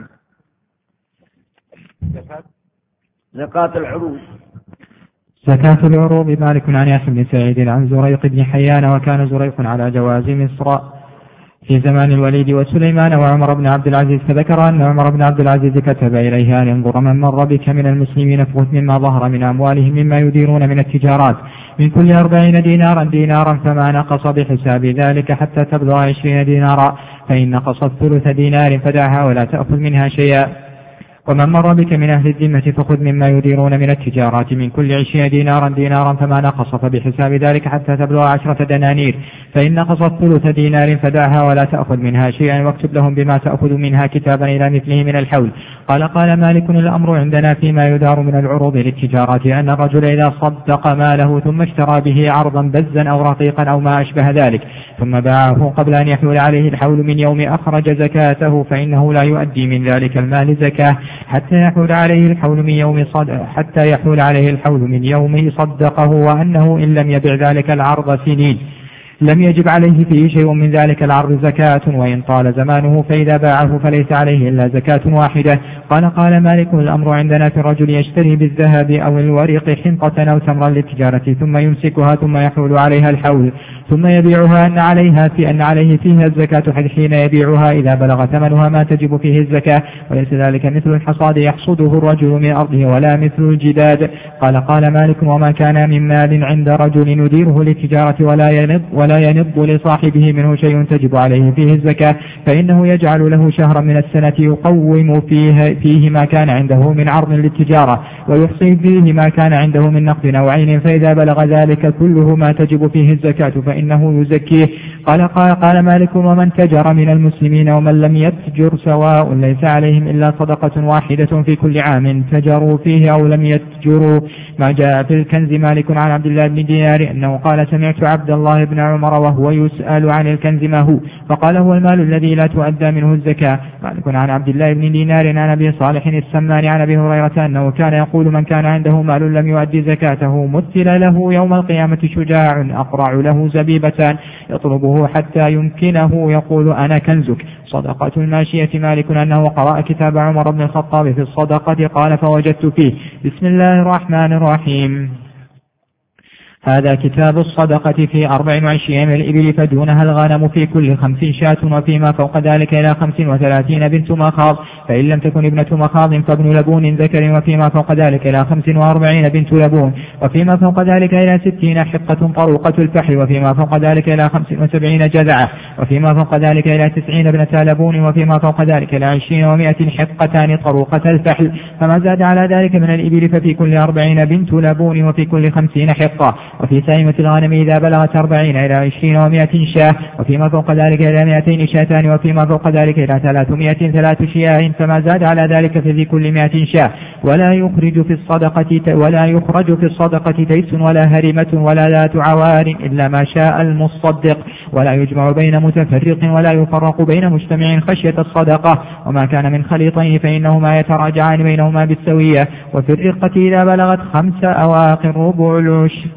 زكاة العروض. زكاة العروض. مالك عن يحيى بن سعيد عن زريق بن حيان وكان زريق على جواز مصر في زمان الوليد وسليمان وعمر بن عبد العزيز، فذكر أن عمر بن عبد العزيز كتب إليه أن انظر من مر بك من المسلمين فخذ مما ظهر من أموالهم مما يديرون من التجارات من كل 40 دينارا فما نقص بحساب ذلك حتى تبلغ 20 دينارا، فإن نقصت ثلث دينار فدعها ولا تأخذ منها شيئا. ومن مر بك من أهل الذمة فخذ مما يديرون من التجارات من كل 20 دينارا فما نقص فبحساب ذلك حتى تبلغ 10 دنانير، فإن نقصت ثلث دينار فدعها ولا تأخذ منها شيئا واكتب لهم بما تأخذ منها كتابا إلى مثله من الحول. قال مالك: الأمر عندنا فيما يدار من العروض للتجارات أن الرجل إذا صدق ماله ثم اشترى به عرضا بزا أو رقيقا أو ما أشبه ذلك ثم باعه قبل أن يحول عليه الحول من يوم أخرج زكاته فإنه لا يؤدي من ذلك المال زكاة حتى يحول عليه الحول من يوم صدقه، وأنه إن لم يبع ذلك العرض سنين لم يجب عليه فيه شيء من ذلك العرض زكاة، وإن طال زمانه فإذا باعه فليس عليه إلا زكاة واحدة. قال مالك: الأمر عندنا في الرجل يشتري بالذهب أو الورق حنطة أو تمرا للتجارة ثم يمسكها ثم يحول عليها الحول ثم يبيعها أن عليه فيها الزكاة حين يبيعها إذا بلغ ثمنها ما تجب فيه الزكاة، وليس ذلك مثل الحصاد يحصده الرجل من أرضه ولا مثل الجداد. قال مالك: وما كان من مال عند رجل نديره للتجارة ولا ولا ينض لصاحبه منه شيء تجب عليه فيه الزكاة، فإنه يجعل له شهرا من السنة يقوم فيه ما كان عنده من عرض للتجارة، ويحصي فيه ما كان عنده من نقد أو عين، فإذا بلغ ذلك كله ما تجب فيه الزكاة فإنه يزكيه. قال مالك: ومن تجر من المسلمين ومن لم يتجر سواء، ليس عليهم إلا صدقة واحدة في كل عام تجروا فيه أو لم يتجروا. ما جاء في الكنز. مالك عن عبد الله بن دينار أنه قال: سمعت عبد الله بن عمر وهو يسأل عن الكنز ما هو، فقال: هو المال الذي لا تؤدى منه الزكاة. مالك عن عبد الله بن دينار عن أبي صالح السمان عن أبي هريرة أنه كان يقول: من كان عنده مال لم يؤدي زكاته مثل له يوم القيامة شجاع أقرع له زبيبتان يطلبه حتى يمكنه يقول: أنا كنزك. صدقة الماشية. مالك أنه قرأ كتاب عمر بن الخطاب في الصدقة قال: فوجدت فيه: بسم الله الرحمن الرحيم. هذا كتاب الصدقة في 24 من الإبل فدونها الغنم في كل 5 شاة، وفيما فوق ذلك إلى 35 بنت مخاض، فإن لم تكن ابنة مخاض فابن لبون ذكر، وفيما فوق ذلك إلى 45 بنت لبون، وفيما فوق ذلك إلى 60 حقة طروقة الفحل، وفيما فوق ذلك إلى 75 جذعة، وفيما فوق ذلك إلى 90 ابنة لبون، وفيما فوق ذلك إلى 20 و100 حقتان طروقة الفحل، فما زاد على ذلك من الإبل ففي كل 40 بنت لبون، وفي كل 50 حقة، وفي سائمة الغنم إذا بلغت 40 إلى 20 و100 شاة، وفيما فوق ذلك إلى 200 شاتان، وفيما فوق ذلك إلى 300 3 شياه، فما زاد على ذلك ففي كل 100 شاة. ولا يخرج في الصدقة تيس ولا هرمة ولا ذات عوار إلا ما شاء المصدق، ولا يجمع بين متفرق ولا يفرق بين مجتمع خشية الصدقة، وما كان من خليطين فإنهما يتراجعان بينهما بالسوية. وفي الرقة إذا بلغت 5 أواق ربع العشر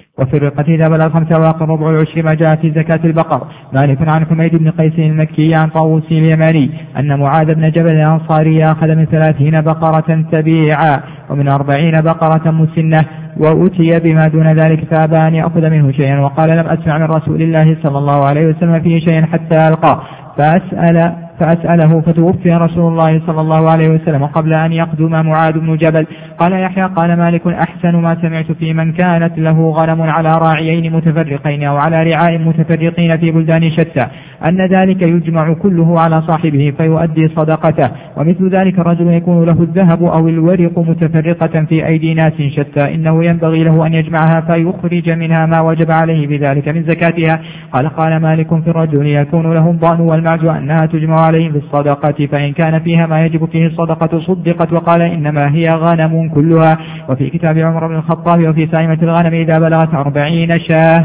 ربع العشر ما جاء في زكاة البقر. مالك عن حميد بن قيس المكي عن طاووس اليماني أن معاذ بن جبل الأنصاري أخذ من 30 بقرة تبيعا ومن 40 بقرة مسنة، وأتي بما دون ذلك فأبى أن يأخذ منه شيئا، وقال: لم أسمع من رسول الله صلى الله عليه وسلم فيه شيئا حتى ألقاه. فأسأله فتوفي رسول الله صلى الله عليه وسلم قبل أن يقدم معاذ بن جبل. قال يحيى: قال مالك: أحسن ما سمعت في من كانت له غنم على راعيين متفرقين أو على رعاء متفرقين في بلدان شتى أن ذلك يجمع كله على صاحبه فيؤدي صدقته، ومثل ذلك الرجل يكون له الذهب أو الورق متفرقة في أيدي ناس شتى، إنه ينبغي له أن يجمعها فيخرج منها ما وجب عليه بذلك من زكاتها. قال مالك: في الرجل يكون له الضأن والمعز أنها تجمع عليه بالصدقة، فإن كان فيها ما يجب فيه الصدقة صدقت، وقال: إنما هي غنم كلها. وفي كتاب عمر بن الخطاب: وفي سائمة الغنم إذا بلغت 40 شاه.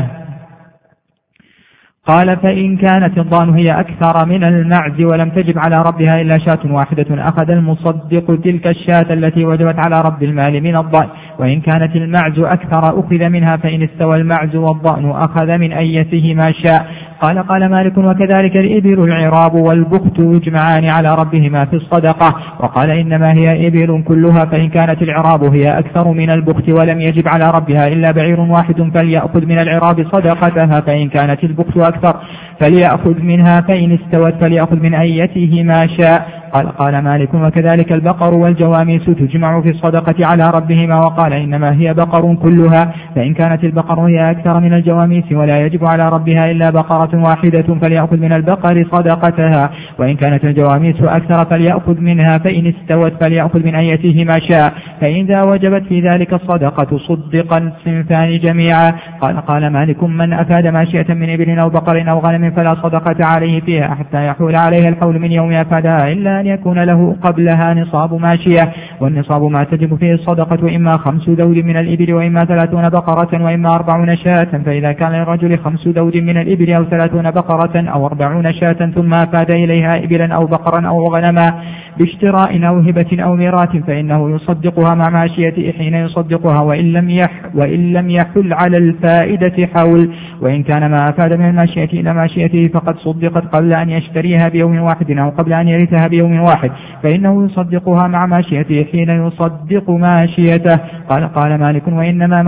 قال: فإن كانت الضأن هي أكثر من المعز ولم تجب على ربها إلا شاة واحدة أخذ المصدق تلك الشاة التي وجبت على رب المال من الضأن، وإن كانت المعز أكثر أخذ منها، فإن استوى المعز والضأن أخذ من أيته ما شاء. قال مالك: وكذلك الإبل العراب والبخت يجمعان على ربهما في الصدقة. وقال: إنما هي إبل كلها، فإن كانت العراب هي أكثر من البخت ولم يجب على ربها إلا بعير واحد فليأخذ من العراب صدقتها، فإن كانت البخت أكثر فليأخذ منها، فإن استوت فليأخذ من أيته ما شاء. قال مالك: وكذلك البقر والجواميس تجمع في الصدقة على ربهما. وقال: إنما هي بقر كلها، فإن كانت البقر هي أكثر من الجواميس ولا يجب على ربها إلا بقرة واحدة فليأخذ من البقر صدقتها، وإن كانت الجواميس أكثر فليأخذ منها، فإن استوت فليأخذ من أيته ما شاء، فإذا وجبت في ذلك الصدقة صدق الصنفان جميعا. قال مالك: من أفاد ماشية من إبل أو بقر أو غنم فلا صدقة عليه فيها حتى يحول عليها الحول من يوم أفادها، إلا أن يكون له قبلها نصاب ماشية، والنصاب ما تجب فيه الصدقة إما 5 ذود من الإبل وإما 30 بقرة وإما 40 شاة، فإذا كان للرجل 5 ذود من الإبل أو 30 بقرة أو 40 شاة ثم أفاد إليها إبلا أو بقرا أو غنما باشتراء أو هبة أو ميراث، فإنه يصدقها مع ماشيته حين يصدقها، وإن لم يحل على الفائدة حول. وإن كان ما أفاد من الماشية إلى ماشيته فقد صدقت قبل أن يشتريها بيوم واحد أو قبل أن يرثها بيوم واحد، فإنه يصدقها مع ماشيته حين يصدق ماشيته. قال مالك: وإنما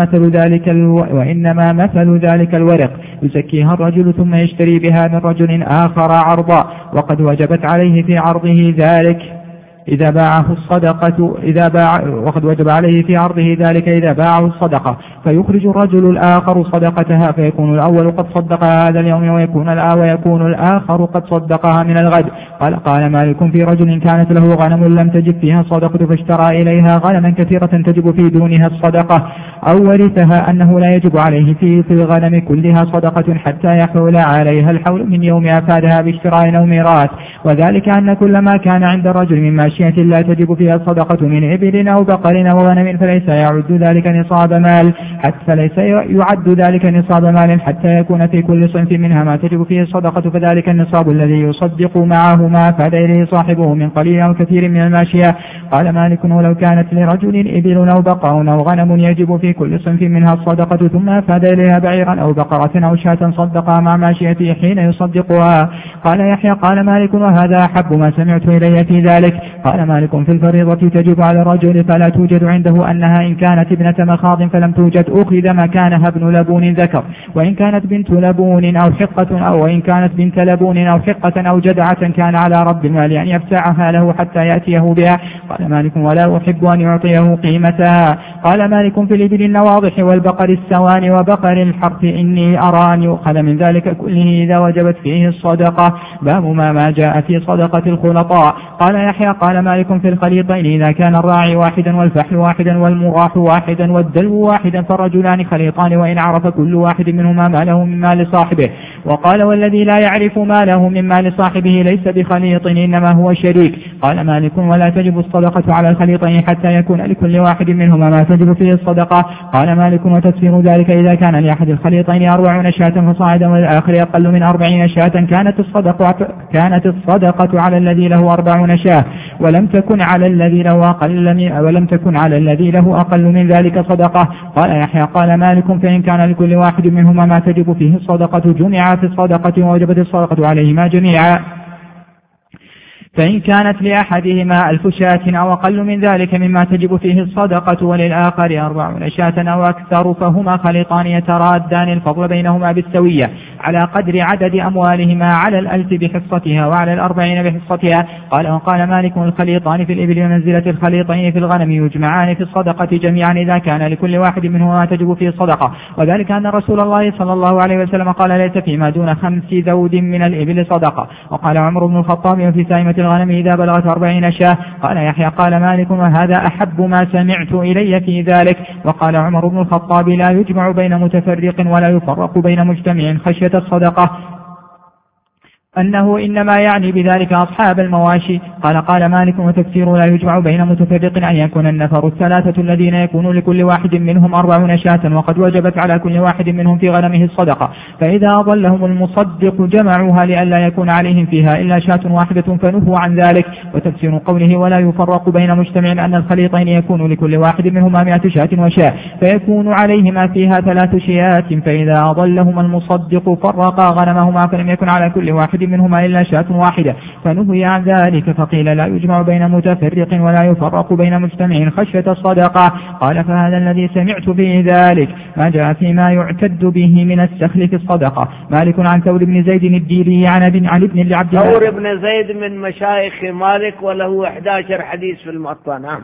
مثل ذلك الورق يزكيها الرجل ثم يشتري بها من رجل آخر عرضا، وقد وجبت عليه في عرضه ذلك. إذا باعه الصدقة وقد وجب عليه في عرضه ذلك إذا باعه الصدقة، فيخرج الرجل الآخر صدقتها، فيكون الأول قد صدقها هذا اليوم ويكون الآخر قد صدقها من الغد. قال مالك في رجل كانت له غنم لم تجب فيها الصدقة فاشترى إليها غنما كثيرة تجب في دونها الصدقة، أو ورثها أنه لا يجب عليه في الغنم كلها صدقة حتى يحول عليها الحول من يوم أفادها باشتراء أو ميراث، وذلك أن كل ما كان عند الرجل من ماشية لا تجب فيها الصدقة من إبل أو بقر أو غنم فليس يعد ذلك نصاب مال حتى يكون في كل صنف منها ما تجب فيه الصدقة، فذلك النصاب الذي يصدق معه ما أفاد إليه صاحبه من قليل أو كثير من الماشية. قال مالك ولو كانت لرجل إبل أو بقر أو غنم يجب في كل صنف منها الصدقة ثم أفاد إليها بعيرا أو بقرة أو شاة صدقها مع ماشيته حين يصدقها. قال يحيى قال مالك وهذا أحب ما سمعت إلي في ذلك. قال مالك في الفريضة تجب على الرجل فلا توجد عنده أنها إن كانت ابنة مخاض فلم توجد أخذ مكانها ابن لبون ذكر، وإن كانت بنت لبون أو حقة أو جدعة كان على رب المال أن يفتعها له حتى يأتيه بها. قال مالك ولا أحب أن يعطيه قيمتها. قال مالك في الإبل النواضح والبقر السوان وبقر الحرث إني أرى أن يؤخذ من ذلك كله إذا وجبت فيه الصدقة. باب ما جاء في صدقة الخلطاء. قال يحيى قال مالك في الخليطين إذا كان الراعي واحدا والفحل واحدا والمراح واحدا والدلو واحدا فالرجلان خليطان وإن عرف كل واحد منهما ما له من مال صاحبه. وقال والذي لا يعرف ما له من مال صاحبه ليس بخليط إنما هو شريك. قال مالك ولا تجب الصدقة على الخليطين حتى يكون لكل واحد منهما ما تجب فيه الصدقة. قال مالك وتفسير ذلك إذا كان لأحد الخليطين 40 شاة فصاعدا وللآخر أقل من 40 شاة كانت الصدقة على الذي له 40 شاة ولم تكن على الذي له أقل من ذلك صدقة. قال يحيى قال مالك فإن كان لكل واحد منهما ما تجب فيه الصدقة جمع في الصدقة ووجبت الصدقة عليهما جميعا. فإن كانت لأحدهما 1000 شاة أو أقل من ذلك مما تجب فيه الصدقة وللآخر 40 شاة أو أكثر فهما خليطان يترادان الفضل بينهما بالسوية على قدر عدد أموالهما على 1000 بحصتها وعلى 40 بحصتها. قال مالك الخليطان في الإبل ومنزلة الخليطين في الغنم يجمعان في الصدقة جميعا إذا كان لكل واحد منهما ما تجب فيه الصدقة، وذلك أن رسول الله صلى الله عليه وسلم قال ليس فيما دون 5 ذود من الإبل صدقة. وقال عمر بن الخطاب وفي سائمة الغنم إذا بلغت 40 شاة. قال يحيى قال مالك وهذا أحب ما سمعت إلي في ذلك. وقال عمر بن الخطاب لا يجمع بين متفرق ولا يفرق بين مجتمع خشية الصدقة أنه إنما يعني بذلك أصحاب المواشي. قال مالك وتفسير لا يجمع بين متفرق أن يكون النفر 3 الذين يكون لكل واحد منهم 40 شاة وقد وجبت على كل واحد منهم في غنمه الصدقة، فإذا أضلهم المصدق جمعوها لئلا يكون عليهم فيها إلا شاة واحدة فنهوا عن ذلك. وتفسير قوله ولا يفرق بين مجتمع أن الخليطين يكون لكل واحد منهما 100 شاة وشاة فيكون عليهما فيها 3 شيات، فإذا أضلهم المصدق فرقا غنمهما فلم يكن على كل واحد منهما إلا شاة واحدة فنهي عن ذلك. فقيل لا يجمع بين متفرق ولا يفرق بين مجتمع خشية الصدقة. قال فهذا الذي سمعت في ذلك ما جاء فيما يعتد به من السخل في الصدقة. مالك عن ثور بن زيد الديلي عن ابن عبد الله. ثور بن زيد من مشايخ مالك وله 11 حديث في الموطأ. نعم.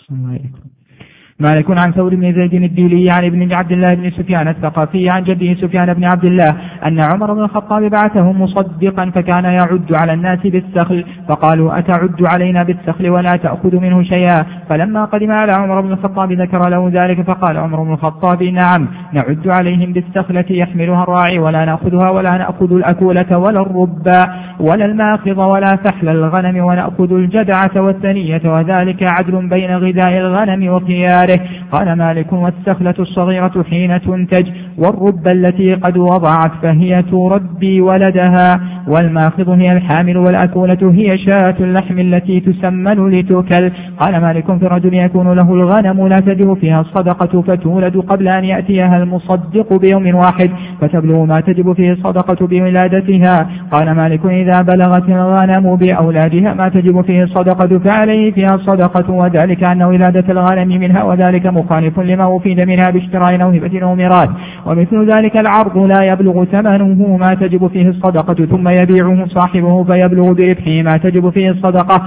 مالك عن ثور بن زيد الديلي عن ابن عبد الله بن سفيان الثقفي عن جده سفيان بن عبد الله أن عمر بن الخطاب بعثه مصدقا فكان يعد على الناس بالسخل فقالوا أتعد علينا بالسخل ولا تأخذ منه شيئا. فلما قدم على عمر بن الخطاب ذكر له ذلك فقال عمر بن الخطاب نعم نعد عليهم بالسخلة يحملها الراعي ولا نأخذها ولا نأخذ الأكولة ولا الربا ولا الماخض ولا فحل الغنم ونأخذ الجدعة والثنية وذلك عدل بين غذاء الغنم وخياره. قال مالك والسخلة الصغيرة حين تنتج والربا التي قد وضعت فهي تربي ولدها والماخض هي الحامل والأكولة هي شاة اللحم التي تسمن لتؤكل. قال مالك في رجل يكون له الغنم لا تجب فيها الصدقة فتولد قبل أن يأتيها المصدق بيوم واحد فتبلغ ما تجب فيه الصدقة بولادتها. قال مالك إذا بلغت الغنم بأولادها ما تجب فيه الصدقة فعليه فيها الصدقة وذلك أن ولادة الغنم منها ذلك مخالف لما أفيد منها باشتراء أو هبة أو ميراث. ومثل ذلك العرض لا يبلغ ثمنه ما تجب فيه الصدقة ثم يبيعه صاحبه فيبلغ بربحه ما تجب فيه الصدقة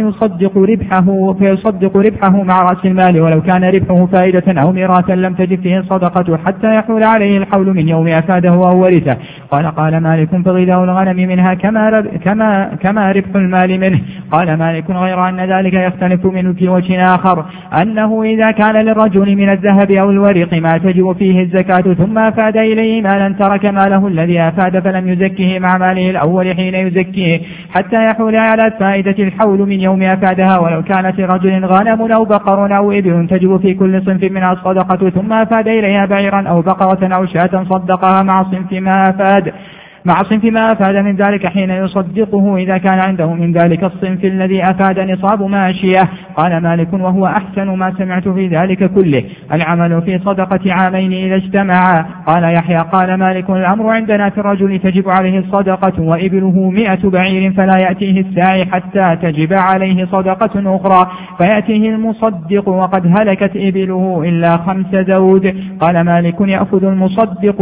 فيصدق ربحه مع رأس المال، ولو كان ربحه فائدة أو ميراثا لم تجب فيه الصدقة حتى يحول عليه الحول من يوم أفاده أو ورثه. قال مالك فغذاء الغنم منها كما ربح المال منه. قال مالك غير أن ذلك يختلف منه في وجه آخر، أنه إذا كان للرجل من الذهب أو الورق ما تجب فيه الزكاة ثم أفاد إليه مالا ترك ماله الذي أفاد فلم يزكيه مع ماله الأول حين يزكيه حتى يحول على فائدة الحول من يوم أفادها، ولو كانت لرجل غنم أو بقر أو إبل تجب في كل صنف منها الصدقة ثم أفاد إليها بعيرا أو بقرة أو شاة صدقها مع صنف ما أفاد من ذلك حين يصدقه إذا كان عنده من ذلك الصنف الذي أفاد نصاب ماشية. قال مالك وهو أحسن ما سمعت في ذلك كله، العمل في صدقة عامين إذا اجتمعا. قال يحيى قال مالك الأمر عندنا في الرجل تجب عليه الصدقة وإبله 100 بعير فلا يأتيه الساعي حتى تجب عليه صدقة أخرى فيأتيه المصدق وقد هلكت إبله إلا 5 زود. قال مالك يأخذ المصدق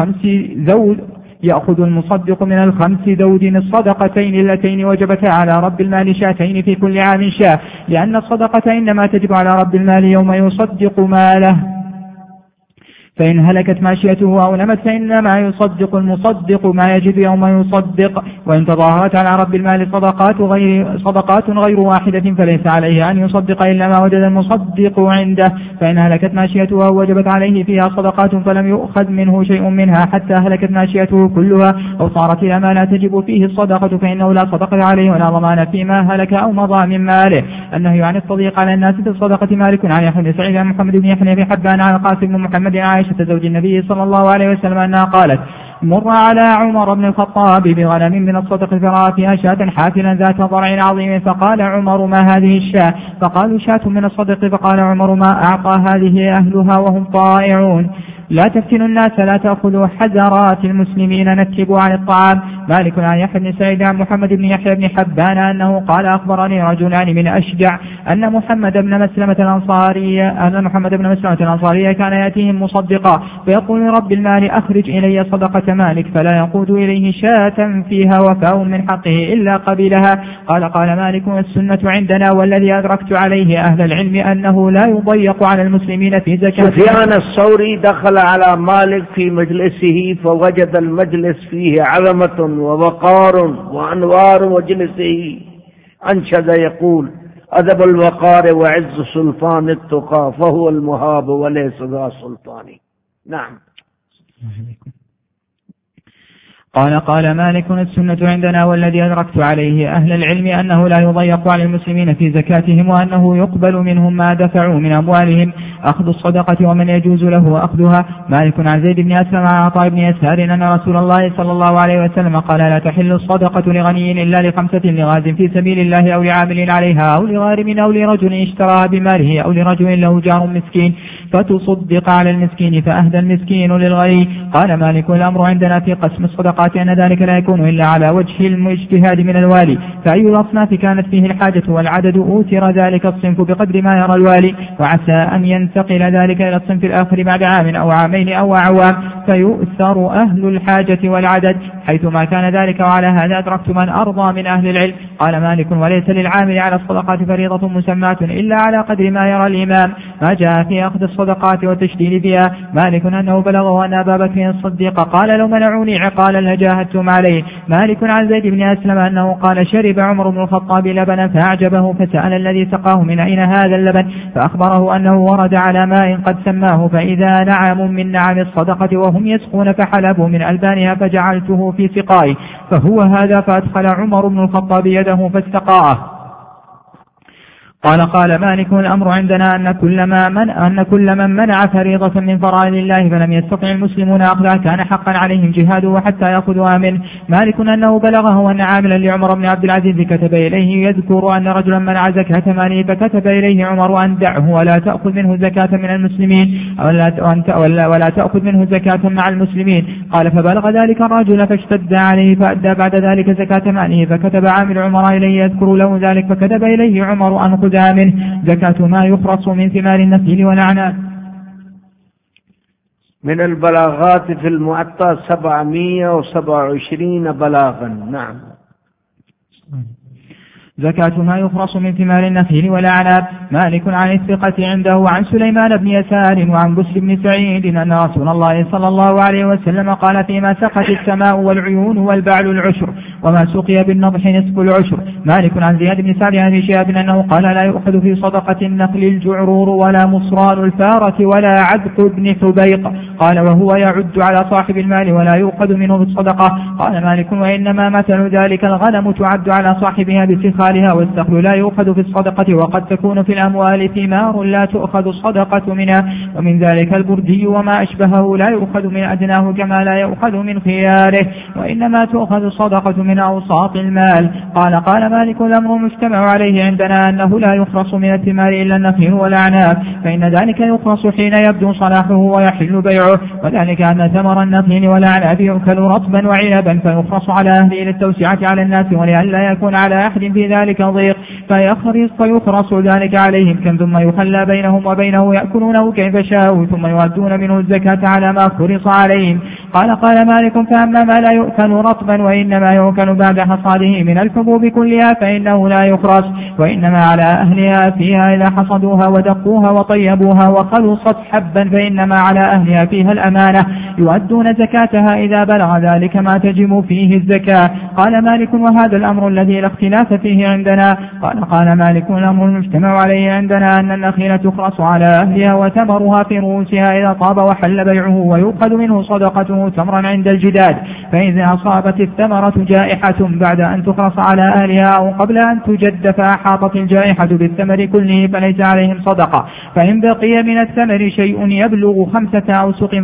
من الخمس زود الصدقتين اللتين وجبتا على رب المال شاتين في كل عام شاة، لأن الصدقة إنما تجب على رب المال يوم يصدق ماله، فإن هلكت ماشيته أو نمت فإنما يصدق المصدق ما يجد يوم يصدق. وإن تظاهرت على رب المال صدقات غير واحدة فليس عليه أن يصدق إلا ما وجد المصدق عنده، فإن هلكت ماشيته أو وجبت عليه فيها صدقات فلم يؤخذ منه شيء منها حتى هلكت ماشيته كلها أو صارت إلى ما لا تجب فيه الصدقة فإنه لا صدقة عليه ولا ضمان فيما هلك أو مضى من ماله. النهي عن التضييق على الناس في الصدقة. مالك عن يحيى بن سعيد عن محمد بن يحيى بن حبان عن القاسم بن محمد عائشة زوج النبي صلى الله عليه وسلم أنها قالت مر على عمر بن الخطاب بغنم من الصدق فرأى فيها شاة حافلا ذات ضرع عظيم، فقال عمر ما هذه الشاة؟ فقالوا شاة من الصدق. فقال عمر ما أعطى هذه أهلها وهم طائعون. لا تفتنوا الناس لا تأخذوا حذرات المسلمين نكبوا عن الطعام. مالك عن يحيى بن سعيد عن محمد بن يحيى بن حبان أنه قال أخبرني رجلان من أشجع أن محمد بن مسلمة الأنصارية كان يأتيهم مصدقا فيقول رب المال أخرج إلي صدقة مالك فلا يقود إليه شاة فيها وفاء من حقه إلا قبلها. قال مالك السنة عندنا والذي أدركت عليه أهل العلم أنه لا يضيق على المسلمين في زكاة. سفيان الثوري دخل على مالك في مجلسه فوجد المجلس فيه عظمة ووقار وأنوار مجلسه، أنشد يقول أدب الوقار وعز سلطان التقى فهو المهاب وليس ذا سلطان. نعم. قال مالك السنة عندنا والذي أدركت عليه أهل العلم أنه لا يضيق على المسلمين في زكاتهم وأنه يقبل منهم ما دفعوا من أموالهم أخذ الصدقة ومن يجوز له أخذها. مالك عن زيد بن أسلم عن عطاء بن يسار أن رسول الله صلى الله عليه وسلم قال لا تحل الصدقة لغني إلا ل5 لغاز في سبيل الله أو لعامل عليها أو لغارم أو لرجل اشتراها بماله أو لرجل له جار مسكين فتصدق على المسكين فأهدى المسكين للغني. قال مالك الأمر عندنا في قسم الصدقات أن ذلك لا يكون إلا على وجه الاجتهاد من الوالي، فأي الأصناف كانت فيه الحاجة والعدد أوتر ذلك الصنف بقدر ما يرى الوالي، وعسى أن ينتقل ذلك إلى الصنف الآخر بعد عام أو عامين أو أعوام فيؤثر أهل الحاجة والعدد حيثما كان ذلك. وعلى هذا أدركت من أرضى من أهل العلم. قال مالك وليس للعامل على الصدقات فريضة مسماة إلا على قدر ما يرى الإمام ما جاء في أخذ الصدقات والتشديد بها. مالك أنه بلغه أن أبا بكر الصديق قال لو منعوني عقالا لجاهدتم عليه. مالك عن زيد بن أسلم أنه قال شرب عمر بن الخطاب لبنا فأعجبه فسأل الذي سقاه من أين هذا اللبن فأخبره أنه ورد على ماء قد سماه فإذا نعم من نعم الصدقة وهم يسقون فحلبوا من ألبانها فجعلته في سقائه فهو هذا. فأدخل عمر بن الخطاب يده فاستقاه. قال مالك الأمر عندنا أن كل من منع فريضة من فرائض الله فلم يستطع المسلمون أخذها كان حقا عليهم جهاده حتى يأخذها منه. مالك أنه بلغه أن عاملا لعمر بن عبد العزيز كتب إليه يذكر أن رجلا منع زكاة ماله فكتب إليه عمر أن دعه ولا تأخذ منه زكاة من المسلمين ولا تأخذ منه زكاة مع المسلمين. قال فبلغ ذلك الرجل فاشتد عليه فأدى بعد ذلك زكاة ماله فكتب عامل عمر إليه يذكر له ذلك فكتب إليه عمر أن خذ يهدى منه. زكاة ما يخرص من ثمار النخيل والأعناب. من البلاغات في المعطى 727 بلاغا. نعم. زكاة ما يخرص من ثمار النخيل والأعناب. مالك عن الثقة عنده عن سليمان بن يسار وعن بسر بن سعيد أن رسول الله صلى الله عليه وسلم قال فيما سقت السماء والعيون والبعل العشر وما سقي بالنضح نصف العشر. مالك عن زياد بن سعد عن شهاب أنه قال لا يؤخذ في صدقة النخل الجعرور ولا مصران الفارة ولا عذق بن حبيق. قال وهو يعد على صاحب المال ولا يؤخذ منه بالصدقة. قال مالك وإنما مثل ذلك الغنم تعد على صاحبها بسخالها والسخل لا يؤخذ في الصدقة وقد تكون في الأموال ثمار لا تؤخذ الصدقة منها ومن ذلك البردي وما أشبهه لا يؤخذ من أدناه كما لا يؤخذ من خياره وإنما تؤخذ الصدقة من أوساط المال. قال مالك الأمر مجتمع عليه عندنا أنه لا يخرص من الثمار إلا النخيل والأعناب فإن ذلك يخرص حين يبدو صلاحه ويحل بيعه وذلك أن ثمر النخيل والأعناب يؤكل رطبا وعنبا فيخرص على أهله للتوسعة على الناس ولئلا يكون على أحد في ذلك ضيق فيخرص ذلك عليهم كم ثم يخلى بينهم وبينه يأكلونه كيف شاءوا ثم يؤدون منه الزكاة على ما خرص عليهم. قال مالك فأما ما لا يؤكل رطبا وإنما يؤكل بعد حصاده من الحبوب كلها فإنه لا يخرص وإنما على أهلها فيها إذا حصدوها ودقوها وطيبوها وخلصت حبا فإنما على أهلها فيها الأمانة يؤدون زكاتها إذا بلغ ذلك ما تجب فيه الزكاة. قال مالك وهذا الأمر الذي لا اختلاف فيه عندنا. قال مالك الأمر المجتمع عليه عندنا أن النخيل تخرص على أهلها وثمرها في رؤوسها إذا طاب وحل بيعه ويؤخذ منه صدقته تمرا عند الجداد فإذا أصابت الثمرة جائحة بعد أن تخرص على أهلها أو قبل أن تجد فأحاطت الجائحة بالثمر كله فليس عليهم صدقة. فإن بقي من الثمر شيء يبلغ 5 أوسق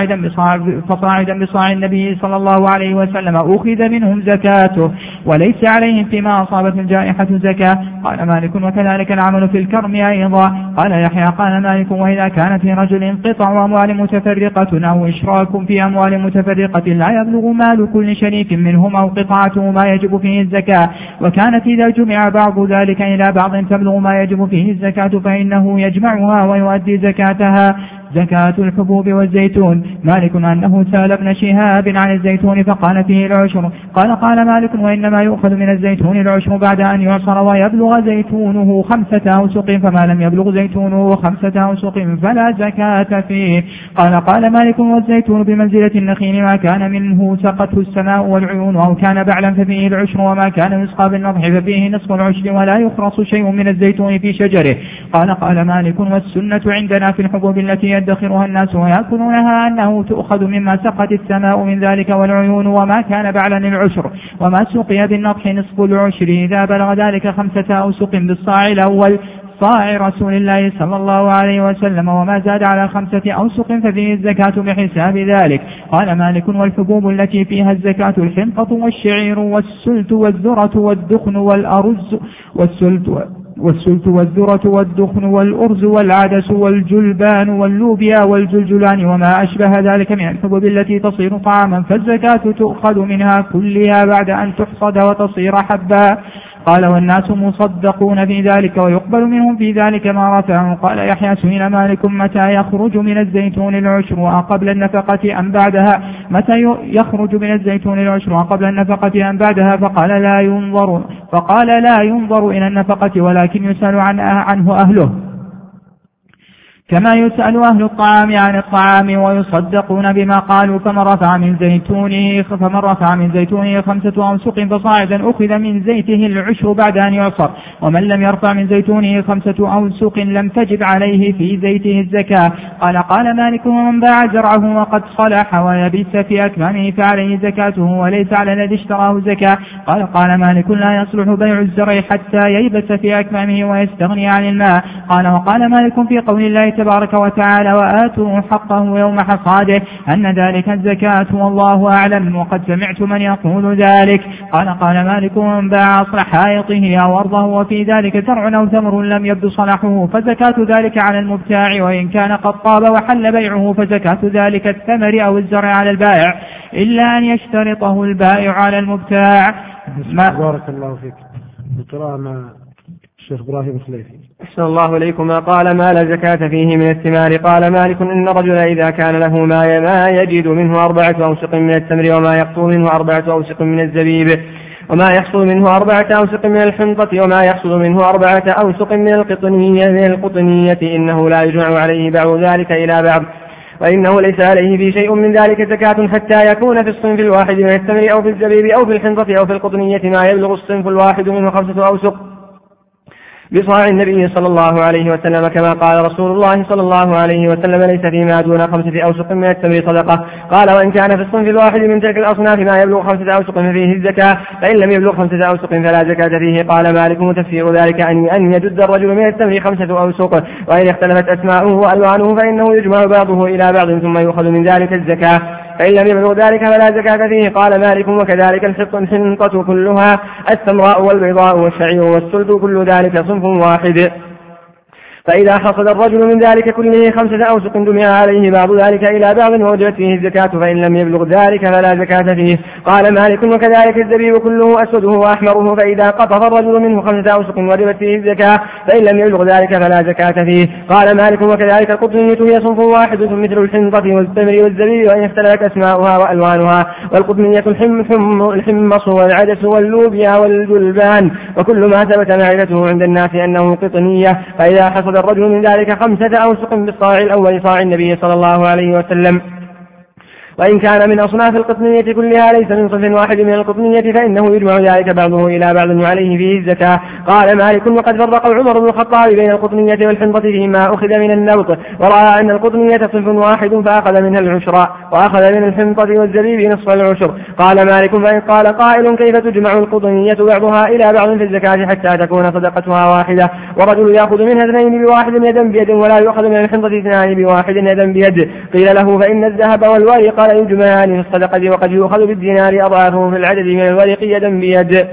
فصاعدا بصاع النبي صلى الله عليه وسلم أخذ منهم زكاته وليس عليهم فيما أصابت الجائحة زكاة. قال مالك وكذلك العمل في الكرم أيضا. قال يحيى قال مالك وإذا كان في رجل قطع أموال متفرقة أو إشراك في أموال متفرقة لا يبلغ مال كل شريك منهم أو قطعته ما يجب فيه الزكاة وكانت إذا جمع بعض ذلك إلى بعض تبلغ ما يجب فيه الزكاة فإنه يجمعها ويؤدي زكاتها. زكاة الحبوب والزيتون. مالك أنه سأل ابن شهاب عن الزيتون فقال فيه العشر. قال مالك وإنما يؤخذ من الزيتون العشر بعد أن يعصر ويبلغ زيتونه 5 أوسق فما لم يبلغ زيتونه 5 أوسق فلا زكاة فيه. قال مالك والزيتون بمنزلة النخيل ما كان منه سقته السماء والعيون أو كان بعلا ففيه العشر وما كان يسقى بالنضح ففيه نصف العشر ولا يخرص شيء من الزيتون في شجره. قال مالك والسنة عندنا في الحبوب التي يدخرها الناس ويأكلونها أنه تؤخذ مما سقت السماء من ذلك والعيون وما كان بعلا العشر وما سقي بالنضح نصف العشر إذا بلغ ذلك 5 أوسق بالصاع الأول صاع رسول الله صلى الله عليه وسلم وما زاد على 5 أوسق ففيه الزكاة بحساب ذلك. قال مالك والحبوب التي فيها الزكاة الحنطة والشعير والسلت والذرة والدخن والأرز والسلت والذرة والدخن والأرز والعدس والجلبان واللوبيا والجلجلان وما أشبه ذلك من الحبوب التي تصير طعاما فالزكاة تؤخذ منها كلها بعد أن تحصد وتصير حبا. قال والناس مصدقون في ذلك ويقبل منهم في ذلك ما رفعه. قال يحيى سئل مالك متى يخرج من الزيتون العشر قبل النفقة أم بعدها متى يخرج من الزيتون العشر قبل النفقة أم بعدها فقال لا ينظر إلى النفقة ولكن يسأل عنه أهله كما يسأل أهل الطعام عن الطعام ويصدقون بما قالوا. فمن رفع من زيتونه 5 أوسق فصاعدا أخذ من زيته العشر بعد أن يعصر ومن لم يرفع من زيتونه 5 أوسق لم تجب عليه في زيته الزكاة. قال مالك ومن باع زرعه وقد صلح ويبس في أكمامه فعليه زكاته وليس على الذي اشتراه زكاة. قال مالك لا يصلح بيع الزرع حتى ييبس في أكمامه ويستغني عن الماء. وقال مالك في قول الله تبارك وتعالى وآتوا حقه يوم حصاده أن ذلك الزكاة والله أعلم وقد سمعت من يقول ذلك. قال مالك من باع أصل حائطه أو أرضه وفي ذلك زرع أو ثمر لم يبدو صلاحه فزكاة ذلك على المبتاع وإن كان قد طاب وحل بيعه فزكاة ذلك الثمر أو الزرع على البائع إلا أن يشترطه البائع على المبتاع. بارك الله فيك. القراءة مع الشيخ إبراهيم خليفي. أحسن الله إليكما. قال ما لا زكاة فيه من الثمار. قال مالك إن الرجل إذا كان له ما يجد منه 4 أوسق من التمر وما يحصل منه 4 أوسق من الزبيب وما يحصل منه 4 أوسق من الحنطة وما يحصل منه 4 أوسق من القطنية إنه لا يجمع عليه بعض ذلك إلى بعض، وإنه ليس عليه في شيء من ذلك زكاة حتى يكون في الصنف الواحد من التمر أو في الزبيب أو في الحنطة أو في القطنية ما يبلغ الصنف الواحد منه 5 أوسق بصاع النبي صلى الله عليه وسلم، كما قال رسول الله صلى الله عليه وسلم ليس فيما دون 5 أوسق من التمر صدقة. قال وإن كان في الصنف الواحد من تلك الأصناف ما يبلغ 5 أوسق ففيه الزكاة، فإن لم يبلغ 5 أوسق فلا زكاة فيه. قال مالك وتفسير ذلك أن يجد الرجل من التمر 5 أوسق، وإن اختلفت أسماؤه وألوانه فإنه يجمع بعضه إلى بعض ثم يؤخذ من ذلك الزكاة، فإن لم يبلغ ذلك فلا زكاة فيه. قال مالك وكذلك الحنطة كلها السمراء والبيضاء والشعير والسلد كل ذلك صنف واحد، فإذا حصد الرجل من ذلك كله 5 أوسق دمع عليه بعض ذلك إلى بعض ووجبت فيه الزكاة، فإن لم يبلغ ذلك فلا زكاة فيه. قال مالك وكذلك الزبيب كله أسوده وأحمره، فإذا قطف الرجل منه 5 أوسق وجبت فيه الزكاة، فإن لم يبلغ ذلك فلا زكاة فيه. قال مالك وكذلك القطنية هي صنف واحد مثل الحنطة والتمر والزبيب، وإن اختلفت أسماؤها وألوانها، والقطنية الحمص والعدس واللوبيا والجلبان وكل ما ثبت معرفته عند الناس أنه قطنية. فإذا حصد الرجل من ذلك 5 أوسق بالصاع الأول صاع النبي صلى الله عليه وسلم، وإن كان من أصناف القطنية كلها ليس من صنف واحد من القطنية فإنه يجمع ذلك بعضه إلى بعض وعليه فيه الزكاة. قال مالك وقد فرق عمر بن الخطاب بين القطنية والحنطة فيما أخذ من النبط، ورأى أن القطنية صنف واحد فأخذ منها العشر، وأخذ من الحنطة والزبيب نصف العشر. قال مالك فإن قال قائل كيف تجمع القطنية بعضها إلى بعض في الزكاة حتى تكون صدقتها واحدة، ورجل يأخذ منها 2 بواحد يدا بيد ولا يؤخذ من الحنطة 2 بواحد يدا بيد؟ قيل له فإن الذهب والورق لا يجمعان في الصدقة، وقد يؤخذ بالدينار أضعافه في العدد من الورق يدا بيد.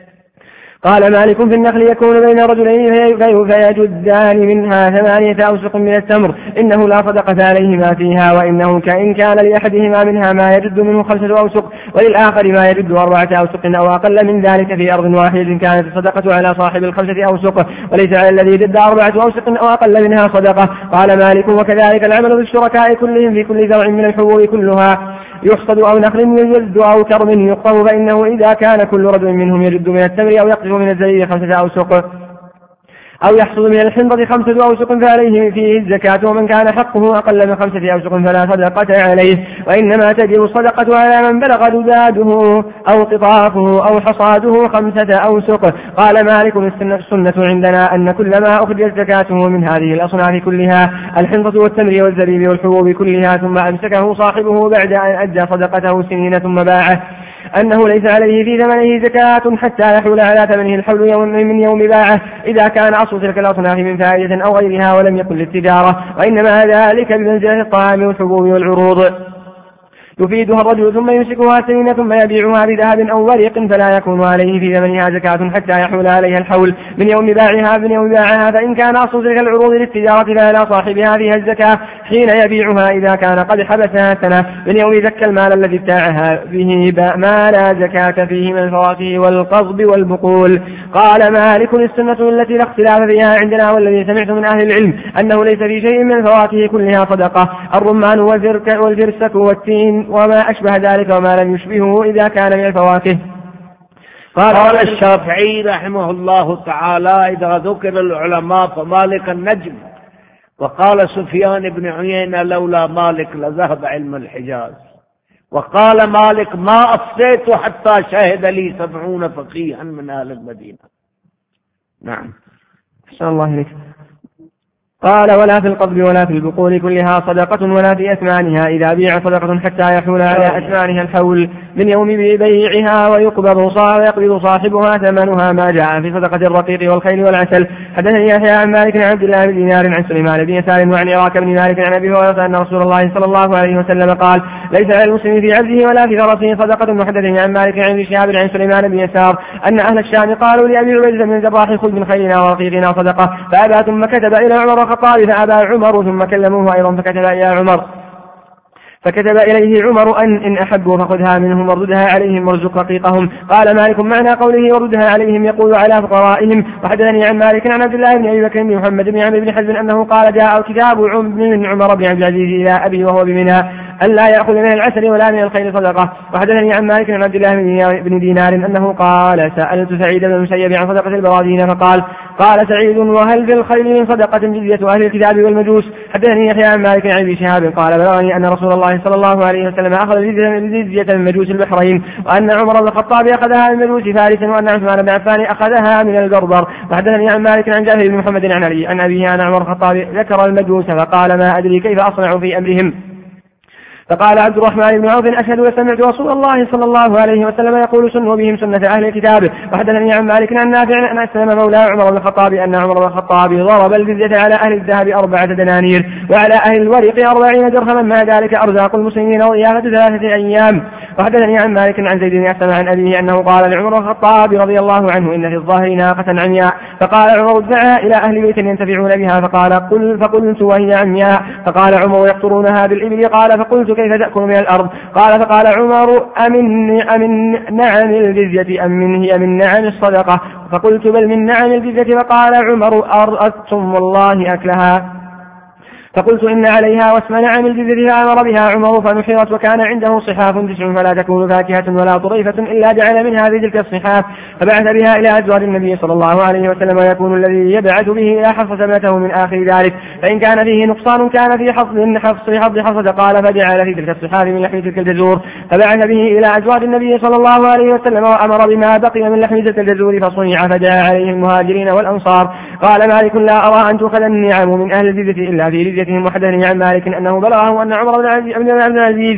قال مالك في النخل يكون بين رجلين فيجدان منها 8 أوسق من التمر، إنه لا صدقة عليهما فيها، وإنه كإن كان لأحدهما منها ما يجد منه 5 أوسق وللآخر ما يجد 4 أوسق أو أقل من ذلك في أرض واحد كانت الصدقة على صاحب 5 أوسق، وليس على الذي جد 4 أوسق أو أقل منها صدقة. قال مالك وكذلك العمل بالشركاء كلهم في كل زرع من الحبوب كلها يحصد أو نخل يجد أو كرم يقطف، فإنه إذا كان كل رجل منهم يجد من التمر أو يقطف من الزبيب 5 أوسق أو يحصل من الحنطة 5 أوسق فعليه فيه الزكاة، ومن كان حقه أقل من 5 أوسق فلا صدقة عليه، وإنما تجب الصدقة على من بلغ جداده أو قطافه أو حصاده 5 أوسق. قال مالك السنة عندنا أن كل ما أخرجت زكاته من هذه الأصناف كلها الحنطة والتمر والزبيب والحبوب كلها ثم أمسكه صاحبه بعد أن أدى صدقته سنين ثم باعه، أنه ليس عليه في ثمنه زكاة حتى يحول على ثمنه الحول من يوم باعه، إذا كان أصل تلك الأصناف من فائدة أو غيرها ولم يكن للتجارة، وإنما ذلك بمنزلة الطعام والحبوب والعروض يفيدها الرجل ثم يمسكها سنين ثم يبيعها بذهب أو ورق، فلا يكون عليه في ثمنها زكاة حتى يحول عليها الحول من يوم باعها، فإن كان أصل تلك العروض للتجارة فلا صاحبها فيها الزكاة حين يبيعها إذا كان قد حبسها سنة من يوم زكى المال الذي ابتاعها به ما لا زكاة فيه من الفواكه والقضب والبقول. قال مالك السنة التي لا اختلاف فيها عندنا والذي سمعت من أهل العلم أنه ليس في شيء من الفواكه كلها صدقة، الرمان والفرسك والتين وما أشبه ذلك وما لم يشبهه إذا كان من الفواكه. قال الشافعي رحمه الله تعالى إذا ذكر العلماء فمالك النجم، وقال سفيان بن عيينة لولا مالك لذهب علم الحجاز، وقال مالك ما أفسيت حتى شهد لي 70 فقيها من أهل المدينة. نعم. أحسن الله إليك. قال ولا في القبض ولا في البقول كلها صدقة ولا في أثمانها إذا بيع صدقة حتى يحول على أثمانها الحول من يوم بيعها ويقبض صاحبها ثمنها ما جاء في صدقة الرقيق والخيل والعسل. حدثني يحيى عن مالك عن عبد الله بن دينار عن سليمان بن يسار وعن عراك بن مالك عن أبي هريرة أن رسول الله صلى الله عليه وسلم قال ليس على المسلم في عبده ولا في فرسه صدقة. وحدثني عن مالك عن شهاب عن سليمان بن يسار أن أهل الشام قالوا لأبي عبيدة بن الجراح خذ من خيلنا ورقيقنا صدقة فأبى، ثم كتب إلى عمر الخطاب فأبى عمر، ثم كلموه أيضا فكتب إلى عمر فكتب إليه عمر إن أحبوا فخذها منهم وردها عليهم وارزق رقيقهم. قال مالك معنى قوله وردها عليهم يقول على فقرائهم. وحدثني عن مالك عن عبد الله بن أبي بكر بن محمد بن عمرو بن حزم أنه قال جاء كتاب من عمر بن عبد العزيز إلى أبي وهو بمنى ألا يأخذ من العسل ولا من الخيل صدقة. وحدثني عن مالك عن عبد الله بن دينار أنه قال سألت سعيد بن المسيب عن صدقة البراذين فقال سعيد وهل في الخيل من صدقة جزية أهل الكتاب والمجوس. حدثني يحيى عن مالك عن ابي شهاب قال بلغني أن رسول الله صلى الله عليه وسلم أخذ جزية من مجوس البحرين وأن عمر بن الخطاب أخذها من مجوس فارس وأن عثمان بن عفان أخذها من البربر. وحدثني عن مالك عن جابر بن محمد عن علي عن أبيه أن عمر بن الخطاب ذكر المجوس فقال ما أدري كيف أصنع في أمرهم. فقال عبد الرحمن بن عوف أشهد وسمعت رسول الله صلى الله عليه وسلم يقول سنوا بهم سنة أهل الكتاب. وحدثني عن مالك عن نافع أن أسلم مولى عمر بن الخطاب أن عمر بن الخطاب ضرب الجزية على أهل الذهب 4 دنانير وعلى أهل الورق 40 درهما مع ذلك أرزاق المسلمين وضيافة 3 أيام. وحدثني عن مالك عن زيد بن أسلم عن أبيه أنه قال لعمر بن الخطاب رضي الله عنه إن في الظاهر ناقة عمياء فقال عمر ادعها إلى أهل بيت ينتفعون بها فقلت وهي عمياء فقال عمر يقطرونها بالإبل قال فقلت كيف تأكل من الأرض قال فقال عمر أمن نعم الجزية أم هي من نعم الصدقة فقلت بل من نعم الجزية فقال عمر أردتم والله أكلها فقلت إن عليها واسم نعم الجزية فأمر بها عمر فنحرت وكان عنده صحاف 9 فلا تكون فاكهة ولا طريفة إلا جعل منها تلك الصحاف فبعث بها إلى أزواج النبي صلى الله عليه وسلم ويكون الذي يبعث به إلى حفصة ابنته من آخر ذلك فإن كان فيه نقصان كان في حفظ حفصة قال فجعل في تلك الصحاف من لحم تلك الجزور فبعث به إلى أزواج النبي صلى الله عليه وسلم وأمر بما بقي من لحم تلك الجزور فصنع فجاء عليه المهاجرين والأنصار. قال مالك لا أرى أن تؤخذ النعم من أهل الجزية إلا في جزيتهم. وحدثني عن مالك أنه بلغه أن عمر بن عبد العزيز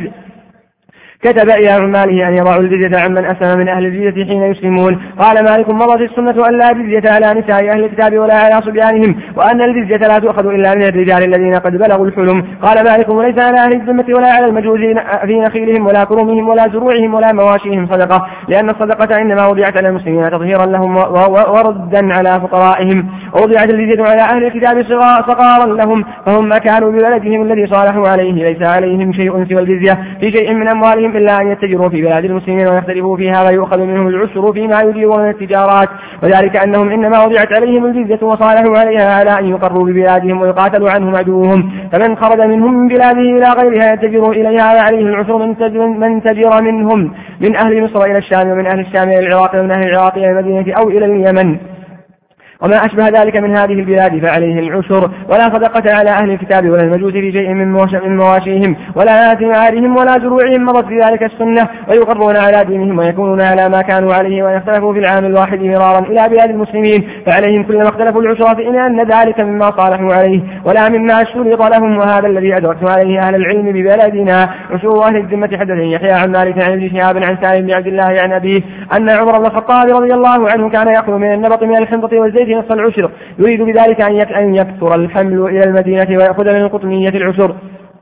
كتب إلى عماله أن يضعوا الجزية عمن أسلم من أهل الجزية حين يسلمون. قال مالك مضت السنة أن لا جزية على نساء أهل الكتاب ولا على صبيانهم وأن الجزية لا تؤخذ إلا من الرجال الذين قد بلغوا الحلم. قال مالك وليس على أهل الذمة ولا على المجوز في نخيلهم ولا كرومهم ولا زروعهم ولا مواشيهم صدقة لأن الصدقة إنما وضعت على المسلمين تظهيرا لهم وردا على فقرائهم ووضعت الجزية على أهل الكتاب صغارا لهم فهم كانوا ببلدهم الذي صالحوا عليه ليس عليهم شيء سوى الجزية في شيء من أموالهم إلا أن يتجروا في بلاد المسلمين ويختلفوا فيها ويؤخذ منهم العشر فيما يديرون من التجارات وذلك أنهم إنما وضعت عليهم الجزية وصالحوا عليها على أن يقروا ببلادهم ويقاتلوا عنهم عدوهم فمن خرج منهم من بلاده إلى غيرها يتجروا إليها وعليه العشر من تجر منهم من أهل مصر إلى الشام ومن أهل الشام إلى العراق ومن أهل العراق إلى المدينة أو إلى اليمن وما أشبه ذلك من هذه البلاد فعليه العشر ولا صدقة على أهل الكتاب ولا المجوس في شيء من مواشيهم ولا على ثمارهم ولا زروعهم مضت في ذلك السنة ويقرون على دينهم ويكونون على ما كانوا عليه ويختلفوا في العام الواحد مرارا إلى بلاد المسلمين فعليهم كلما اختلفوا العشر فإن ذلك مما صالحوا عليه ولا مما اشترط لهم وهذا الذي أدركت عليه أهل العلم ببلدنا عشور أهل الذمة. حدثني يحيى عن مالك عن ابن شهاب عن سالم بن عبد الله عن أبيه أن عمر بن الخطاب رضي الله عنه كان يأخذ من النبط من الحنطة والزيت نصف العشر يريد بذلك أن يكثر الحمل إلى المدينة ويأخذ من القطنية العشر.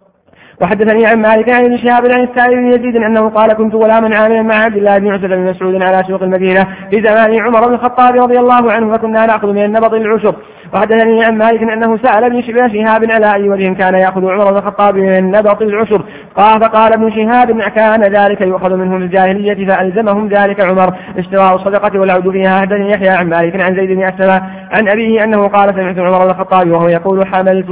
وحدثني عن مالك عن ابن شهاب عن السائب بن يزيد أنه قال كنت غلاما عاملا مع عبد الله بن عتبة بن مسعود على سوق المدينة في زمان عمر بن الخطاب رضي الله عنه فكنا نأخذ من النبط العشر. وحدثني عن مالك أنه سأل ابن شهاب على أي وجه كان يأخذ عمر بن الخطاب من النبط العشر فقال ابن شهاب كان ذلك يؤخذ منهم الجاهلية فألزمهم ذلك عمر اشتراء الصدقة والعود فيها. حدثني يحيى عن مالك عن زيد بن أسلم عن أبيه أنه قال سمعت عمر بن الخطاب وهو يقول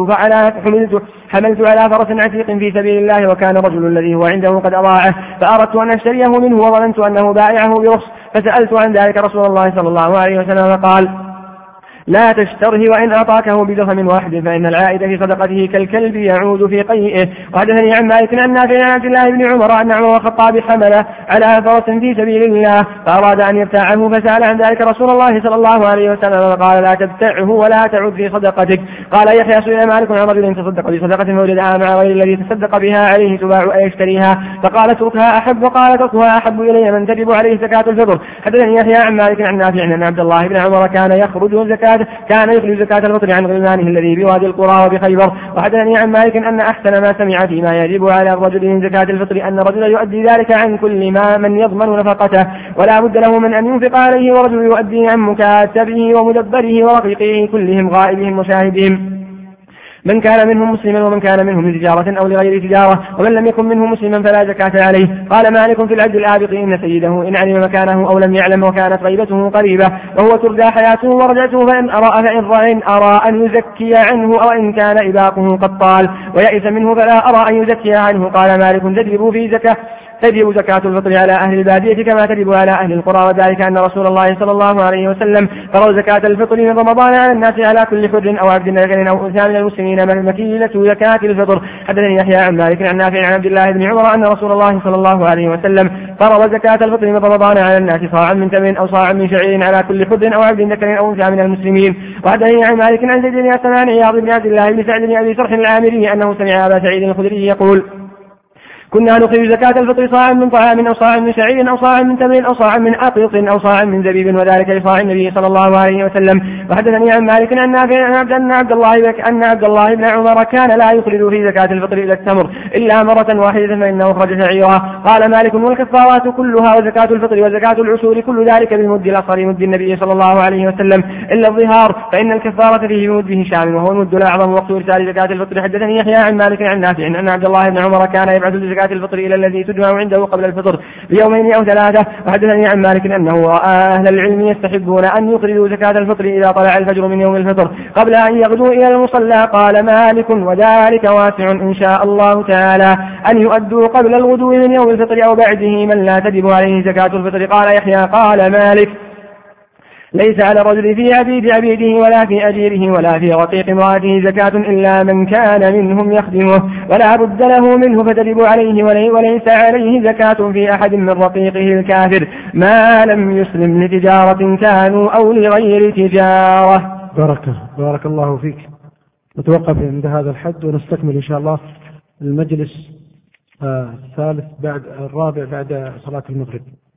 حملت على فرس عتيق في سبيل الله وكان رجل الذي هو عنده قد أضاعه فأردت أن أشتريه منه وظننت أنه بائعه برخص فسألت عن ذلك رسول الله صلى الله عليه وسلم فقال لا تشتره وإن أعطاكه بدرهم واحد فإن العائد في صدقته كالكلب يعود في قيئه. وحدثني عن مالك عن نافع عن عبد الله بن عمر أن عمر بن الخطاب حمل على فرس في سبيل الله فأراد أن يبتاعه فسأل عن ذلك رسول الله صلى الله عليه وسلم فقال لا تبتعه ولا تعد في صدقتك. قال يحيى سئل مالك عن رجل تصدق بصدقة فوجدها مع غير الذي تصدق بها عليه تباع أي يشتريها فقال اتركها أحب وقال تركها أحب إلي من تجب عليه زكاة الفطر. حدثني يحيى عن مالك عن نافع أن عبد الله بن عمر كان يخرج زكاة الفطر عن غلمانه الذي بوادي القرى وبخيبر. وحدثني عن مالك أن أحسن ما سمع فيما يجب على الرجل من زكاة الفطر أن الرجل يؤدي ذلك عن كل ما من يضمن نفقته ولا بد له من أن ينفق عليه ورجل يؤدي عن مكاتبه ومدبره ورقيقه كلهم غائبهم وشاهدهم. من كان منهم مسلما ومن كان منهم لتجارة أو لغير تجارة، ومن لم يكن منهم مسلما فلا زكاة عليه. قال مالك في العبد الآبق إن سيده إن علم مكانه أو لم يعلم وكانت غيبته قريبة وهو تردى حياته ورجعته فإن أرى أن يزكي عنه أو إن كان إباقه قد طال ويئس منه فلا أرى أن يزكي عنه. قال مالك تجب زكاة الفطر على أهل البادية كما تجب على أهل القرى، وذلك أن رسول الله صلى الله عليه وسلم فرض زكاة الفطر من رمضان على الناس على كل حر أو عبد ذكر أو أنثى من المسلمين مكيلة زكاة الفطر. حدثني يحيى عن مالك عن نافع عن عبد الله بن عمر أن رسول الله صلى الله عليه وسلم فرض زكاة الفطر من رمضان على الناس صاعا من تمر أو صاعا من شعير على كل حر أو عبد ذكر أو أنثى من المسلمين. وحدثني عن مالك عن زيد بن أسلم عن عياض بن عبد الله بن سعد بن أبي سرح العامري أنه سمع أبا سعيد الخدري يقول كنا نخرج زكاة الفطر صاعا من طعام أو صاعا من شعير أو صاعا من تمر أو صاعا من عقيق أو صاعا من زبيب وذلك لصاع النبي صلى الله عليه وسلم. وحدثني عن مالك أن عبد الله بن عمر كان لا يخرج في زكاة الفطر إلى التمر إلا مرة واحدة فإنه أخرج شعيرها. قال مالك والكفارات كلها وزكاة الفطر وزكاة العشور كل ذلك بالمد الأصغر مد النبي صلى الله عليه وسلم إلا الظهار فإن الكفارة فيه بمد هشام وهو المد الأعظم وقت إرسال زكاة الفطر. حدثني يحيى عن مالك عن نافع أن عبد الله بن عمر كان يبعث زكاة الفطر إلى الذي تجمع عنده قبل الفطر بيومين أو ثلاثة. وحدثني عن مالك أنه رأى أهل العلم يستحبون أن يخرجوا زكاة الفطر إذا طلع الفجر من يوم الفطر قبل أن يغدوا إلى المصلى. قال مالك وذلك واسع إن شاء الله تعالى أن يؤدوا قبل الغدو من يوم الفطر أو بعده من لا تجب عليه زكاة الفطر. قال يحيى قال مالك ليس على الرجل في عبيده ولا في أجيره ولا في رقيق امرأته زكاة إلا من كان منهم يخدمه ولا بد له منه فتجب عليه وليس عليه زكاة في أحد من رقيقه الكافر ما لم يسلم لتجارة كانوا أو لغير تجارة. بارك الله فيك. نتوقف عند هذا الحد ونستكمل إن شاء الله المجلس الثالث الرابع بعد صلاة المغرب.